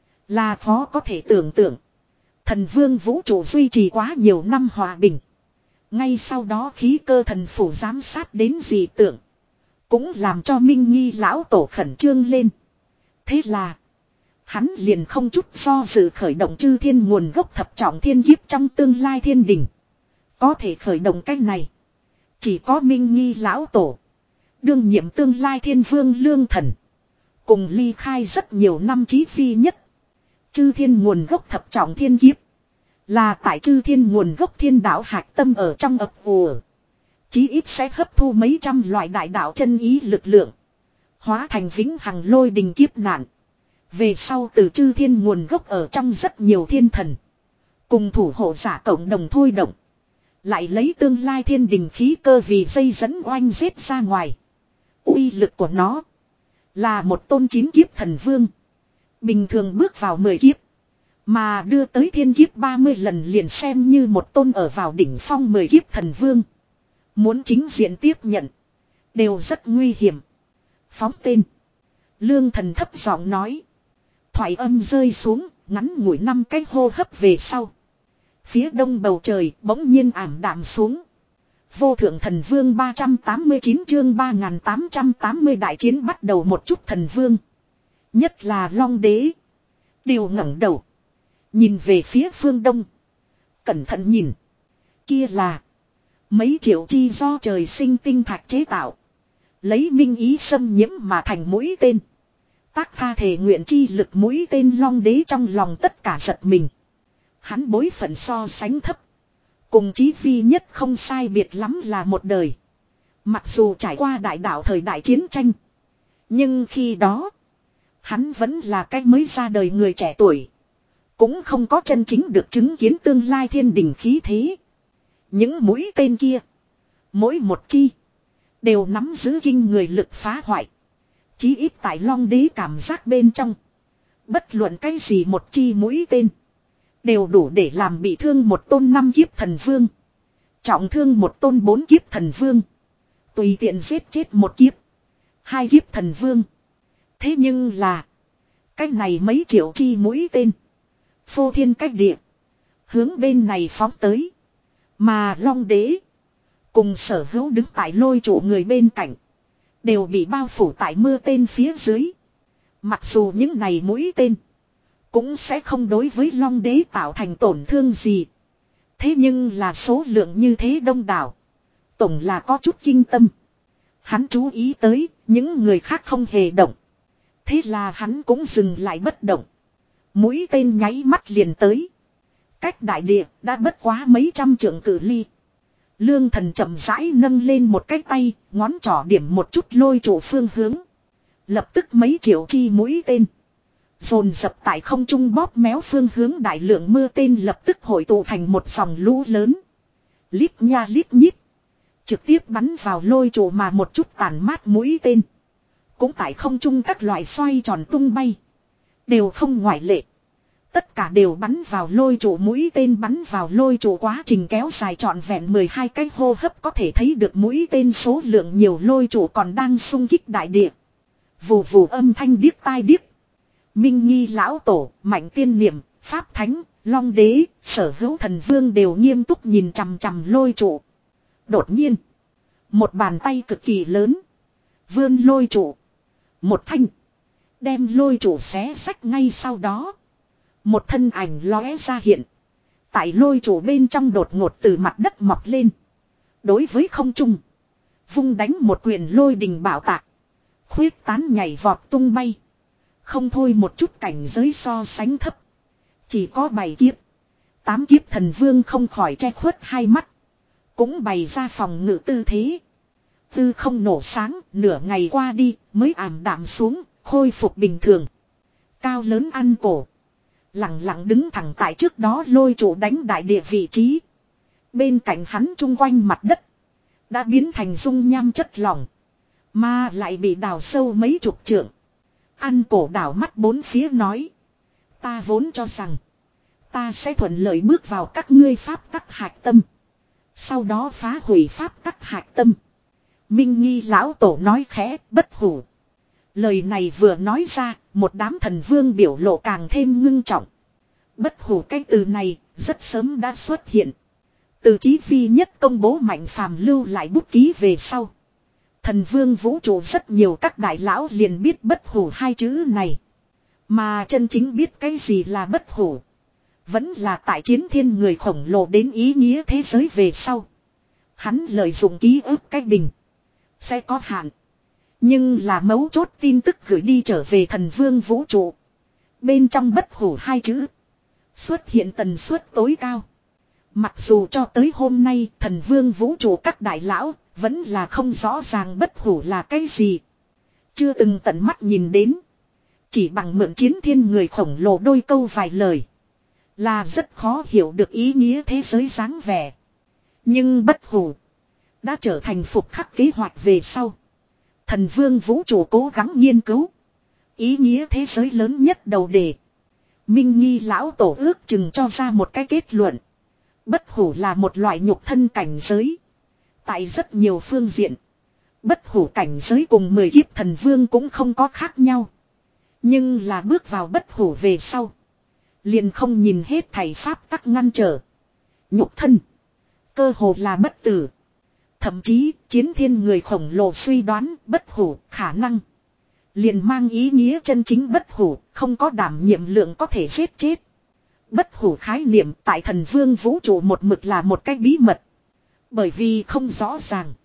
Là khó có thể tưởng tượng. Thần vương vũ trụ duy trì quá nhiều năm hòa bình. Ngay sau đó khí cơ thần phủ giám sát đến dị tượng. Cũng làm cho Minh Nghi lão tổ khẩn trương lên. Thế là. Hắn liền không chút do dự khởi động chư thiên nguồn gốc thập trọng thiên kiếp trong tương lai thiên đình. Có thể khởi động cách này. Chỉ có Minh Nghi lão tổ. Đương nhiệm tương lai thiên vương lương thần. Cùng ly khai rất nhiều năm chí phi nhất. Chư thiên nguồn gốc thập trọng thiên kiếp. Là tại chư thiên nguồn gốc thiên đạo hạch tâm ở trong ập ùa. Chí ít sẽ hấp thu mấy trăm loại đại đạo chân ý lực lượng. Hóa thành vĩnh hằng lôi đình kiếp nạn. Về sau từ chư thiên nguồn gốc ở trong rất nhiều thiên thần. Cùng thủ hộ giả cộng đồng thôi động. Lại lấy tương lai thiên đình khí cơ vì dây dẫn oanh giết ra ngoài. Uy lực của nó. Là một tôn chín kiếp thần vương. Bình thường bước vào mười kiếp. Mà đưa tới thiên kiếp ba mươi lần liền xem như một tôn ở vào đỉnh phong mười kiếp thần vương. Muốn chính diện tiếp nhận. Đều rất nguy hiểm. Phóng tên. Lương thần thấp giọng nói. Thoại âm rơi xuống. Ngắn ngủi năm cái hô hấp về sau. Phía đông bầu trời bỗng nhiên ảm đạm xuống. Vô thượng thần vương ba trăm tám mươi chín chương ba nghìn tám trăm tám mươi đại chiến bắt đầu một chút thần vương. Nhất là Long Đế. Đều ngẩng đầu. Nhìn về phía phương đông. Cẩn thận nhìn. Kia là. Mấy triệu chi do trời sinh tinh thạch chế tạo. Lấy minh ý xâm nhiễm mà thành mũi tên. Tác tha thể nguyện chi lực mũi tên Long Đế trong lòng tất cả giật mình. Hắn bối phận so sánh thấp. Cùng chí phi nhất không sai biệt lắm là một đời. Mặc dù trải qua đại đạo thời đại chiến tranh. Nhưng khi đó. Hắn vẫn là cái mới ra đời người trẻ tuổi. Cũng không có chân chính được chứng kiến tương lai thiên đình khí thế. Những mũi tên kia. Mỗi một chi. Đều nắm giữ kinh người lực phá hoại. Chí ít tại Long Đế cảm giác bên trong. Bất luận cái gì một chi mũi tên. Đều đủ để làm bị thương một tôn năm kiếp thần vương. Trọng thương một tôn bốn kiếp thần vương. Tùy tiện giết chết một kiếp. Hai kiếp thần vương. Thế nhưng là. Cái này mấy triệu chi mũi tên. Phô thiên cách địa. Hướng bên này phóng tới. Mà Long Đế. Cùng sở hữu đứng tại lôi trụ người bên cạnh. đều bị bao phủ tại mưa tên phía dưới. Mặc dù những này mũi tên cũng sẽ không đối với Long Đế tạo thành tổn thương gì. Thế nhưng là số lượng như thế đông đảo, tổng là có chút kinh tâm. Hắn chú ý tới những người khác không hề động. Thế là hắn cũng dừng lại bất động. Mũi tên nháy mắt liền tới. Cách đại địa đã bất quá mấy trăm trượng cự ly. Lương Thần chậm rãi nâng lên một cái tay, ngón trỏ điểm một chút lôi trụ phương hướng. Lập tức mấy triệu chi mũi tên dồn dập tại không trung bóp méo phương hướng, đại lượng mưa tên lập tức hội tụ thành một dòng lũ lớn. Lít nha lít nhít, trực tiếp bắn vào lôi trụ, mà một chút tàn mát mũi tên cũng tại không trung các loại xoay tròn tung bay. Đều không ngoại lệ. Tất cả đều bắn vào lôi trụ, mũi tên bắn vào lôi trụ quá trình kéo dài trọn vẹn mười hai cái hô hấp, có thể thấy được mũi tên số lượng nhiều, lôi trụ còn đang xung kích đại địa. Vù vù âm thanh điếc tai điếc. Minh Nghi lão tổ, Mạnh Tiên Niệm, Pháp Thánh, Long Đế, Sở Hữu Thần Vương đều nghiêm túc nhìn chằm chằm lôi trụ. Đột nhiên, một bàn tay cực kỳ lớn vươn lôi trụ, một thanh đem lôi trụ xé xách, ngay sau đó một thân ảnh lóe ra hiện. Tại lôi trụ bên trong đột ngột từ mặt đất mọc lên. Đối với không trung vung đánh một quyền lôi đình bảo tạc. Khuyết tán nhảy vọt tung bay. Không thôi một chút cảnh giới so sánh thấp. Chỉ có bảy kiếp. Tám kiếp thần vương không khỏi che khuất hai mắt. Cũng bày ra phòng ngự tư thế. Tư không nổ sáng, nửa ngày qua đi mới ảm đạm xuống, khôi phục bình thường. Cao lớn ăn cổ, lặng lặng đứng thẳng tại trước đó lôi trụ đánh đại địa vị trí. Bên cạnh hắn chung quanh mặt đất đã biến thành dung nham chất lỏng, mà lại bị đào sâu mấy chục trượng. Ăn cổ đảo mắt bốn phía nói: ta vốn cho rằng ta sẽ thuận lợi bước vào các ngươi pháp tắc hạch tâm, sau đó phá hủy pháp tắc hạch tâm. Minh Nghi lão tổ nói khẽ: bất hủ. Lời này vừa nói ra, một đám thần vương biểu lộ càng thêm ngưng trọng. Bất hủ cái từ này rất sớm đã xuất hiện. Từ Chí Phi nhất công bố Mạnh Phàm lưu lại bút ký về sau, thần vương vũ trụ rất nhiều các đại lão liền biết bất hủ hai chữ này. Mà chân chính biết cái gì là bất hủ, vẫn là tại Chiến Thiên người khổng lồ đến ý nghĩa thế giới về sau. Hắn lợi dụng ký ức cái bình sẽ có hạn, nhưng là mấu chốt tin tức gửi đi trở về thần vương vũ trụ. Bên trong bất hủ hai chữ xuất hiện tần suất tối cao. Mặc dù cho tới hôm nay thần vương vũ trụ các đại lão vẫn là không rõ ràng bất hủ là cái gì. Chưa từng tận mắt nhìn đến. Chỉ bằng mượn Chiến Thiên người khổng lồ đôi câu vài lời là rất khó hiểu được ý nghĩa thế giới dáng vẻ. Nhưng bất hủ đã trở thành phục khắc kế hoạch về sau. Thần vương vũ trụ cố gắng nghiên cứu ý nghĩa thế giới lớn nhất đầu đề. Minh Nghi lão tổ ước chừng cho ra một cái kết luận. Bất hủ là một loại nhục thân cảnh giới. Tại rất nhiều phương diện, bất hủ cảnh giới cùng mười kiếp thần vương cũng không có khác nhau. Nhưng là bước vào bất hủ về sau, liền không nhìn hết thảy pháp tắc ngăn trở. Nhục thân cơ hồ là bất tử. Thậm chí Chiến Thiên người khổng lồ suy đoán bất hủ khả năng liền mang ý nghĩa chân chính bất hủ, không có đảm nhiệm lượng có thể giết chết. Bất hủ khái niệm tại thần vương vũ trụ một mực là một cái bí mật. Bởi vì không rõ ràng,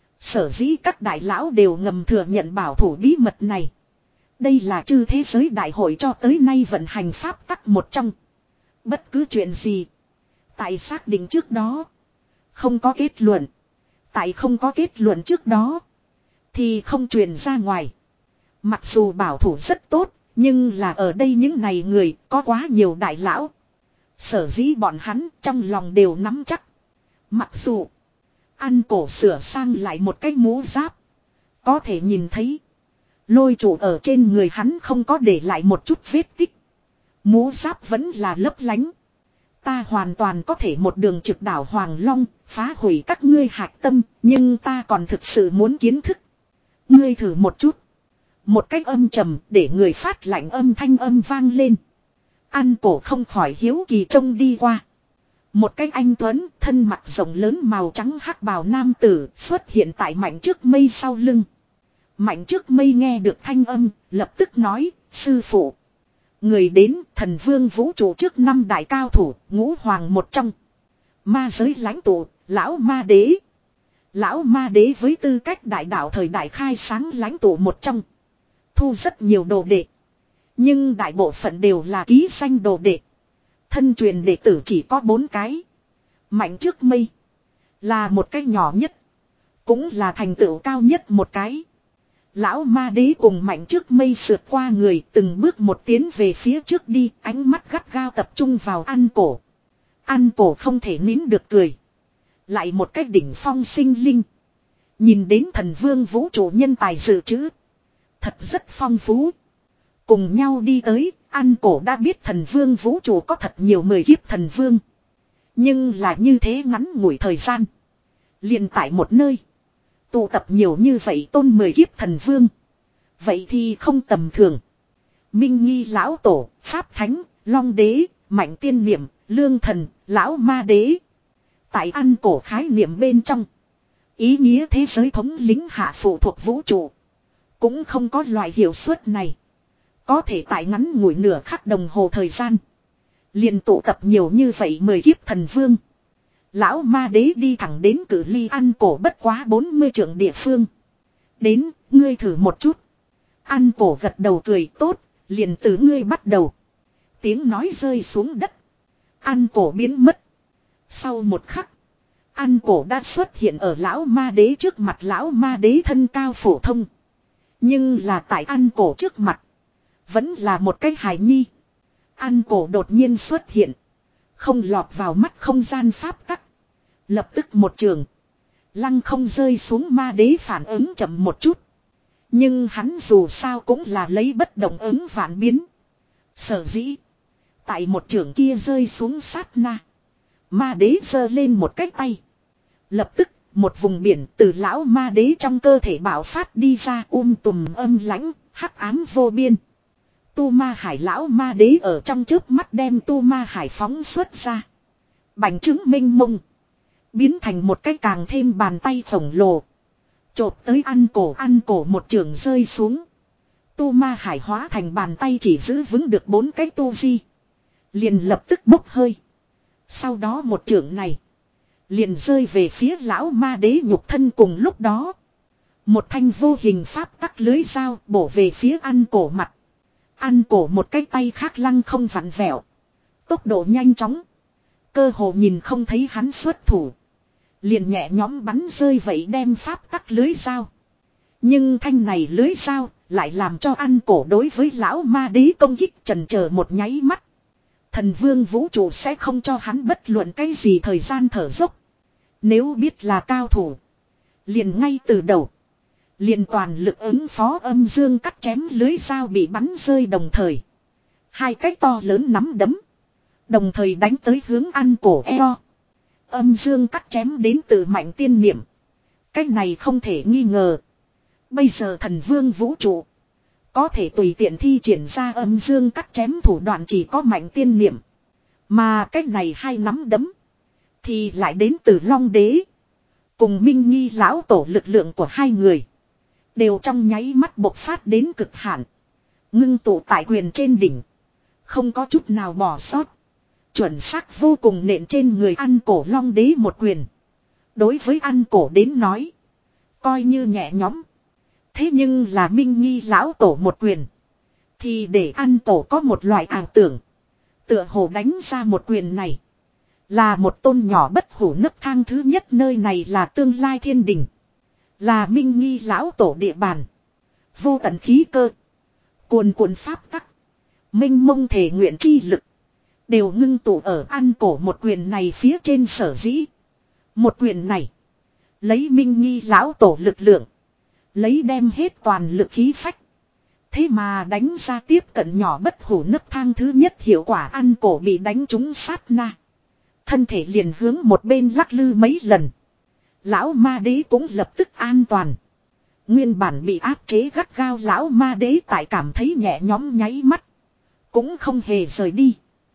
sở dĩ các đại lão đều ngầm thừa nhận bảo thủ bí mật này. Đây là chư thế giới đại hội cho tới nay vận hành pháp tắc một trong. Bất cứ chuyện gì, tại xác định trước đó không có kết luận, tại không có kết luận trước đó thì không truyền ra ngoài. Mặc dù bảo thủ rất tốt, nhưng là ở đây những này người có quá nhiều đại lão. Sở dĩ bọn hắn trong lòng đều nắm chắc. Mặc dù ăn cổ sửa sang lại một cái mũ giáp, có thể nhìn thấy lôi trụ ở trên người hắn không có để lại một chút vết tích. Mũ giáp vẫn là lấp lánh. Ta hoàn toàn có thể một đường trực đảo Hoàng Long, phá hủy các ngươi hạch tâm, nhưng ta còn thực sự muốn kiến thức. Ngươi thử một chút. Một cách âm trầm để người phát lạnh âm thanh âm vang lên. Ăn cổ không khỏi hiếu kỳ trông đi qua. Một cái anh tuấn thân mặt rộng lớn màu trắng hắc bào nam tử xuất hiện tại Mạnh trước mây sau lưng. Mạnh trước mây nghe được thanh âm, lập tức nói, sư phụ. Người đến thần vương vũ trụ trước năm đại cao thủ, ngũ hoàng một trong. Ma giới lãnh tụ, lão ma đế. Lão ma đế với tư cách đại đạo thời đại khai sáng lãnh tụ một trong. Thu rất nhiều đồ đệ. Nhưng đại bộ phận đều là ký danh đồ đệ. Thân truyền đệ tử chỉ có bốn cái. Mạnh trước mây. Là một cái nhỏ nhất. Cũng là thành tựu cao nhất một cái. Lão ma đế cùng mạnh trước mây sượt qua người từng bước một tiến về phía trước đi. Ánh mắt gắt gao tập trung vào An Cổ. An Cổ không thể nín được cười. Lại một cái đỉnh phong sinh linh. Nhìn đến thần vương vũ trụ nhân tài dự trữ. Thật rất phong phú. Cùng nhau đi tới, An Cổ đã biết thần vương vũ trụ có thật nhiều mười kiếp thần vương. Nhưng là như thế ngắn ngủi thời gian. Liền tại một nơi. Tụ tập nhiều như vậy tôn mười kiếp thần vương. Vậy thì không tầm thường. Minh Nghi lão tổ, Pháp Thánh, Long Đế, Mạnh Tiên Niệm, Lương Thần, Lão Ma Đế. Tại An Cổ khái niệm bên trong. Ý nghĩa thế giới thống lĩnh hạ phụ thuộc vũ trụ. Cũng không có loại hiệu suất này. Có thể tại ngắn ngủi nửa khắc đồng hồ thời gian. Liền tụ tập nhiều như vậy mười kiếp thần vương. Lão ma đế đi thẳng đến cử ly An Cổ bất quá bốn mươi trượng địa phương. Đến, ngươi thử một chút. An Cổ gật đầu cười tốt, liền từ ngươi bắt đầu. Tiếng nói rơi xuống đất. An Cổ biến mất. Sau một khắc. An Cổ đã xuất hiện ở lão ma đế trước mặt. Lão ma đế thân cao phổ thông. Nhưng là tại An Cổ trước mặt. Vẫn là một cái hài nhi. An Cổ đột nhiên xuất hiện. Không lọt vào mắt không gian pháp tắc. Lập tức một trường. Lăng không rơi xuống ma đế phản ứng chậm một chút. Nhưng hắn dù sao cũng là lấy bất động ứng vạn biến. Sở dĩ. Tại một trường kia rơi xuống sát na. Ma đế giơ lên một cái tay. Lập tức một vùng biển từ lão ma đế trong cơ thể bạo phát đi ra um tùm âm lãnh, hắc ám vô biên. Tu ma hải lão ma đế ở trong trước mắt đem tu ma hải phóng xuất ra. Bành trướng minh mông. Biến thành một cái càng thêm bàn tay khổng lồ. Chộp tới An Cổ. An Cổ một trường rơi xuống. Tu ma hải hóa thành bàn tay chỉ giữ vững được bốn cái tu vi. Liền lập tức bốc hơi. Sau đó một trường này. Liền rơi về phía lão ma đế nhục thân cùng lúc đó. Một thanh vô hình pháp tắc lưới dao bổ về phía An Cổ mặt. An Cổ một cái tay khác lăng không vặn vẹo. Tốc độ nhanh chóng. Cơ hồ nhìn không thấy hắn xuất thủ. Liền nhẹ nhõm bắn rơi vậy đem pháp tắc lưới dao. Nhưng thanh này lưới dao lại làm cho An Cổ đối với lão ma đế công kích chần chờ một nháy mắt. Thần vương vũ trụ sẽ không cho hắn bất luận cái gì thời gian thở dốc. Nếu biết là cao thủ. Liền ngay từ đầu. Liền toàn lực ứng phó âm dương cắt chém lưới dao bị bắn rơi đồng thời. Hai cái to lớn nắm đấm. Đồng thời đánh tới hướng An Cổ eo. Âm dương cắt chém đến từ Mạnh Tiên Niệm. Cái này không thể nghi ngờ. Bây giờ thần vương vũ trụ. Có thể tùy tiện thi triển ra âm dương cắt chém thủ đoạn chỉ có Mạnh Tiên Niệm. Mà cái này hai nắm đấm. Thì lại đến từ Long Đế. Cùng Minh Nghi lão tổ lực lượng của hai người. Đều trong nháy mắt bộc phát đến cực hạn. Ngưng tụ tại quyền trên đỉnh. Không có chút nào bỏ sót. Chuẩn xác vô cùng nện trên người An Cổ. Long Đế một quyền. Đối với An Cổ đến nói. Coi như nhẹ nhõm. Thế nhưng là Minh Nghi lão tổ một quyền. Thì để An Cổ có một loại ảo tưởng. Tựa hồ đánh ra một quyền này. Là một tôn nhỏ bất hủ nấc thang thứ nhất. Nơi này là tương lai thiên đình. Là Minh Nghi lão tổ địa bàn. Vô tận khí cơ. Cuồn cuộn pháp tắc. Minh mông thể nguyện chi lực. Đều ngưng tụ ở An Cổ một quyền này phía trên sở dĩ. Một quyền này. Lấy Minh Nghi lão tổ lực lượng. Lấy đem hết toàn lực khí phách. Thế mà đánh ra tiếp cận nhỏ bất hủ nấc thang thứ nhất hiệu quả. An Cổ bị đánh trúng sát na. Thân thể liền hướng một bên lắc lư mấy lần. Lão ma đế cũng lập tức an toàn. Nguyên bản bị áp chế gắt gao lão ma đế tại cảm thấy nhẹ nhõm nháy mắt. Cũng không hề rời đi.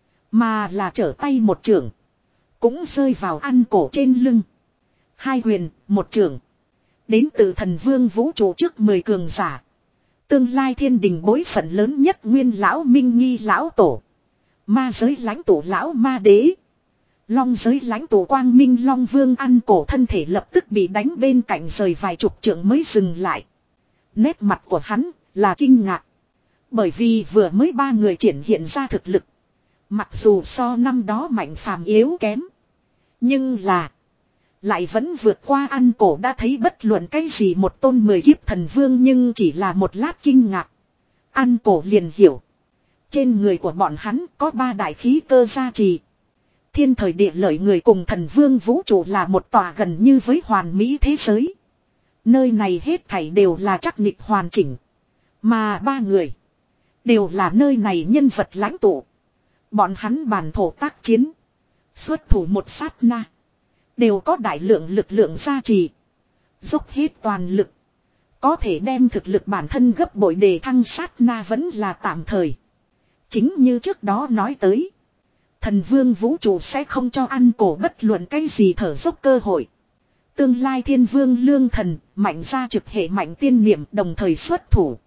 Mà là trở tay một trường. Cũng rơi vào An Cổ trên lưng. Hai quyền, một trường. Đến từ thần vương vũ trụ trước mười cường giả. Tương lai thiên đình bối phận lớn nhất nguyên lão minh nghi lão tổ. Ma giới lãnh tụ lão ma đế. Long giới lãnh tụ quang minh long vương ăn cổ thân thể lập tức bị đánh bên cạnh rời vài chục trượng mới dừng lại. Nét mặt của hắn là kinh ngạc. Bởi vì vừa mới ba người triển hiện ra thực lực. Mặc dù so năm đó mạnh phàm yếu kém. Nhưng là. Lại vẫn vượt qua ăn cổ đã thấy bất luận cái gì một tôn mười kiếp thần vương nhưng chỉ là một lát kinh ngạc. Ăn cổ liền hiểu. Trên người của bọn hắn có ba đại khí cơ gia trì. Thiên thời địa lợi người cùng thần vương vũ trụ là một tòa gần như với hoàn mỹ thế giới. Nơi này hết thảy đều là chắc nịch hoàn chỉnh. Mà ba người. Đều là nơi này nhân vật lãnh tụ. Bọn hắn bàn thổ tác chiến. Xuất thủ một sát na. Đều có đại lượng lực lượng gia trì. Dốc hết toàn lực. Có thể đem thực lực bản thân gấp bội đề thăng sát na vẫn là tạm thời. Chính như trước đó nói tới. Thần vương vũ trụ sẽ không cho ăn cổ bất luận cái gì thở dốc cơ hội. Tương lai thiên vương lương thần, mạnh ra trực hệ mạnh tiên niệm đồng thời xuất thủ.